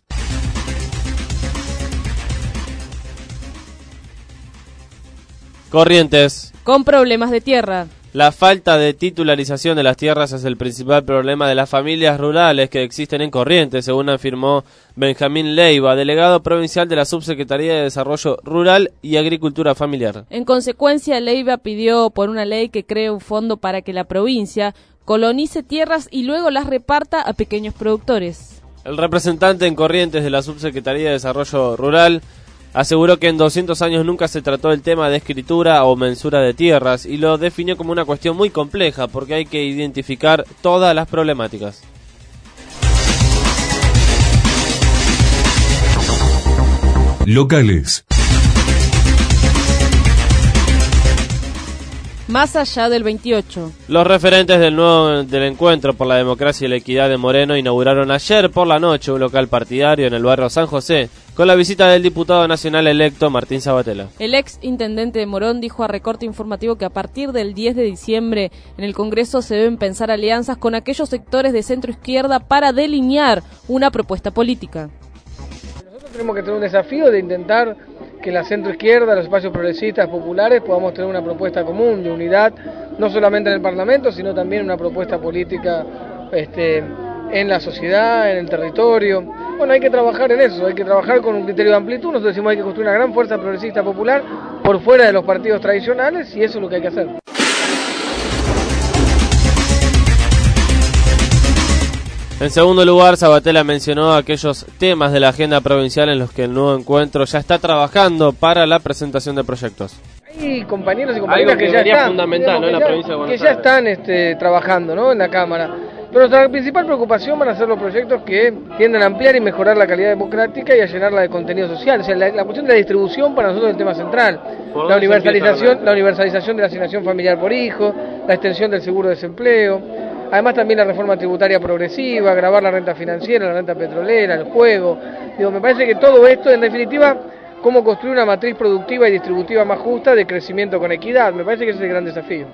B: Corrientes.
E: Con problemas de tierra.
B: La falta de titularización de las tierras es el principal problema de las familias rurales que existen en Corrientes, según afirmó Benjamín Leiva, delegado provincial de la Subsecretaría de Desarrollo Rural y Agricultura Familiar.
E: En consecuencia, Leiva pidió por una ley que cree un fondo para que la provincia colonice tierras y luego las reparta a pequeños productores.
B: El representante en Corrientes de la Subsecretaría de Desarrollo Rural aseguró que en 200 años nunca se trató el tema de escritura o mensura de tierras y lo definió como una cuestión muy compleja porque hay que identificar todas las problemáticas.
A: Locales.
E: Más allá del 28.
B: Los referentes del Encuentro por la Democracia y la Equidad de Moreno inauguraron ayer por la noche un local partidario en el barrio San José, con la visita del diputado nacional electo Martín Sabatella.
E: El ex intendente de Morón dijo a Recorte Informativo que a partir del 10 de diciembre en el Congreso se deben pensar alianzas con aquellos sectores de centro izquierda para delinear una propuesta política.
G: Nosotros tenemos que tener un desafío de intentar que la centroizquierda, los espacios progresistas populares podamos tener una propuesta común de unidad, no solamente en el Parlamento, sino también una propuesta política en la sociedad, en el territorio. Bueno, hay que trabajar en eso, hay que trabajar con un criterio de amplitud. Nosotros decimos hay que construir una gran fuerza progresista popular por fuera de los partidos tradicionales y eso es lo que hay que hacer.
B: En segundo lugar, Sabatella mencionó aquellos temas de la agenda provincial en los que el nuevo encuentro ya está trabajando para la presentación de proyectos.
G: Hay compañeros y compañeras que ya están,
B: fundamental, ¿no? En la provincia de Buenos
G: que ya están trabajando, ¿no? En la Cámara. Pero nuestra principal preocupación van a ser los proyectos que tienden a ampliar y mejorar la calidad democrática y a llenarla de contenido social. O sea, la cuestión de la distribución para nosotros es el tema central. La universalización de la asignación familiar por hijo, la extensión del seguro de desempleo. Además también la reforma tributaria progresiva, gravar la renta financiera, la renta petrolera, el juego. Me parece que todo esto, en definitiva, cómo construir una matriz productiva y distributiva más justa de crecimiento con equidad. Me parece que ese es el gran desafío.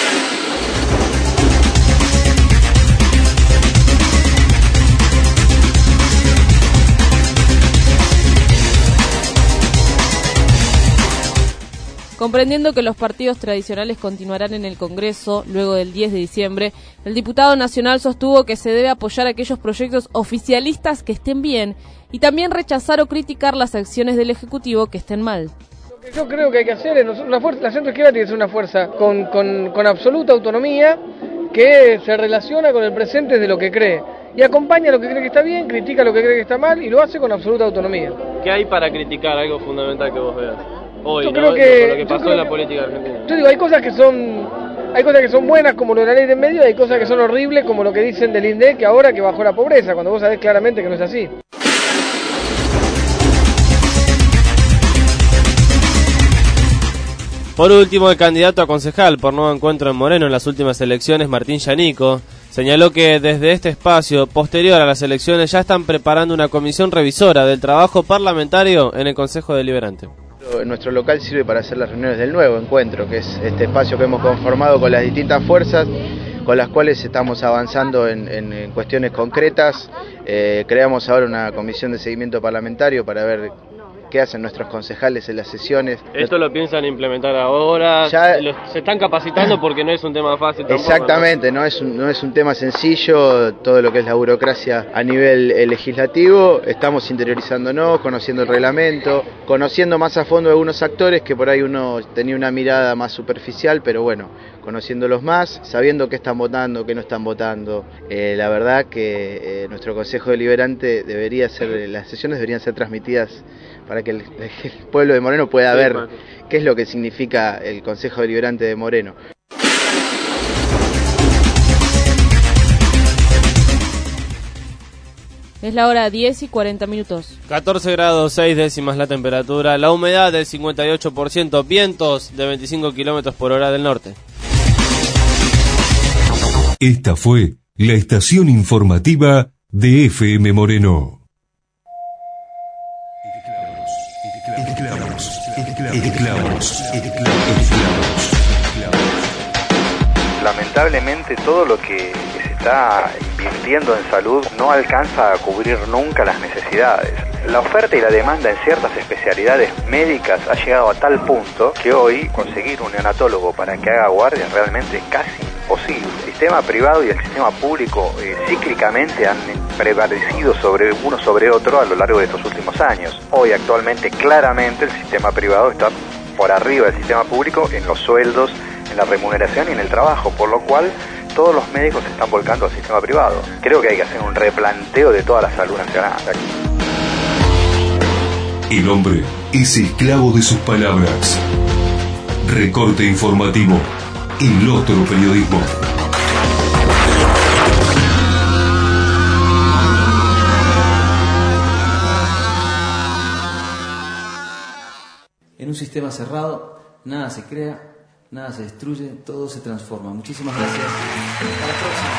E: Comprendiendo que los partidos tradicionales continuarán en el Congreso luego del 10 de diciembre, el diputado nacional sostuvo que se debe apoyar aquellos proyectos oficialistas que estén bien y también rechazar o criticar las acciones del Ejecutivo que estén mal.
G: Lo que yo creo que hay que hacer es la centroizquierda tiene que ser una fuerza con absoluta autonomía que se relaciona con el presente de lo que cree y acompaña lo que cree que está bien, critica lo que cree que está mal y lo hace con absoluta autonomía.
B: ¿Qué hay para criticar? Algo fundamental que vos veas. Hoy,
G: yo
B: ¿no?
G: creo que,
B: lo que pasó en la política argentina.
G: Yo digo, hay cosas que son buenas como lo de la ley de medio, y hay cosas que son horribles como lo que dicen del INDEC que ahora que bajó la pobreza, cuando vos sabés claramente que no es así.
B: Por último, el candidato a concejal por Nuevo Encuentro en Moreno en las últimas elecciones, Martín Yanico, señaló que desde este espacio, posterior a las elecciones, ya están preparando una comisión revisora del trabajo parlamentario en el Consejo Deliberante.
H: Nuestro local sirve para hacer las reuniones del Nuevo Encuentro, que es este espacio que hemos conformado con las distintas fuerzas, con las cuales estamos avanzando en cuestiones concretas. Creamos ahora una comisión de seguimiento parlamentario para ver qué hacen nuestros concejales en las sesiones.
B: ¿Esto lo piensan implementar ahora? ¿Se están capacitando porque no es un tema fácil tampoco?
H: Exactamente, no es un tema sencillo, todo lo que es la burocracia a nivel legislativo. Estamos interiorizándonos, conociendo el reglamento, conociendo más a fondo algunos actores que por ahí uno tenía una mirada más superficial, pero bueno, conociéndolos más, sabiendo qué están votando, qué no están votando. La verdad que nuestro Consejo Deliberante las sesiones deberían ser transmitidas para que el pueblo de Moreno pueda ver qué es lo que significa el Consejo Deliberante de Moreno.
E: Es la hora 10:40.
B: 14 grados 6 décimas la temperatura, la humedad del 58%, vientos de 25 kilómetros por hora del norte.
A: Esta fue la estación informativa de FM Moreno. Esclavos.
I: Lamentablemente todo lo que se está invirtiendo en salud no alcanza a cubrir nunca las necesidades. La oferta y la demanda en ciertas especialidades médicas ha llegado a tal punto que hoy conseguir un neonatólogo para que haga guardia realmente es casi imposible. El sistema privado y el sistema público cíclicamente han prevalecido uno sobre otro a lo largo de estos últimos años. Hoy actualmente claramente el sistema privado está por arriba del sistema público en los sueldos, en la remuneración y en el trabajo, por lo cual todos los médicos se están volcando al sistema privado. Creo que hay que hacer un replanteo de toda la salud nacional.
A: El hombre es esclavo de sus palabras. Recorte informativo. El otro periodismo.
F: En un sistema cerrado, nada se crea, nada se destruye, todo se transforma. Muchísimas gracias. Hasta la próxima.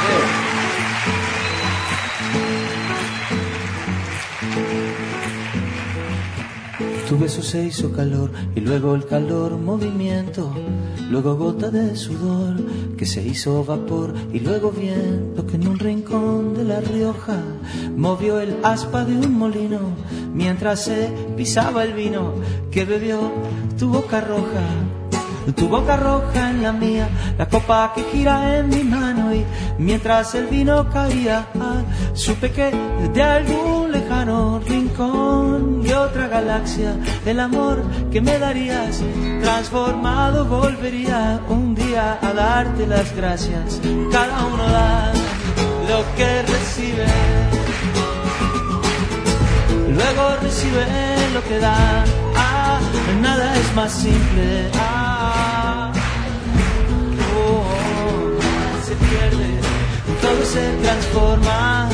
F: Adiós. Tu beso se hizo calor y luego el calor movimiento, luego gota de sudor que se hizo vapor y luego viento que en un rincón de La Rioja movió el aspa de un molino mientras se pisaba el vino que bebió tu boca roja. Tu boca roja en la mía, la copa que gira en mi mano y mientras el vino caía, supe que de algún lejano rincón de otra galaxia, el amor que me darías transformado volvería un día a darte las gracias. Cada uno da lo que recibe, luego recibe lo que da. Nada es más simple. Se pierde, todo se transforma.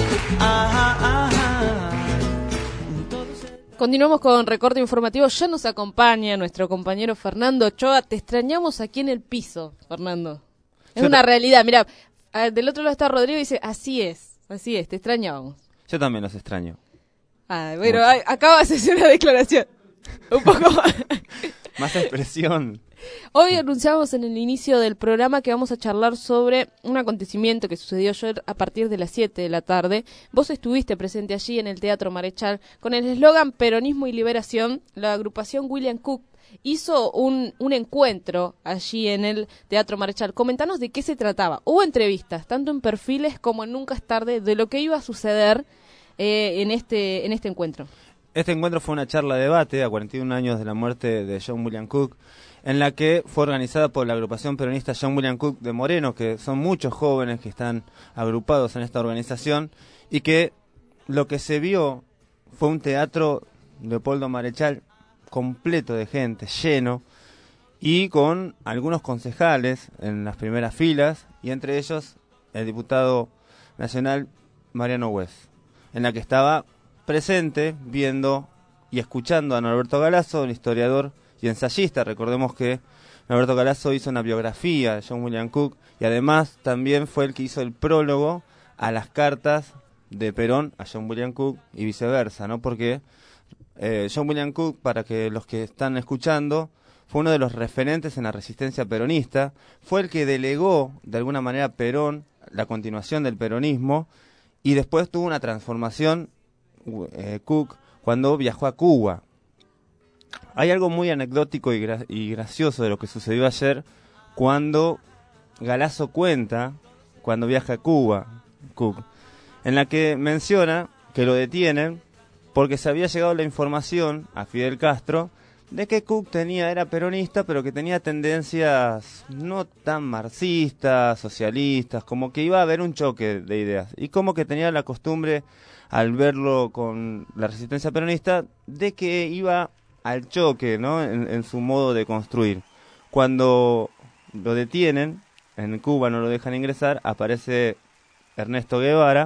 E: Continuamos con recorte informativo. Ya nos acompaña nuestro compañero Fernando Ochoa. Te extrañamos aquí en el piso, Fernando. Es una realidad. Mira, del otro lado está Rodrigo y dice, así es, te extrañábamos.
X: Yo también los extraño.
E: Bueno, acabas de hacer una declaración. Un poco más.
X: Más expresión.
E: Hoy anunciamos en el inicio del programa que vamos a charlar sobre un acontecimiento que sucedió ayer a partir de las 7 de la tarde. Vos estuviste presente allí en el Teatro Marechal con el eslogan Peronismo y Liberación. La agrupación William Cook hizo un encuentro allí en el Teatro Marechal. Comentanos de qué se trataba. Hubo entrevistas, tanto en Perfiles como en Nunca es Tarde, de lo que iba a suceder en este encuentro.
X: Este encuentro fue una charla de debate a 41 años de la muerte de John William Cook, en la que fue organizada por la agrupación peronista John William Cook de Moreno, que son muchos jóvenes que están agrupados en esta organización, y que lo que se vio fue un teatro Leopoldo Marechal completo de gente, lleno, y con algunos concejales en las primeras filas, y entre ellos el diputado nacional Mariano Wes, en la que estaba presente viendo y escuchando a Norberto Galazo, un historiador y ensayista. Recordemos que Norberto Galazo hizo una biografía de John William Cook y además también fue el que hizo el prólogo a las cartas de Perón a John William Cook y viceversa, ¿no? Porque John William Cook, para que los que están escuchando, fue uno de los referentes en la resistencia peronista, fue el que delegó de alguna manera a Perón la continuación del peronismo y después tuvo una transformación Cook cuando viajó a Cuba. Hay algo muy anecdótico y gracioso de lo que sucedió ayer cuando Galazo cuenta cuando viaja a Cuba, Cook, en la que menciona que lo detienen porque se había llegado la información a Fidel Castro de que Cook era peronista, pero que tenía tendencias no tan marxistas, socialistas, como que iba a haber un choque de ideas, y como que tenía la costumbre, al verlo con la resistencia peronista, de que iba al choque, ¿no? En su modo de construir. Cuando lo detienen, en Cuba no lo dejan ingresar, aparece Ernesto Guevara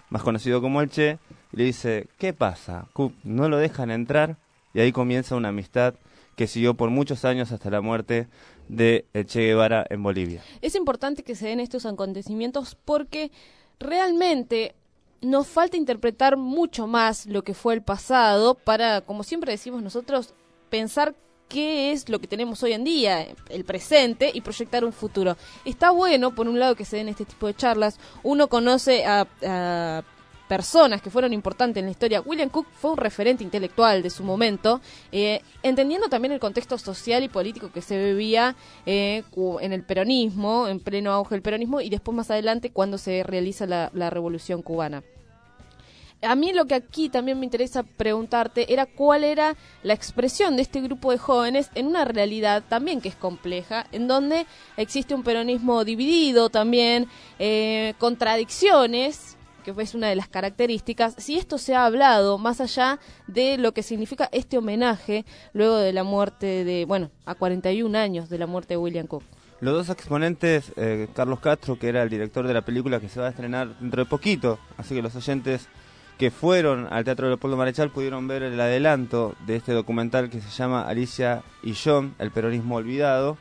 X: más conocido como el Che, y le dice, ¿qué pasa? Cook, no lo dejan entrar, y ahí comienza una amistad que siguió por muchos años hasta la muerte de Che Guevara en Bolivia.
E: Es importante que se den estos acontecimientos porque realmente nos falta interpretar mucho más lo que fue el pasado para, como siempre decimos nosotros, pensar qué es lo que tenemos hoy en día, el presente, y proyectar un futuro. Está bueno, por un lado, que se den este tipo de charlas. Uno conoce a personas que fueron importantes en la historia. William Cook fue un referente intelectual de su momento, entendiendo también el contexto social y político que se vivía en el peronismo, en pleno auge del peronismo, y después más adelante cuando se realiza la Revolución Cubana. A mí lo que aquí también me interesa preguntarte era cuál era la expresión de este grupo de jóvenes en una realidad también que es compleja, en donde existe un peronismo dividido también, contradicciones, que es una de las características. Si esto se ha hablado más allá de lo que significa este homenaje luego de la muerte a 41 años de la muerte de William Cook.
X: Los dos exponentes, Carlos Castro, que era el director de la película que se va a estrenar dentro de poquito, así que los oyentes que fueron al Teatro Leopoldo Marechal pudieron ver el adelanto de este documental que se llama Alicia y John, el peronismo olvidado.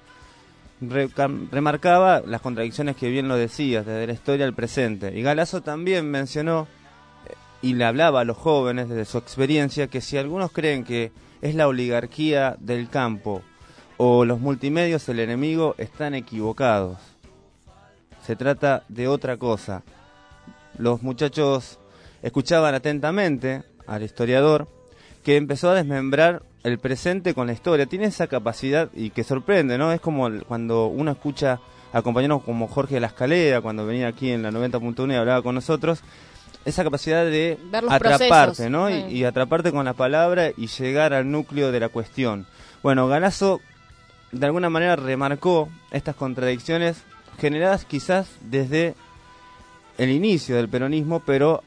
X: Remarcaba las contradicciones que bien lo decías, desde la historia al presente. Y Galazo también mencionó y le hablaba a los jóvenes desde su experiencia que si algunos creen que es la oligarquía del campo o los multimedios el enemigo, están equivocados. Se trata de otra cosa. Los muchachos escuchaban atentamente al historiador que empezó a desmembrar el presente con la historia. Tiene esa capacidad y que sorprende, ¿no? Es como cuando uno escucha a compañeros como Jorge Lascalea, cuando venía aquí en la 90.1 y hablaba con nosotros, esa capacidad de atraparte, procesos, ¿no? Y atraparte con la palabra y llegar al núcleo de la cuestión. Bueno, Galazo de alguna manera remarcó estas contradicciones generadas quizás desde el inicio del peronismo, pero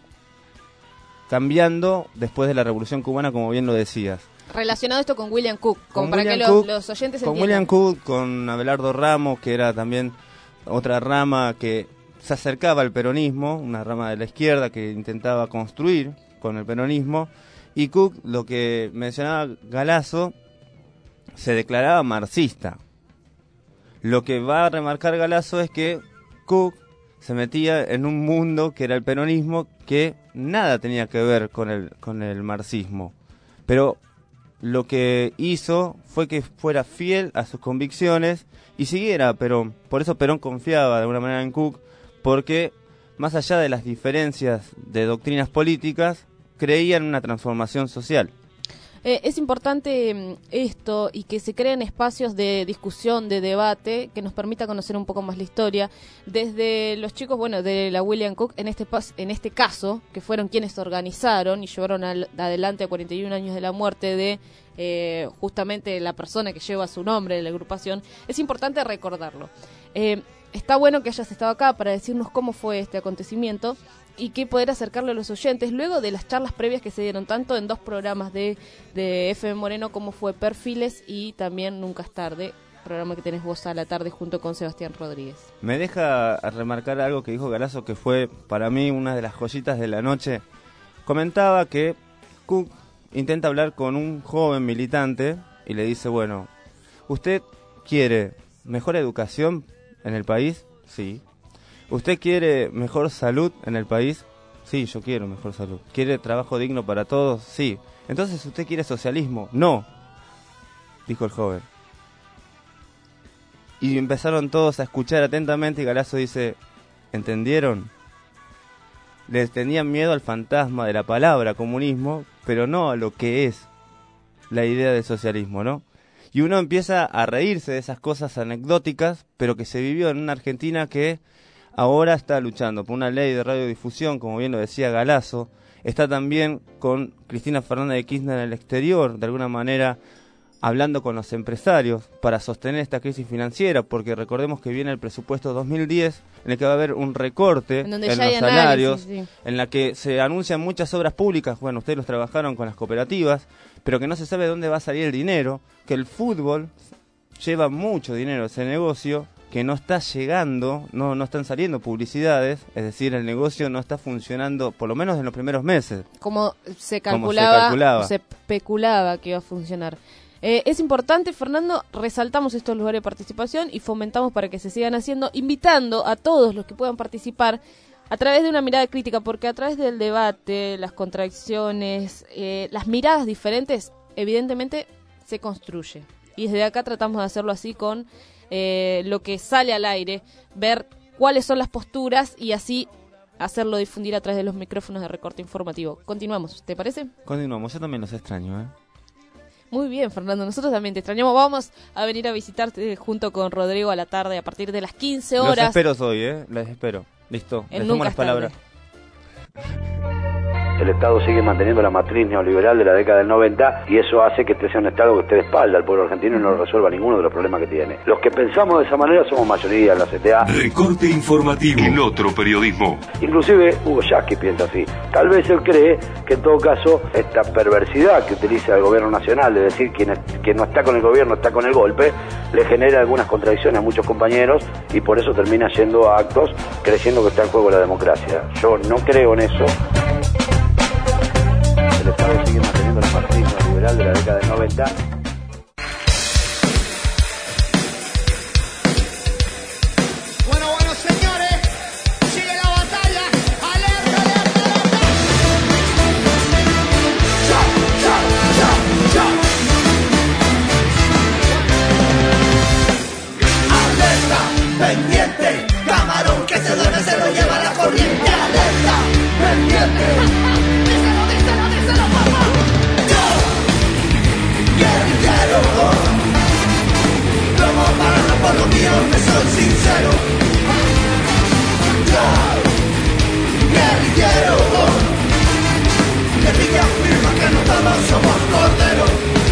X: cambiando después de la Revolución Cubana, como bien lo decías.
E: Relacionado esto con William Cook, para que los oyentes
X: con
E: entiendan.
X: William Cook, con Abelardo Ramos, que era también otra rama que se acercaba al peronismo, una rama de la izquierda que intentaba construir con el peronismo, y Cook, lo que mencionaba Galazo, se declaraba marxista. Lo que va a remarcar Galazo es que Cook se metía en un mundo que era el peronismo, que nada tenía que ver con el marxismo. Pero lo que hizo fue que fuera fiel a sus convicciones y siguiera a Perón. Por eso Perón confiaba de alguna manera en Cook, porque más allá de las diferencias de doctrinas políticas, creía en una transformación social.
E: Es importante esto y que se creen espacios de discusión, de debate, que nos permita conocer un poco más la historia. Desde los chicos, de la William Cook, en este caso, que fueron quienes organizaron y llevaron adelante a 41 años de la muerte de justamente la persona que lleva su nombre de la agrupación, es importante recordarlo. Está bueno que hayas estado acá para decirnos cómo fue este acontecimiento y que poder acercarlo a los oyentes luego de las charlas previas que se dieron tanto en dos programas de FM Moreno como fue Perfiles y también Nunca es tarde, programa que tenés vos a la tarde junto con Sebastián Rodríguez.
X: Me deja remarcar algo que dijo Galazo que fue para mí una de las joyitas de la noche. Comentaba que Cook intenta hablar con un joven militante y le dice, bueno, ¿usted quiere mejor educación en el país? Sí. ¿Usted quiere mejor salud en el país? Sí, yo quiero mejor salud. ¿Quiere trabajo digno para todos? Sí. Entonces, ¿usted quiere socialismo? No, dijo el joven. Y empezaron todos a escuchar atentamente y Galazo dice, ¿entendieron? Les tenían miedo al fantasma de la palabra comunismo, pero no a lo que es la idea del socialismo, ¿no? Y uno empieza a reírse de esas cosas anecdóticas, pero que se vivió en una Argentina que ahora está luchando por una ley de radiodifusión, como bien lo decía Galazo. Está también con Cristina Fernández de Kirchner en el exterior, de alguna manera hablando con los empresarios para sostener esta crisis financiera, porque recordemos que viene el presupuesto 2010, en el que va a haber un recorte en los salarios, en la que se anuncian muchas obras públicas, bueno, ustedes los trabajaron con las cooperativas, pero que no se sabe dónde va a salir el dinero, que el fútbol lleva mucho dinero a ese negocio, que no está llegando, no están saliendo publicidades, es decir, el negocio no está funcionando, por lo menos en los primeros meses.
E: Como se calculaba. Se especulaba que iba a funcionar. Es importante, Fernando, resaltamos estos lugares de participación y fomentamos para que se sigan haciendo, invitando a todos los que puedan participar a través de una mirada crítica, porque a través del debate, las contradicciones, las miradas diferentes, evidentemente se construye. Y desde acá tratamos de hacerlo así con lo que sale al aire, ver cuáles son las posturas y así hacerlo difundir a través de los micrófonos de Recorte Informativo. Continuamos, ¿te parece?
X: Continuamos, yo también los extraño,
E: Muy bien, Fernando, nosotros también te extrañamos. Vamos a venir a visitarte junto con Rodrigo a la tarde a partir de las 15 horas.
X: Los espero hoy, les espero. Listo, les tomo las palabras.
J: El Estado sigue manteniendo la matriz neoliberal de la década del 90 y eso hace que este sea un Estado que esté de espalda al pueblo argentino y no resuelva ninguno de los problemas que tiene. Los que pensamos de esa manera somos mayoría en la CTA.
A: Recorte Informativo, el otro periodismo.
J: Inclusive Hugo Yasky piensa así. Tal vez él cree que en todo caso esta perversidad que utiliza el gobierno nacional, de decir quien no está con el gobierno está con el golpe, le genera algunas contradicciones a muchos compañeros y por eso termina yendo a actos creyendo que está en juego la democracia. Yo no creo en eso. El Estado sigue manteniendo la matriz neoliberal de la década del 90.
C: Bueno, señores, sigue la batalla. Alerta, alerta, alerta. Alerta, pendiente, camarón que se duerme se lo lleva la corriente. Alerta, pendiente. Como para no por lo mío que soy sincero. Yo, guerrillero, guerrilla afirma que no todos somos corderos.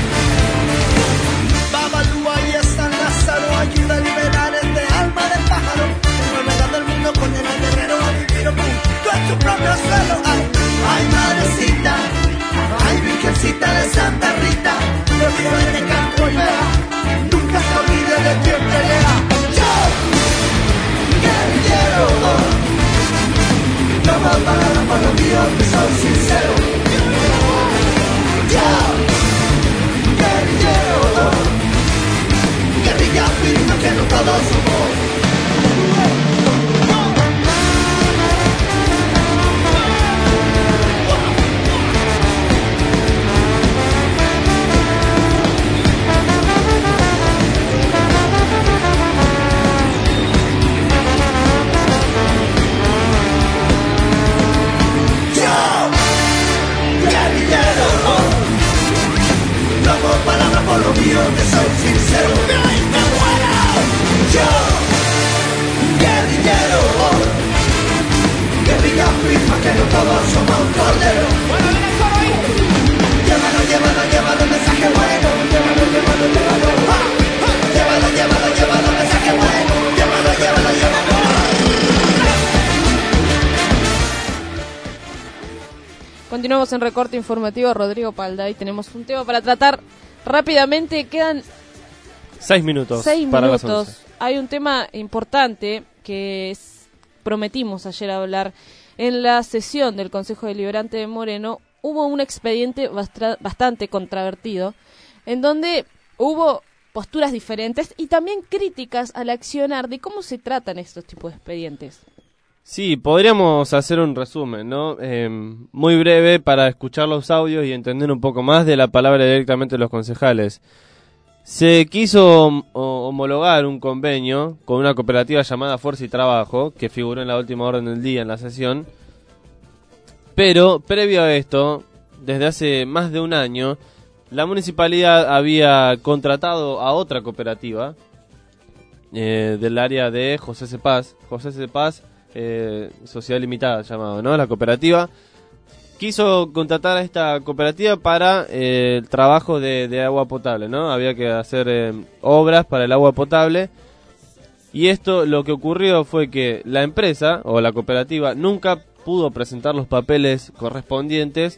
C: Babalú, ahí está Lázaro, ayuda a liberar este alma de pájaro. Enfermedad del mundo condena al guerrero a vivir oculto en su propio suelo. Ay, madrecita, ay, virgencita de Santa Rita, yo vivo en el campo y vea, nunca se olvide de quien pelea. Yo, guerrillero, no voy a pagar por lo mío, que soy sincero. Yo, guerrillero, guerrilla afirma que no todos somos. No hago palabras por lo mío, que soy sincero. Yo, guerrillero, guerrilla afirma que no todos somos corderos. Llévalo, llévalo, llévalo, mensaje bueno. Llévalo, llévalo, llévalo. Llévalo, llévalo, llévalo, mensaje bueno. Llévalo, llévalo, llévalo.
E: Continuamos en Recorte Informativo, Rodrigo Palda, y tenemos un tema para tratar rápidamente. Quedan
B: 6 minutos.
E: 6
B: para
E: minutos.
B: las 11.
E: Hay un tema importante que prometimos ayer hablar en la sesión del Consejo Deliberante de Moreno. Hubo un expediente bastante controvertido, en donde hubo posturas diferentes y también críticas al accionar de cómo se tratan estos tipos de expedientes.
B: Sí, podríamos hacer un resumen, ¿no? Muy breve para escuchar los audios y entender un poco más de la palabra directamente de los concejales. Se quiso homologar un convenio con una cooperativa llamada Fuerza y Trabajo, que figuró en la última orden del día en la sesión. Pero, previo a esto, desde hace más de un año, la municipalidad había contratado a otra cooperativa del área de José C. Paz, Sociedad Limitada llamado, ¿no? La cooperativa quiso contratar a esta cooperativa para el trabajo de agua potable, ¿no? Había que hacer obras para el agua potable, y esto, lo que ocurrió fue que la empresa o la cooperativa nunca pudo presentar los papeles correspondientes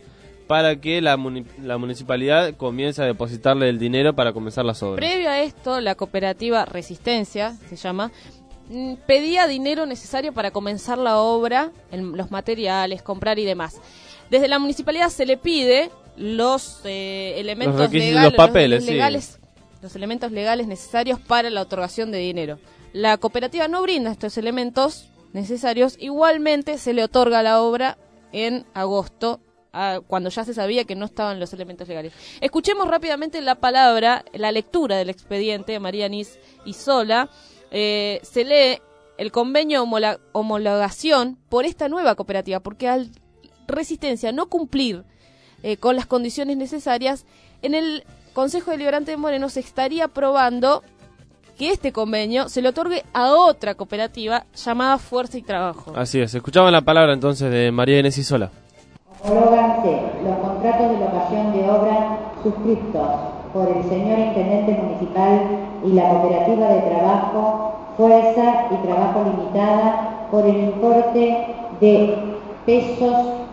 B: para que la municipalidad comience a depositarle el dinero para comenzar las obras.
E: Previo a esto, la cooperativa Resistencia, se llama, pedía dinero necesario para comenzar la obra, los materiales, comprar y demás. Desde la municipalidad se le pide los elementos legales,
B: los papeles,
E: los elementos legales necesarios para la otorgación de dinero. La cooperativa no brinda estos elementos necesarios, igualmente se le otorga la obra en agosto, cuando ya se sabía que no estaban los elementos legales. Escuchemos rápidamente la lectura del expediente de María Anís Isola. Se lee el convenio de homologación por esta nueva cooperativa, porque al Resistencia no cumplir con las condiciones necesarias, en el Consejo Deliberante de Moreno se estaría aprobando que este convenio se le otorgue a otra cooperativa llamada Fuerza y Trabajo.
B: Así es, escuchamos la palabra entonces de María Inés Isola.
O: Homológanse los contratos de locación de obra suscriptos por el señor Intendente Municipal y la Cooperativa de Trabajo Fuerza y Trabajo Limitada por el importe de pesos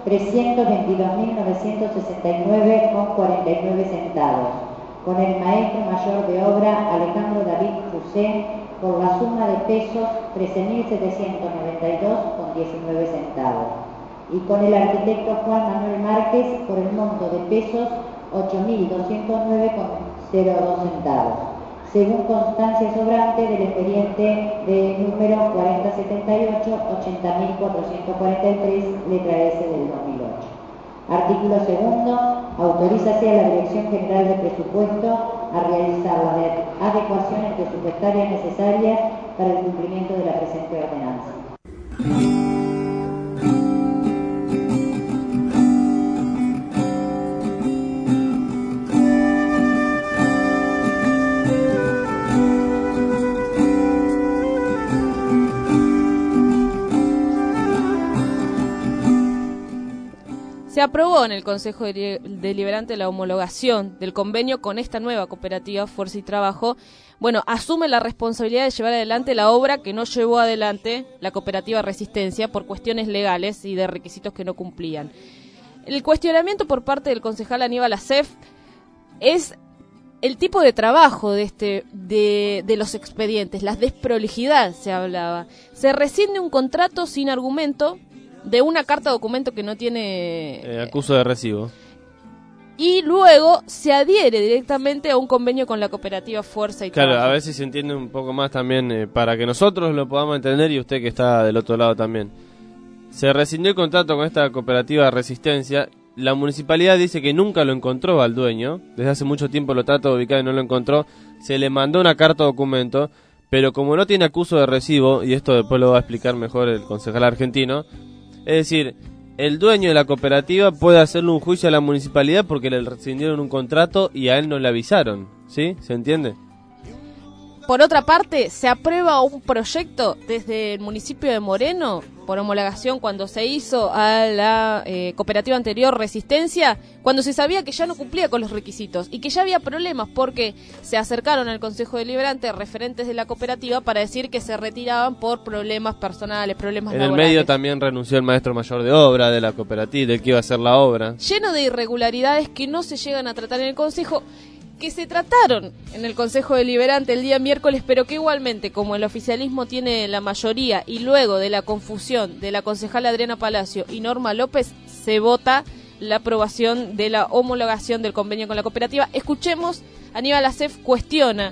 O: 322.969,49 con el maestro mayor de obra Alejandro David Fusé por la suma de pesos 13.792,19 y con el arquitecto Juan Manuel Márquez por el monto de pesos 8.209,02, según constancia sobrante del expediente de número 4078-80.443, letra S del 2008. Artículo segundo. Autorízase a la Dirección General de Presupuesto a realizar las adecuaciones presupuestarias necesarias para el cumplimiento de la presente ordenanza.
E: Se aprobó en el Consejo Deliberante la homologación del convenio con esta nueva cooperativa Fuerza y Trabajo. Bueno, asume la responsabilidad de llevar adelante la obra que no llevó adelante la cooperativa Resistencia por cuestiones legales y de requisitos que no cumplían. El cuestionamiento por parte del concejal Aníbal Acef es el tipo de trabajo de los expedientes, la desprolijidad se hablaba. Se rescinde un contrato sin argumento de una carta documento que no tiene
B: acuso de recibo,
E: y luego se adhiere directamente a un convenio con la cooperativa Fuerza y Trabajo.
B: Claro, a ver si se entiende un poco más también, para que nosotros lo podamos entender y usted que está del otro lado también. Se rescindió el contrato con esta cooperativa Resistencia. La municipalidad dice que nunca lo encontró al dueño, desde hace mucho tiempo lo trata de ubicar y no lo encontró. Se le mandó una carta documento, pero como no tiene acuso de recibo, y esto después lo va a explicar mejor el concejal argentino, es decir, el dueño de la cooperativa puede hacerle un juicio a la municipalidad porque le rescindieron un contrato y a él no le avisaron, ¿sí? ¿Se entiende?
E: Por otra parte, se aprueba un proyecto desde el municipio de Moreno por homologación cuando se hizo a la cooperativa anterior Resistencia, cuando se sabía que ya no cumplía con los requisitos y que ya había problemas porque se acercaron al Consejo Deliberante referentes de la cooperativa para decir que se retiraban por problemas personales, problemas laborales.
B: En el medio también renunció el maestro mayor de obra de la cooperativa, del que iba a hacer la obra.
E: Lleno de irregularidades que no se llegan a tratar en el Consejo, que se trataron en el Consejo Deliberante el día miércoles, pero que igualmente, como el oficialismo tiene la mayoría y luego de la confusión de la concejala Adriana Palacio y Norma López, se vota la aprobación de la homologación del convenio con la cooperativa. Escuchemos, Aníbal Acef cuestiona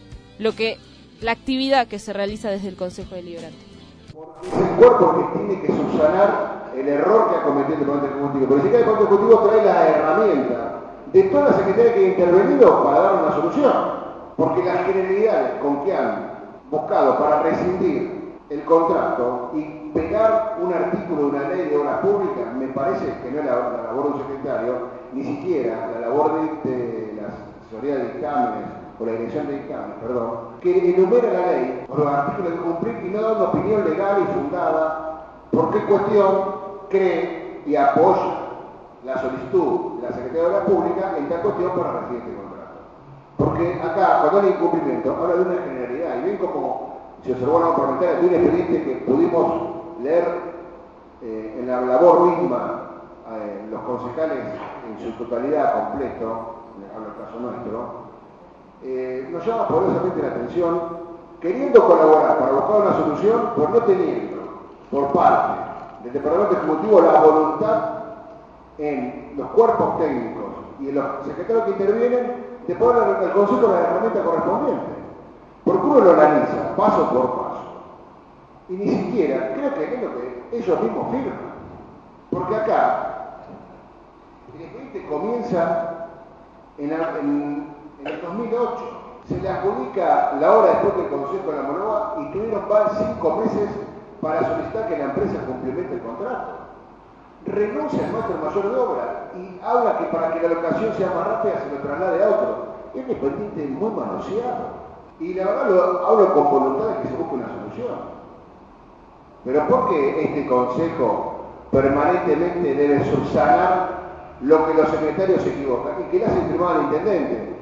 E: la actividad que se realiza desde el Consejo Deliberante.
P: Es el cuerpo que tiene que subsanar el error que ha cometido el Poder Ejecutivo, pero si cada Poder Ejecutivo trae la herramienta de todas las secretarías que han intervenido para dar una solución, porque las generalidades con que han buscado para rescindir el contrato y pegar un artículo de una ley de obras públicas, me parece que no es la labor de un secretario, ni siquiera la labor de la asesoría de dictámenes o la dirección de dictámenes, perdón, que enumera la ley por los artículos que cumplir y no da una opinión legal y fundada por qué cuestión cree y apoya la solicitud de la Secretaría de Obras Públicas en tal cuestión para recibir este contrato. Porque acá, cuando hay incumplimiento, habla de una generalidad, y bien como se observó en la parlamentaria de un expediente que pudimos leer en la labor misma los concejales en su totalidad completo, hablo del caso nuestro, nos llama poderosamente la atención, queriendo colaborar para buscar una solución, pero no teniendo por parte del Departamento Ejecutivo la voluntad en los cuerpos técnicos y en los secretarios que intervienen de poner al Consejo la herramienta correspondiente. Porque uno lo analiza paso por paso. Y ni siquiera, creo que es lo que ellos mismos firman. Porque acá, el expediente comienza en el 2008. Se le adjudica la hora después del Consejo de la Monova y tuvieron 5 meses para solicitar que la empresa cumplimente el contrato. Renuncia al maestro mayor de obra y habla que para que la locación sea más rápida se lo traslade a otro. Es un expediente muy manoseado. Y la verdad hablo con voluntad de que se busque una solución. Pero ¿por qué este Consejo permanentemente debe subsanar lo que los secretarios se equivocan y que le hacen firmar al intendente?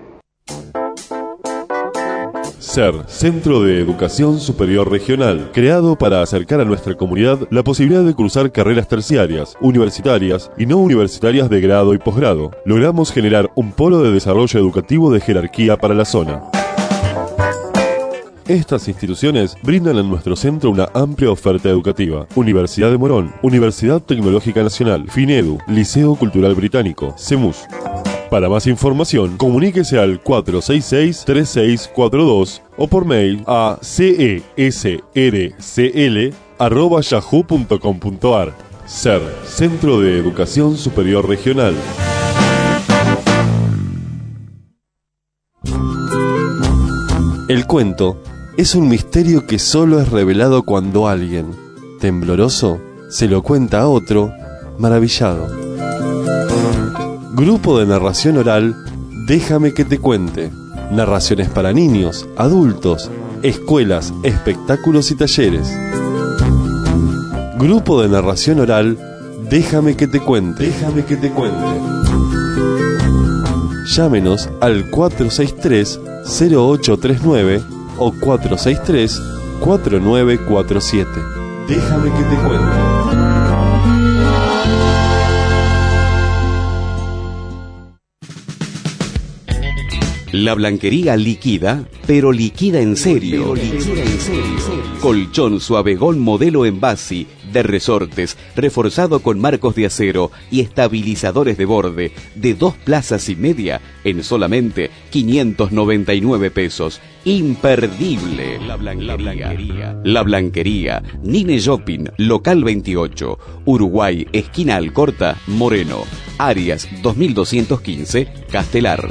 T: SER, Centro de Educación Superior Regional, creado para acercar a nuestra comunidad la posibilidad de cursar carreras terciarias, universitarias y no universitarias de grado y posgrado. Logramos generar un polo de desarrollo educativo de jerarquía para la zona. Estas instituciones brindan en nuestro centro una amplia oferta educativa. Universidad de Morón, Universidad Tecnológica Nacional, FINEDU, Liceo Cultural Británico, CEMUS. Para más información, comuníquese al 466-3642 o por mail a cesrcl@yahoo.com.ar. SER, Centro de Educación Superior Regional. El cuento es un misterio que solo es revelado cuando alguien, tembloroso, se lo cuenta a otro, maravillado. Grupo de narración oral, Déjame que te cuente. Narraciones para niños, adultos, escuelas, espectáculos y talleres. Grupo de narración oral, Déjame que te cuente. Déjame que te cuente. Llámenos al 463-0839 o 463-4947. Déjame que te cuente.
R: La Blanquería liquida, pero liquida en serio. Colchón Suavegón modelo Envasi, de resortes, reforzado con marcos de acero y estabilizadores de borde, de 2 plazas y media, en solamente 599 pesos. Imperdible. La Blanquería. Nine Shopping, local 28, Uruguay, esquina Alcorta, Moreno. Arias 2215, Castelar.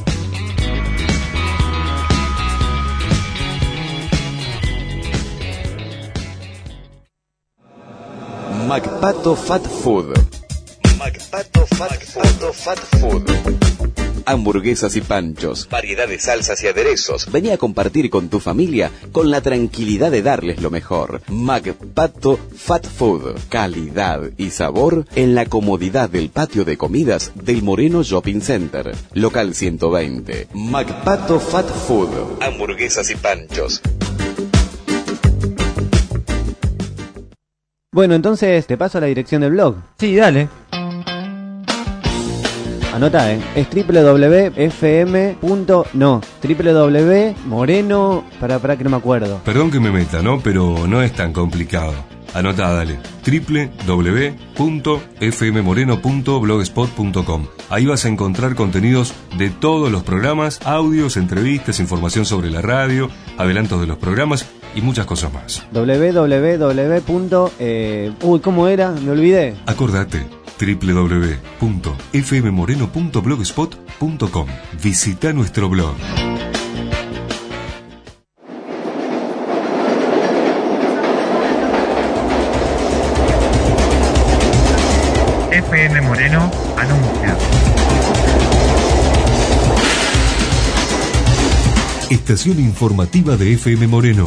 R: McPato Fat Food. McPato Fat Food. Hamburguesas y panchos, variedad de salsas y aderezos. Vení a compartir con tu familia con la tranquilidad de darles lo mejor. McPato Fat Food. Calidad y sabor en la comodidad del patio de comidas del Moreno Shopping Center. Local 120. McPato Fat Food. Hamburguesas y panchos.
X: Bueno, entonces te paso la dirección del blog.
S: Sí, dale.
X: Anota, es www.moreno... Para que no me acuerdo.
A: Perdón que me meta, ¿no? Pero no es tan complicado. Anotá, dale. www.fmmoreno.blogspot.com. Ahí vas a encontrar contenidos de todos los programas, audios, entrevistas, información sobre la radio, adelantos de los programas y muchas cosas más.
X: ¿Cómo era? Me olvidé.
A: Acordate, www.fmmoreno.blogspot.com. Visita nuestro blog.
M: FM Moreno anuncia.
A: Estación informativa de FM Moreno.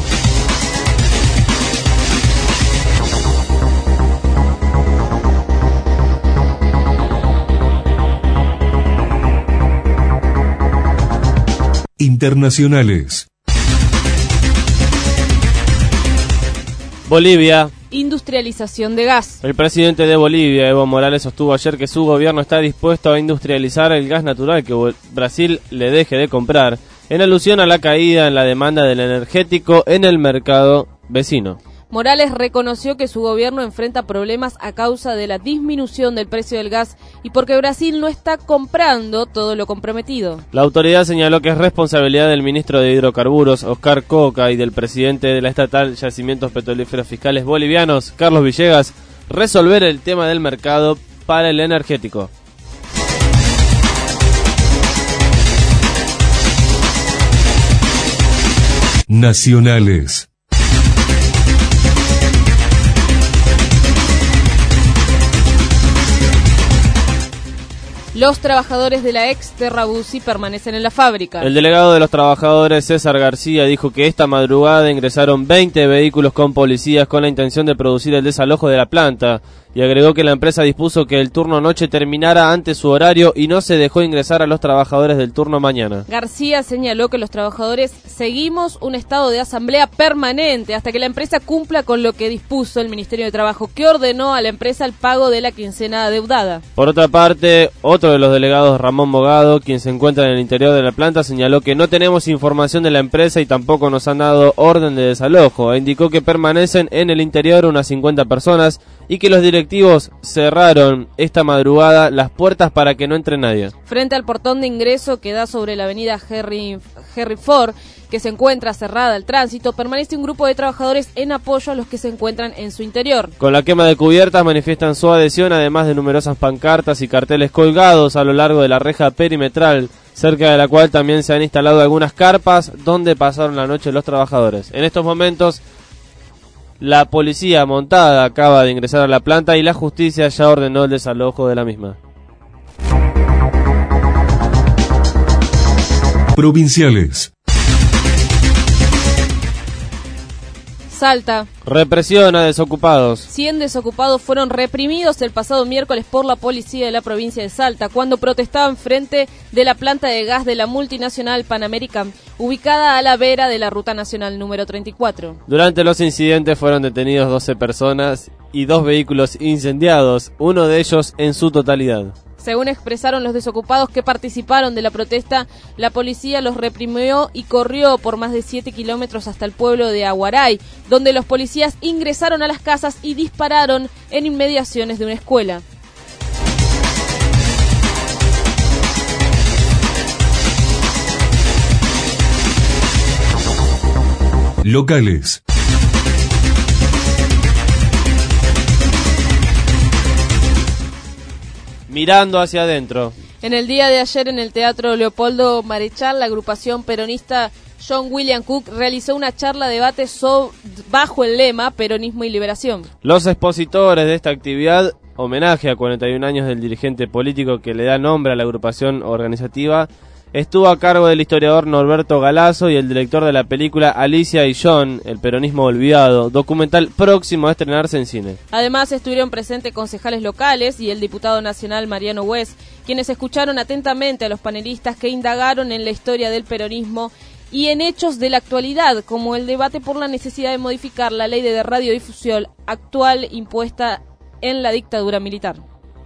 A: Internacionales.
B: Bolivia
E: industrialización de gas.
B: El presidente de Bolivia, Evo Morales, sostuvo ayer que su gobierno está dispuesto a industrializar el gas natural que Brasil le deje de comprar, en alusión a la caída en la demanda del energético en el mercado vecino.
E: Morales reconoció que su gobierno enfrenta problemas a causa de la disminución del precio del gas y porque Brasil no está comprando todo lo comprometido.
B: La autoridad señaló que es responsabilidad del ministro de Hidrocarburos, Oscar Coca, y del presidente de la estatal Yacimientos Petrolíferos Fiscales Bolivianos, Carlos Villegas, resolver el tema del mercado para el energético.
A: Nacionales.
E: Los trabajadores de la ex Terrabusi permanecen en la fábrica.
B: El delegado de los trabajadores, César García, dijo que esta madrugada ingresaron 20 vehículos con policías con la intención de producir el desalojo de la planta, y agregó que la empresa dispuso que el turno noche terminara antes su horario y no se dejó ingresar a los trabajadores del turno mañana.
E: García señaló que los trabajadores seguimos un estado de asamblea permanente hasta que la empresa cumpla con lo que dispuso el Ministerio de Trabajo, que ordenó a la empresa el pago de la quincena adeudada.
B: Por otra parte, otro de los delegados, Ramón Bogado, quien se encuentra en el interior de la planta, señaló que no tenemos información de la empresa y tampoco nos han dado orden de desalojo, e indicó que permanecen en el interior unas 50 personas y que los directivos cerraron esta madrugada las puertas para que no entre nadie.
E: Frente al portón de ingreso que da sobre la avenida Henry Ford, que se encuentra cerrada al tránsito, permanece un grupo de trabajadores en apoyo a los que se encuentran en su interior.
B: Con la quema de cubiertas manifiestan su adhesión, además de numerosas pancartas y carteles colgados a lo largo de la reja perimetral, cerca de la cual también se han instalado algunas carpas donde pasaron la noche los trabajadores. En estos momentos, la policía montada acaba de ingresar a la planta y la justicia ya ordenó el desalojo de la misma.
A: Provinciales.
E: Salta.
B: Represión a desocupados.
E: 100 desocupados fueron reprimidos el pasado miércoles por la policía de la provincia de Salta cuando protestaban frente de la planta de gas de la multinacional Pan American, ubicada a la vera de la ruta nacional número 34.
B: Durante los incidentes fueron detenidos 12 personas y 2 vehículos incendiados, uno de ellos en su totalidad.
E: Según expresaron los desocupados que participaron de la protesta, la policía los reprimió y corrió por más de 7 kilómetros hasta el pueblo de Aguaray, donde los policías ingresaron a las casas y dispararon en inmediaciones de una escuela.
A: Locales.
B: Mirando hacia adentro.
E: En el día de ayer en el Teatro Leopoldo Marechal, la agrupación peronista John William Cook realizó una charla debate bajo el lema Peronismo y Liberación.
B: Los expositores de esta actividad, homenaje a 41 años del dirigente político que le da nombre a la agrupación organizativa, estuvo a cargo del historiador Norberto Galazo y el director de la película Alicia y John, El peronismo olvidado, documental próximo a estrenarse en cine.
E: Además estuvieron presentes concejales locales y el diputado nacional Mariano West, quienes escucharon atentamente a los panelistas que indagaron en la historia del peronismo y en hechos de la actualidad, como el debate por la necesidad de modificar la ley de radiodifusión actual impuesta en la dictadura militar.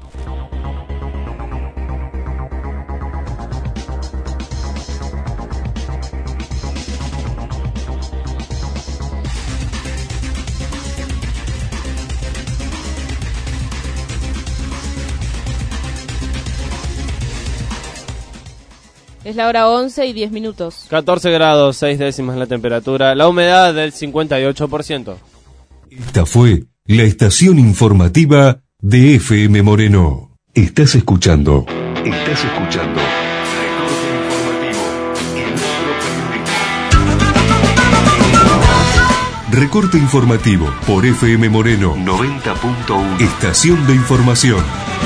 E: Es la hora 11 y 10 minutos.
B: 14 grados, 6 décimas la temperatura, la humedad del 58%.
A: Esta fue la estación informativa de FM Moreno. Estás escuchando. Recorte informativo en nuestro periodismo. Recorte informativo por FM Moreno 90.1. Estación de información.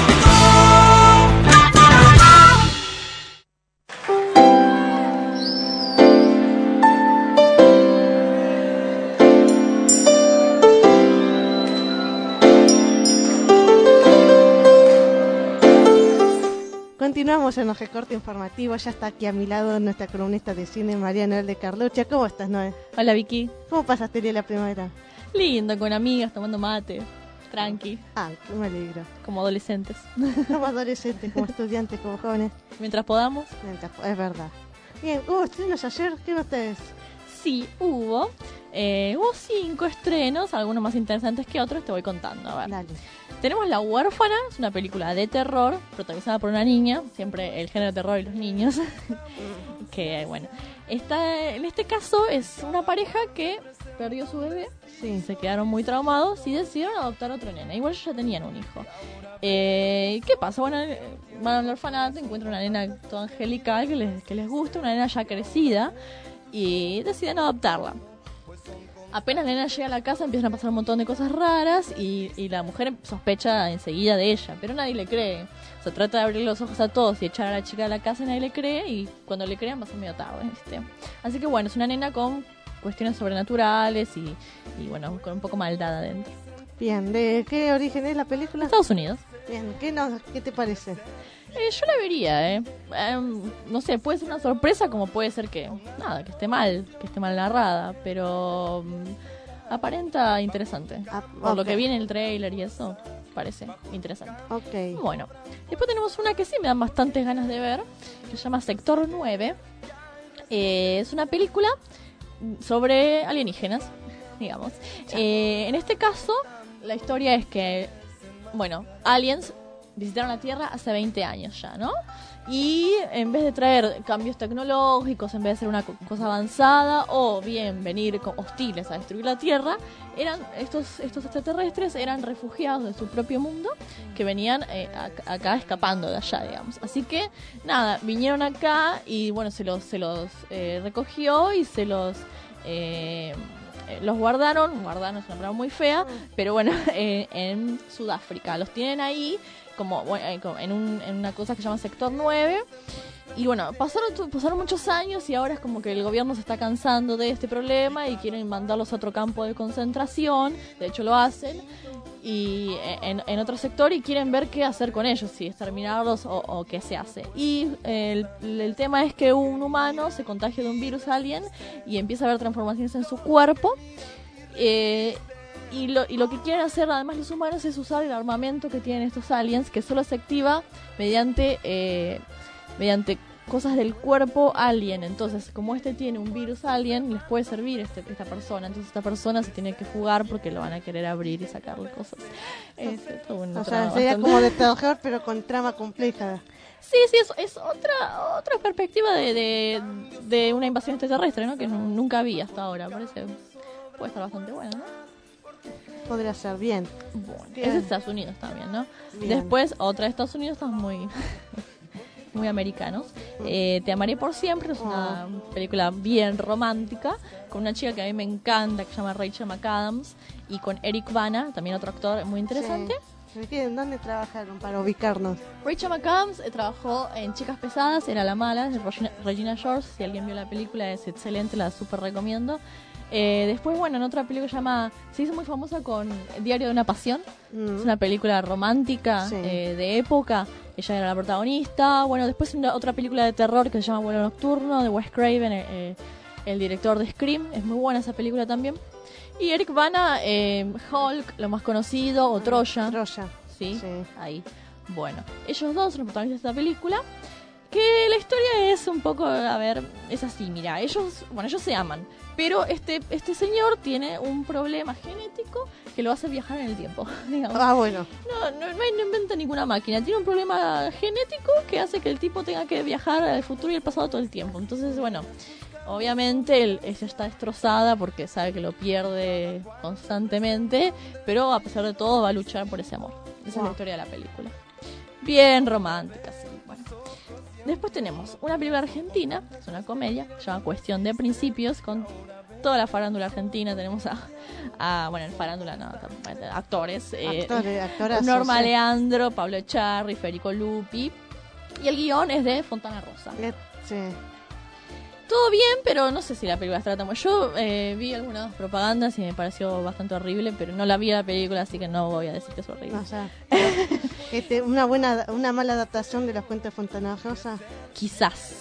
D: Continuamos en los recortes informativos. Ya está aquí a mi lado nuestra columnista de cine, María Noel de Carlucha. ¿Cómo estás, Noel?
E: Hola, Vicky.
D: ¿Cómo pasaste el día de la primavera?
K: Lindo, con amigas, tomando mate, tranqui.
D: Ah, me alegro.
K: Como adolescentes.
D: Como adolescentes, como estudiantes, como jóvenes.
K: Mientras podamos.
D: Es verdad. Bien, hubo estrenos ayer, ¿qué notas?
K: Sí, hubo 5 estrenos, algunos más interesantes que otros, te voy contando. A ver.
D: Dale.
K: Tenemos La Huérfana, es una película de terror protagonizada por una niña, siempre el género de terror y los niños. Que bueno, en este caso es una pareja que perdió su bebé, se quedaron muy traumados y decidieron adoptar otro nena. Igual ya tenían un hijo. ¿Qué pasa? Bueno, van al orfanato, encuentran una nena toda angelical que les gusta, una nena ya crecida, y deciden adoptarla. Apenas la nena llega a la casa empiezan a pasar un montón de cosas raras y la mujer sospecha enseguida de ella, pero nadie le cree. Se trata de abrir los ojos a todos y echar a la chica de la casa y nadie le cree, y cuando le crean va a ser medio tarde, ¿viste? Así que bueno, es una nena con cuestiones sobrenaturales y bueno, con un poco maldad adentro.
D: Bien, ¿de qué origen es la película?
K: Estados Unidos.
D: Bien, ¿qué te parece?
K: Yo la vería, no sé, puede ser una sorpresa como puede ser que esté mal narrada, pero aparenta interesante. Por lo que viene el trailer y eso, parece interesante.
D: Okay.
K: Bueno, después tenemos una que sí me dan bastantes ganas de ver, que se llama Sector 9. Es una película sobre alienígenas, digamos. En este caso, la historia es que, bueno, aliens visitaron la Tierra hace 20 años ya, ¿no? Y en vez de traer cambios tecnológicos, en vez de ser una cosa avanzada, o bien venir hostiles a destruir la Tierra, estos extraterrestres eran refugiados de su propio mundo que venían acá escapando de allá, digamos. Así que, nada, vinieron acá y, bueno, se los recogió y se los guardaron es una palabra muy fea, pero bueno, en Sudáfrica. Los tienen ahí como en una cosa que se llama Sector 9. Y bueno, pasaron muchos años y ahora es como que el gobierno se está cansando de este problema y quieren mandarlos a otro campo de concentración. De hecho lo hacen, y en otro sector, y quieren ver qué hacer con ellos, si exterminarlos o qué se hace. Y el tema es que un humano se contagia de un virus alien y empieza a haber transformaciones en su cuerpo. Y lo que quieren hacer además los humanos es usar el armamento que tienen estos aliens, que solo se activa mediante cosas del cuerpo alien. Entonces, como tiene un virus alien, les puede servir esta persona. Entonces esta persona se tiene que jugar porque lo van a querer abrir y sacarle cosas.
D: O sea, sería como de terror, pero con trama compleja.
K: Sí, es otra perspectiva de una invasión extraterrestre, ¿no? Que nunca había hasta ahora. Parece puede estar bastante buena, ¿no?
D: Podría ser bien.
K: Bueno, es de Estados Unidos también, ¿no? Bien. Después, otra de Estados Unidos, estamos muy americanos. Te amaré por siempre, es una película bien romántica, con una chica que a mí me encanta, que se llama Rachel McAdams, y con Eric Bana, también otro actor muy interesante.
D: Sí. ¿En dónde trabajaron para ubicarnos?
K: Rachel McAdams trabajó en Chicas Pesadas, era la mala, de Regina George. Si alguien vio la película es excelente, la súper recomiendo. Después, bueno, en otra película se hizo muy famosa con Diario de una Pasión. Es una película romántica de época. Ella era la protagonista. Bueno, después otra película de terror que se llama Vuelo Nocturno, de Wes Craven, el director de Scream. Es muy buena esa película también. Y Eric Bana, Hulk, lo más conocido, o Troya. ¿Sí? Ahí. Bueno, ellos dos son los protagonistas de esta película. Que la historia es un poco, es así, mira, ellos se aman, pero este señor tiene un problema genético que lo hace viajar en el tiempo, digamos.
D: Bueno.
K: No inventa ninguna máquina, tiene un problema genético que hace que el tipo tenga que viajar al futuro y el pasado todo el tiempo. Entonces, bueno, obviamente ella está destrozada porque sabe que lo pierde constantemente, pero a pesar de todo va a luchar por ese amor. Esa es la historia de la película. Bien romántica, sí. Bueno. Después tenemos una película argentina, es una comedia, se llama Cuestión de Principios, con toda la farándula argentina. Tenemos actores, Norma Leandro, Pablo Echarri, Federico Lupi, y el guión es de Fontana Rosa.
D: Sí.
K: Todo bien, pero no sé si la película está tan buena. Yo vi algunas propagandas y me pareció bastante horrible, pero no la vi la película, así que no voy a decir que es horrible.
D: O sea, una mala adaptación de los cuentos de Fontana Rosa.
K: Quizás.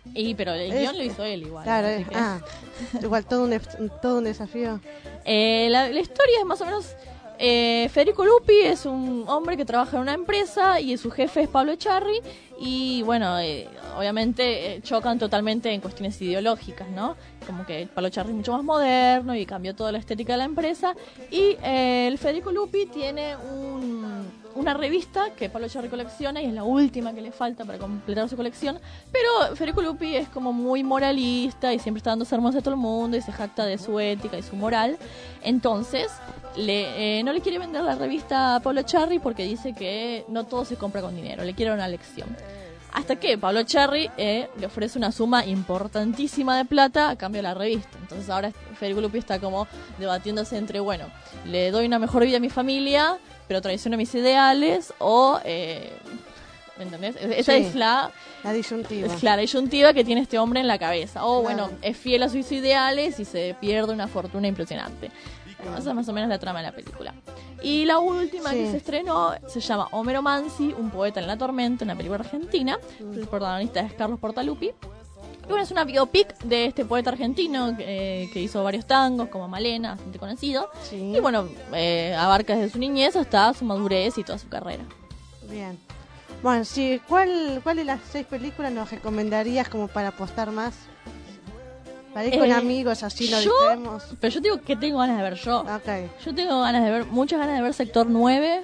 K: Pero el guión lo hizo él igual.
D: Claro,
K: así que...
D: igual todo un desafío.
K: La historia es más o menos... Federico Lupi es un hombre que trabaja en una empresa y su jefe es Pablo Echarri y bueno, obviamente chocan totalmente en cuestiones ideológicas, ¿no? Como que Pablo Echarri es mucho más moderno y cambió toda la estética de la empresa y el Federico Lupi tiene una revista que Pablo Echarri colecciona y es la última que le falta para completar su colección, pero Federico Lupi es como muy moralista y siempre está dando sermones a todo el mundo y se jacta de su ética y su moral, entonces no le quiere vender la revista a Pablo Echarri porque dice que no todo se compra con dinero, le quiere una lección. Hasta que Pablo Echarri le ofrece una suma importantísima de plata a cambio de la revista. Entonces ahora Federico Lupi está como debatiéndose entre, bueno, le doy una mejor vida a mi familia, pero traiciono mis ideales, o... ¿me entendés? Esa es la
D: disyuntiva.
K: Es la disyuntiva que tiene este hombre en la cabeza. O bueno, es fiel a sus ideales y se pierde una fortuna impresionante. Esa es más o menos la trama de la película. Y la última que se estrenó se llama Homero Mansi, un poeta en la tormenta, una película argentina. El protagonista es Carlos Portaluppi. Y bueno, es una biopic de este poeta argentino que hizo varios tangos, como Malena, bastante conocido. Y bueno, abarca desde su niñez hasta su madurez y toda su carrera.
D: Bien. Bueno, sí, ¿cuál de las 6 películas nos recomendarías como para apostar más? Para ir con amigos, así lo distraemos.
K: Pero yo digo que tengo ganas de ver yo.
D: Okay.
K: Yo tengo muchas ganas de ver Sector 9.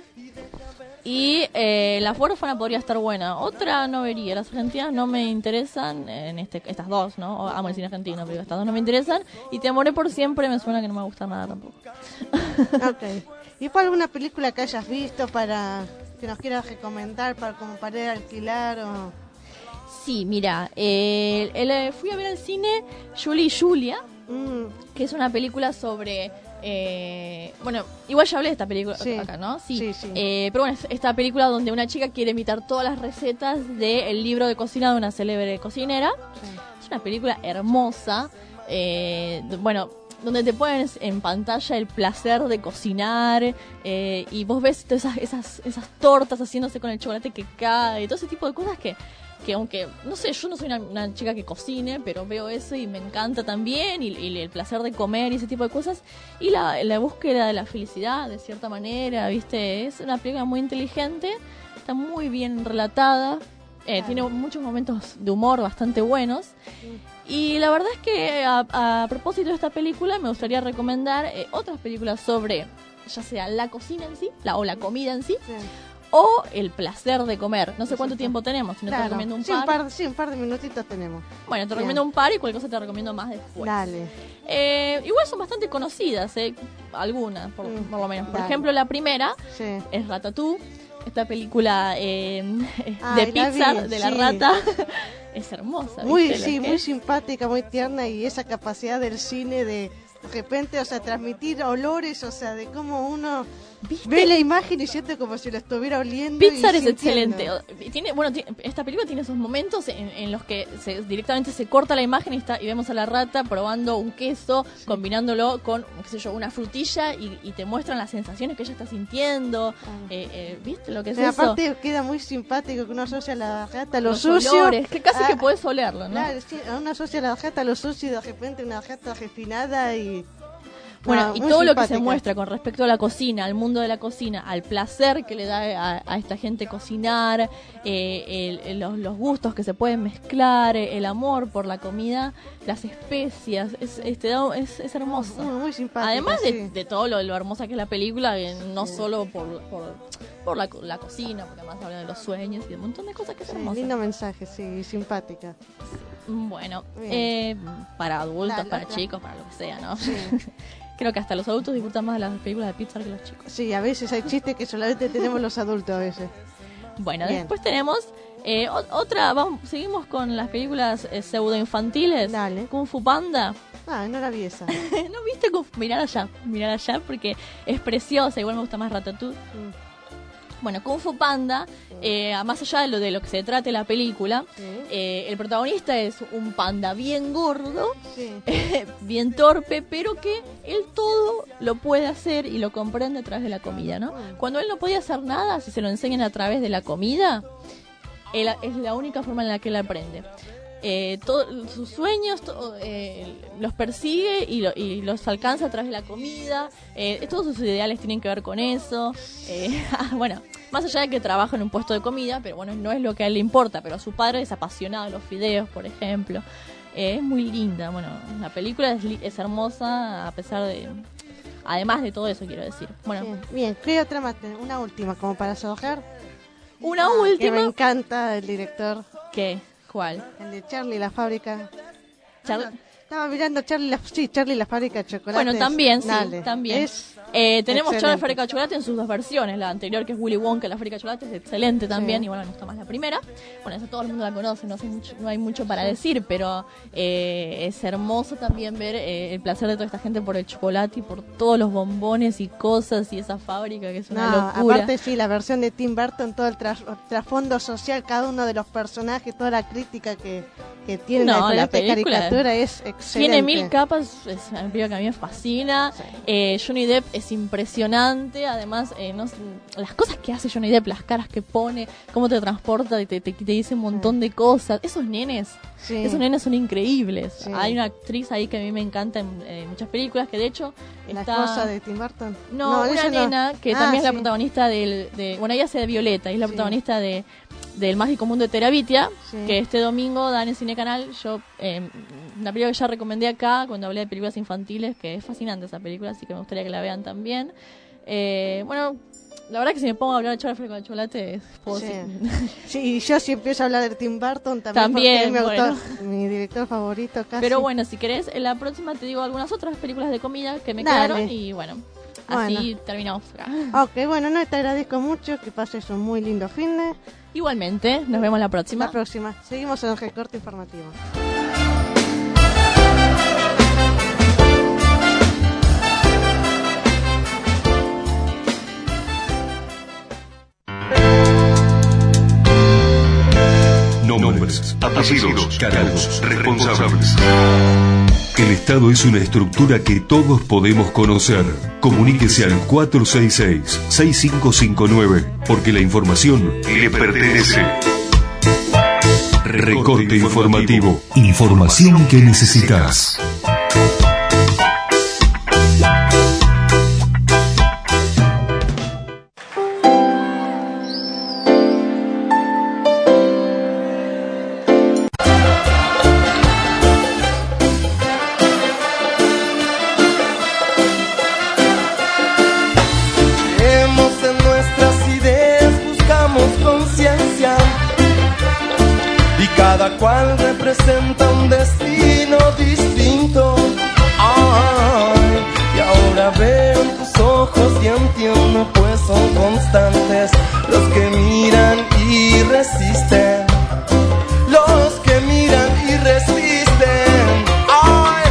K: Y La Huérfana podría estar buena. Otra no vería. Las argentinas no me interesan. Estas dos, ¿no? Amo el cine argentino, pero estas dos no me interesan. Y Te amoré por siempre me suena que no me va a gustar nada tampoco.
D: Ok. ¿Y por alguna película que hayas visto para que nos quieras recomendar como para ir a alquilar o...?
K: Sí, mira, fui a ver al cine Julie y Julia, que es una película sobre... bueno, igual ya hablé de esta película acá, ¿no? Sí. Pero bueno, esta película donde una chica quiere imitar todas las recetas del libro de cocina de una célebre cocinera. Sí. Es una película hermosa. Bueno, donde te ponen en pantalla el placer de cocinar y vos ves todas esas tortas haciéndose con el chocolate que cae y todo ese tipo de cosas que aunque, no sé, yo no soy una chica que cocine, pero veo eso y me encanta también, y el placer de comer y ese tipo de cosas, y la búsqueda de la felicidad, de cierta manera, ¿viste? Es una película muy inteligente, está muy bien relatada, tiene muchos momentos de humor bastante buenos, y la verdad es que a propósito de esta película me gustaría recomendar otras películas sobre, ya sea la cocina en sí, o la comida en sí, o el placer de comer. No sé cuánto tiempo tenemos, si no te recomiendo un par.
D: Un par de minutitos tenemos.
K: Bueno, te recomiendo un par y cualquier cosa te recomiendo más después.
D: Dale.
K: Igual son bastante conocidas, algunas, por lo menos. Por ejemplo, la primera es Ratatouille, esta película de Pixar, de la rata. Es hermosa.
D: Muy simpática, muy tierna, y esa capacidad del cine de repente, o sea, transmitir olores, o sea, de cómo uno... ¿Viste? Ve la imagen y siente como si lo estuviera oliendo.
K: Pixar es excelente. Esta película tiene esos momentos en los que directamente se corta la imagen y vemos a la rata probando un queso, combinándolo con, qué sé yo, una frutilla, y te muestran las sensaciones que ella está sintiendo. ¿Viste lo que es eso?
D: Aparte queda muy simpático que uno asocia a la rata a lo
K: los
D: sucio.
K: Olores, que casi que puedes olerlo, ¿no?
D: Claro, sí, uno asocia a la rata a lo sucio y de repente una rata refinada y...
K: Bueno, y todo lo que se muestra con respecto a la cocina, al mundo de la cocina, al placer que le da a esta gente cocinar, los gustos que se pueden mezclar, el amor por la comida, las especias, es hermoso.
D: Muy simpático.
K: Además de todo lo hermosa que es la película, no solo por la cocina, porque además habla de los sueños y de un montón de cosas que es hermosa.
D: Lindo mensaje, simpática.
K: Bueno, para adultos, para chicos, para lo que sea, ¿no? Sí. Creo que hasta los adultos disfrutan más de las películas de Pixar que los chicos.
D: Sí, a veces hay chistes que solamente tenemos los adultos a veces.
K: Bueno, después tenemos otra, seguimos con las películas pseudo infantiles.
D: Dale.
K: Kung Fu Panda.
D: No la vi esa.
K: ¿No viste Kung Fu? Mirar allá porque es preciosa, igual me gusta más Ratatouille. Bueno, Kung Fu Panda, más allá de lo que se trate la película, el protagonista es un panda bien gordo, bien torpe, pero que él todo lo puede hacer y lo comprende a través de la comida, ¿no? Cuando él no podía hacer nada, si se lo enseñan a través de la comida, es la única forma en la que él aprende. sus sueños los persigue y los alcanza a través de la comida. Todos sus ideales tienen que ver con eso. Bueno, más allá de que trabaja en un puesto de comida, pero bueno, no es lo que a él le importa, pero a su padre es apasionado de los fideos, por ejemplo. Es muy linda. Bueno, la película es hermosa, a pesar de... Además de todo eso, quiero decir. Bueno,
D: bien. ¿Qué otra más? Una última, como para cerrar.
K: Una última.
D: Que me encanta el director.
K: ¿Qué? ¿Cuál?
D: El de Charlie la fábrica. Estaba mirando Charlie la fábrica de chocolate.
K: Bueno, también,
D: Dale.
K: sí, también. Tenemos Charlie la fábrica de chocolate en sus dos versiones. La anterior, que es Willy Wonka, la fábrica de chocolate, es excelente también. Sí. Y bueno, me gusta más la primera. Bueno, esa todo el mundo la conoce, no hay mucho para decir, pero es hermoso también ver el placer de toda esta gente por el chocolate y por todos los bombones y cosas y esa fábrica que es una locura.
D: Aparte, sí, la versión de Tim Burton, todo el trasfondo social, cada uno de los personajes, toda la crítica que tiene la caricatura es excelente.
K: Tiene 1000 capas, es una película que a mí me fascina. Sí. Johnny Depp es impresionante, además las cosas que hace Johnny Depp, las caras que pone, cómo te transporta y te dice un montón de cosas. Esos nenes son increíbles. Sí. Hay una actriz ahí que a mí me encanta en muchas películas, que de hecho
D: ¿La esposa de Tim Burton?
K: No, una nena que también es la protagonista bueno, ella hace de Violeta y es la protagonista del Mágico Mundo de Terabitia, que este domingo dan en Cine Canal. Yo, una película que ya recomendé acá cuando hablé de películas infantiles, que es fascinante esa película, así que me gustaría que la vean también. Bueno, la verdad que si me pongo a hablar de Charlie la fábrica de chocolate, puedo decir.
D: Sí, y yo si empiezo a hablar de Tim Burton también me gustó, mi director favorito casi.
K: Pero bueno, si querés, en la próxima te digo algunas otras películas de comida que me quedaron y bueno, así terminamos acá.
D: Ok, bueno, te agradezco mucho, que pases un muy lindo fin de...
K: Igualmente, nos vemos la próxima.
D: Seguimos en el recorte informativo.
A: Nombres, apellidos, cargos, responsables. El Estado es una estructura que todos podemos conocer. Comuníquese al 466-6559, porque la información le pertenece. Recorte informativo. Información que necesitas.
C: Cada cual representa un destino distinto. Ay, y ahora veo en tus ojos y entiendo, pues son constantes los que miran y resisten. Los que miran y resisten. Ay.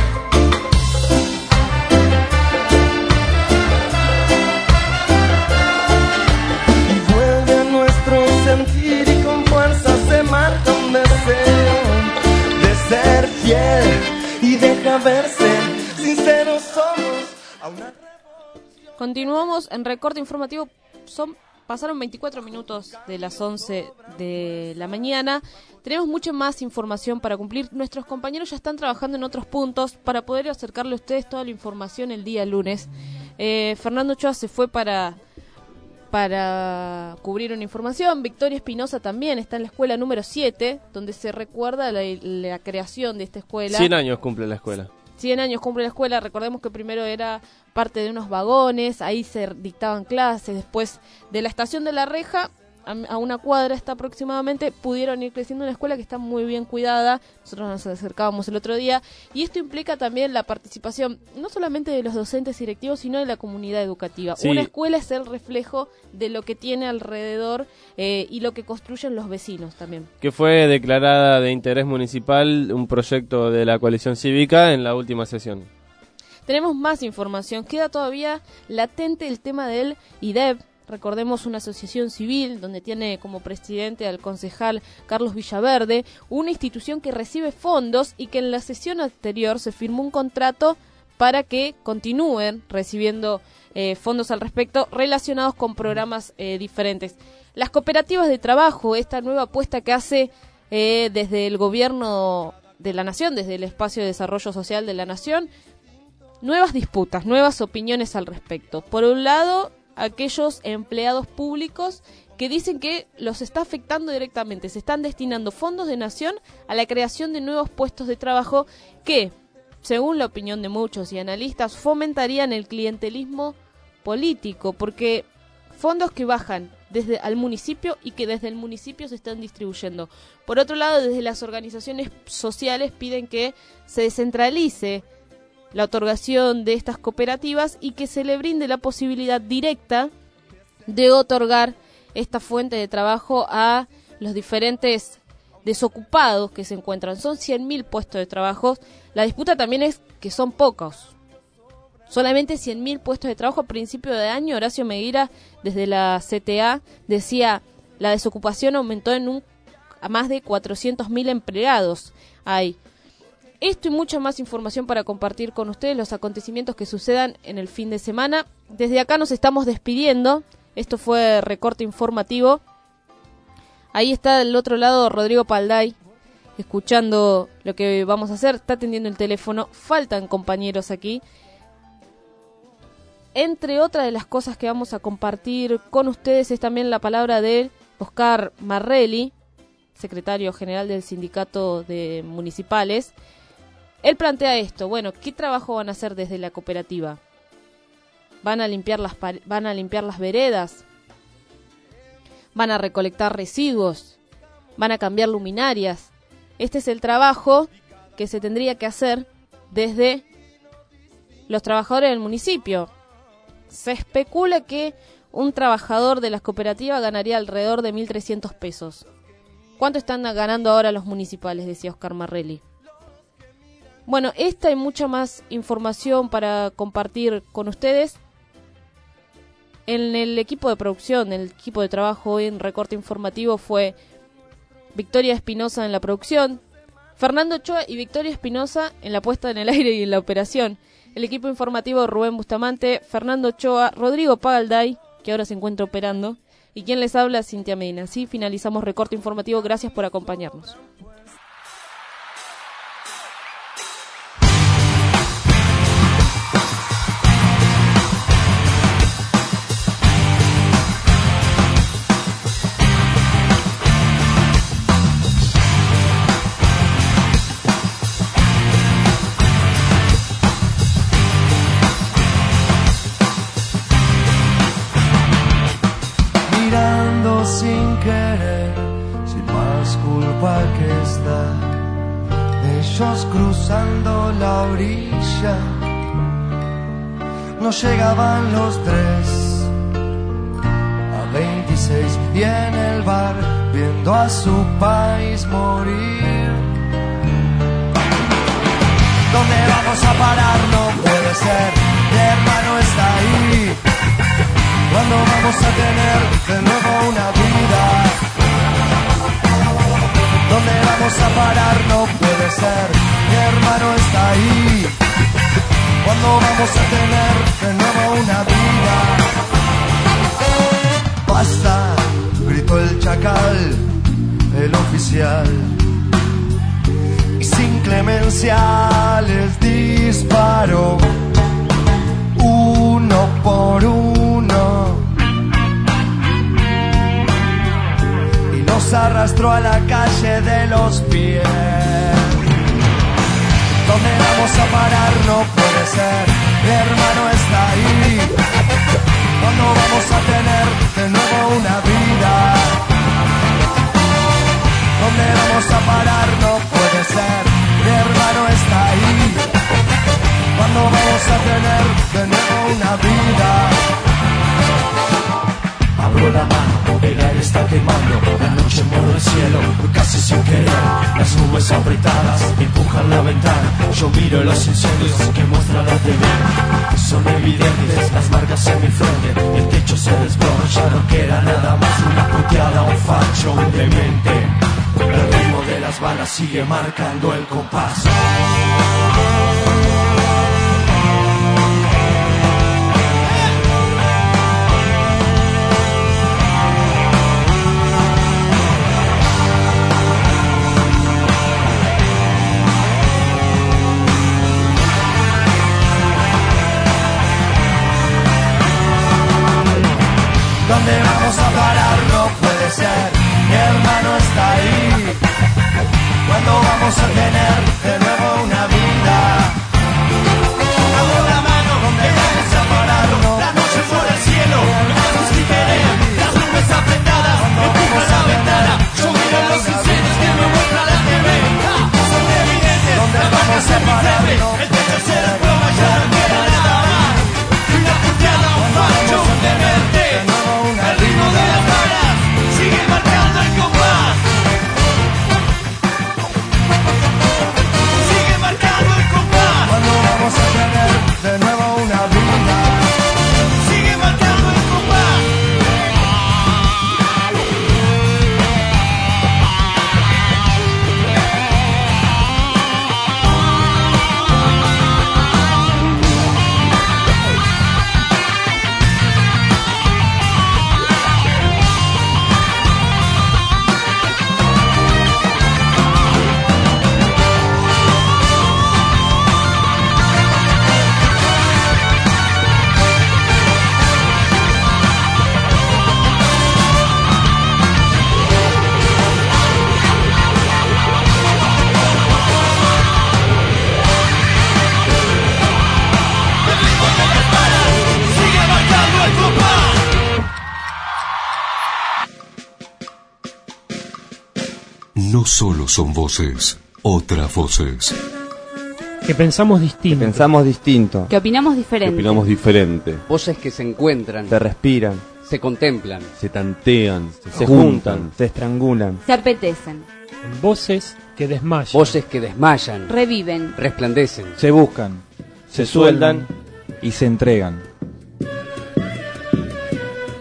C: Y vuelve a nuestro sentir y con fuerza se marca un deseo de ser fiel y deja verse sinceros somos a una...
E: Continuamos en recorte informativo. Pasaron 24 minutos de las 11 de la mañana. Tenemos mucha más información para cumplir. Nuestros compañeros ya están trabajando en otros puntos para poder acercarle a ustedes toda la información el día lunes. Fernando Ochoa se fue para cubrir una información. Victoria Espinosa también está en la escuela número 7, donde se recuerda la creación de esta escuela.
B: 100 años cumple la escuela.
E: 100 años cumple la escuela. Recordemos que primero era parte de unos vagones, ahí se dictaban clases. Después de la estación de La Reja, a una cuadra está aproximadamente, pudieron ir creciendo una escuela que está muy bien cuidada. Nosotros nos acercábamos el otro día, y esto implica también la participación no solamente de los docentes y directivos, sino de la comunidad educativa. Sí. Una escuela es el reflejo de lo que tiene alrededor y lo que construyen los vecinos también.
B: Que fue declarada de interés municipal un proyecto de la coalición cívica en la última sesión.
E: Tenemos más información. Queda todavía latente el tema del IDEB. Recordemos, una asociación civil donde tiene como presidente al concejal Carlos Villaverde, una institución que recibe fondos y que en la sesión anterior se firmó un contrato para que continúen recibiendo fondos al respecto relacionados con programas diferentes. Las cooperativas de trabajo, esta nueva apuesta que hace desde el gobierno de la nación, desde el espacio de desarrollo social de la nación, nuevas disputas, nuevas opiniones al respecto. Por un lado, aquellos empleados públicos que dicen que los está afectando directamente, se están destinando fondos de nación a la creación de nuevos puestos de trabajo que, según la opinión de muchos y analistas, fomentarían el clientelismo político, porque fondos que bajan desde al municipio y que desde el municipio se están distribuyendo. Por otro lado, desde las organizaciones sociales piden que se descentralice la otorgación de estas cooperativas y que se le brinde la posibilidad directa de otorgar esta fuente de trabajo a los diferentes desocupados que se encuentran. Son 100.000 puestos de trabajo. La disputa también es que son pocos. Solamente 100.000 puestos de trabajo. A principio de año, Horacio Meguira, desde la CTA, decía la desocupación aumentó a más de 400.000 empleados. Hay esto y mucha más información para compartir con ustedes, los acontecimientos que sucedan en el fin de semana. Desde acá nos estamos despidiendo. Esto fue Recorte Informativo. Ahí está del otro lado Rodrigo Palday, escuchando lo que vamos a hacer. Está atendiendo el teléfono. Faltan compañeros aquí. Entre otras de las cosas que vamos a compartir con ustedes es también la palabra de Oscar Marrelli, secretario general del Sindicato de Municipales. Él plantea esto: bueno, ¿qué trabajo van a hacer desde la cooperativa? ¿Van a limpiar las veredas? ¿Van a recolectar residuos? ¿Van a cambiar luminarias? Este es el trabajo que se tendría que hacer desde los trabajadores del municipio. Se especula que un trabajador de las cooperativas ganaría alrededor de 1.300 pesos. ¿Cuánto están ganando ahora los municipales?, decía Oscar Marrelli. Bueno, esta y mucha más información para compartir con ustedes. En el equipo de producción, el equipo de trabajo hoy en Recorte Informativo fue Victoria Espinosa en la producción, Fernando Ochoa y Victoria Espinosa en la puesta en el aire y en la operación. El equipo informativo Rubén Bustamante, Fernando Ochoa, Rodrigo Palday, que ahora se encuentra operando, y quien les habla, Cintia Medina. Así finalizamos Recorte Informativo. Gracias por acompañarnos.
C: Sin querer, sin más culpa que estar, ellos cruzando la orilla, no llegaban los tres, a 26 y en el bar, viendo a su país morir. ¿Dónde vamos a parar? No puede ser, mi hermano está ahí. ¿Cuándo vamos a tener de nuevo una vida? ¿Dónde vamos a parar? No puede ser, mi hermano está ahí. ¿Cuándo vamos a tener de nuevo una vida? Basta, gritó el chacal, el oficial, y sin clemencia les disparó, uno por uno. Nos arrastró a la calle de los pies. ¿Dónde vamos a parar? No puede ser, mi hermano está ahí. ¿Cuándo vamos a tener de nuevo una vida? ¿Dónde vamos a parar? No puede ser, mi hermano está ahí. ¿Cuándo vamos a tener de nuevo una vida? Abro la mano, el aire está quemando, la noche muerde el cielo, casi sin querer. Las nubes apretadas empujan la ventana. Yo miro los incendios que muestra la TV. Son evidentes las marcas en mi frente. El techo se desploma, ya no queda nada más. Una puteada, un facho, un demente. El ritmo de las balas sigue marcando el compás. ¿Dónde vamos a parar? No puede ser, mi hermano está ahí. ¿Cuándo vamos a tener de nuevo una vida? Hago la mano, ¿dónde vamos a parar? La noche por el cielo, los que querer, las nubes apretadas, empujan la ventana. Yo miro los incendios que me muestran la TV. Son evidentes, ¿dónde vamos a parar? El techo se desploma, ya no queda nada más. Y una puteada, un facho, un demente. El ritmo de las balas sigue marcando el compás. Sigue marcando el compás. ¿Cuándo vamos a tener de nuevo una vida? Sigue marcando el compás.
A: No solo son voces, otras voces.
L: Que pensamos distinto.
X: Que pensamos distinto.
S: Que opinamos diferente.
T: Que opinamos diferente.
U: Voces que se encuentran.
X: Se respiran.
U: Se contemplan.
T: Se tantean.
X: Se juntan. Se estrangulan.
S: Se apetecen.
L: Voces que desmayan.
U: Voces que desmayan.
S: Reviven.
U: Resplandecen.
W: Se buscan. Se sueldan. Y se entregan.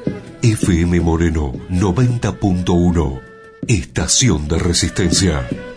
A: FM Moreno 90.1. Estación de Resistencia.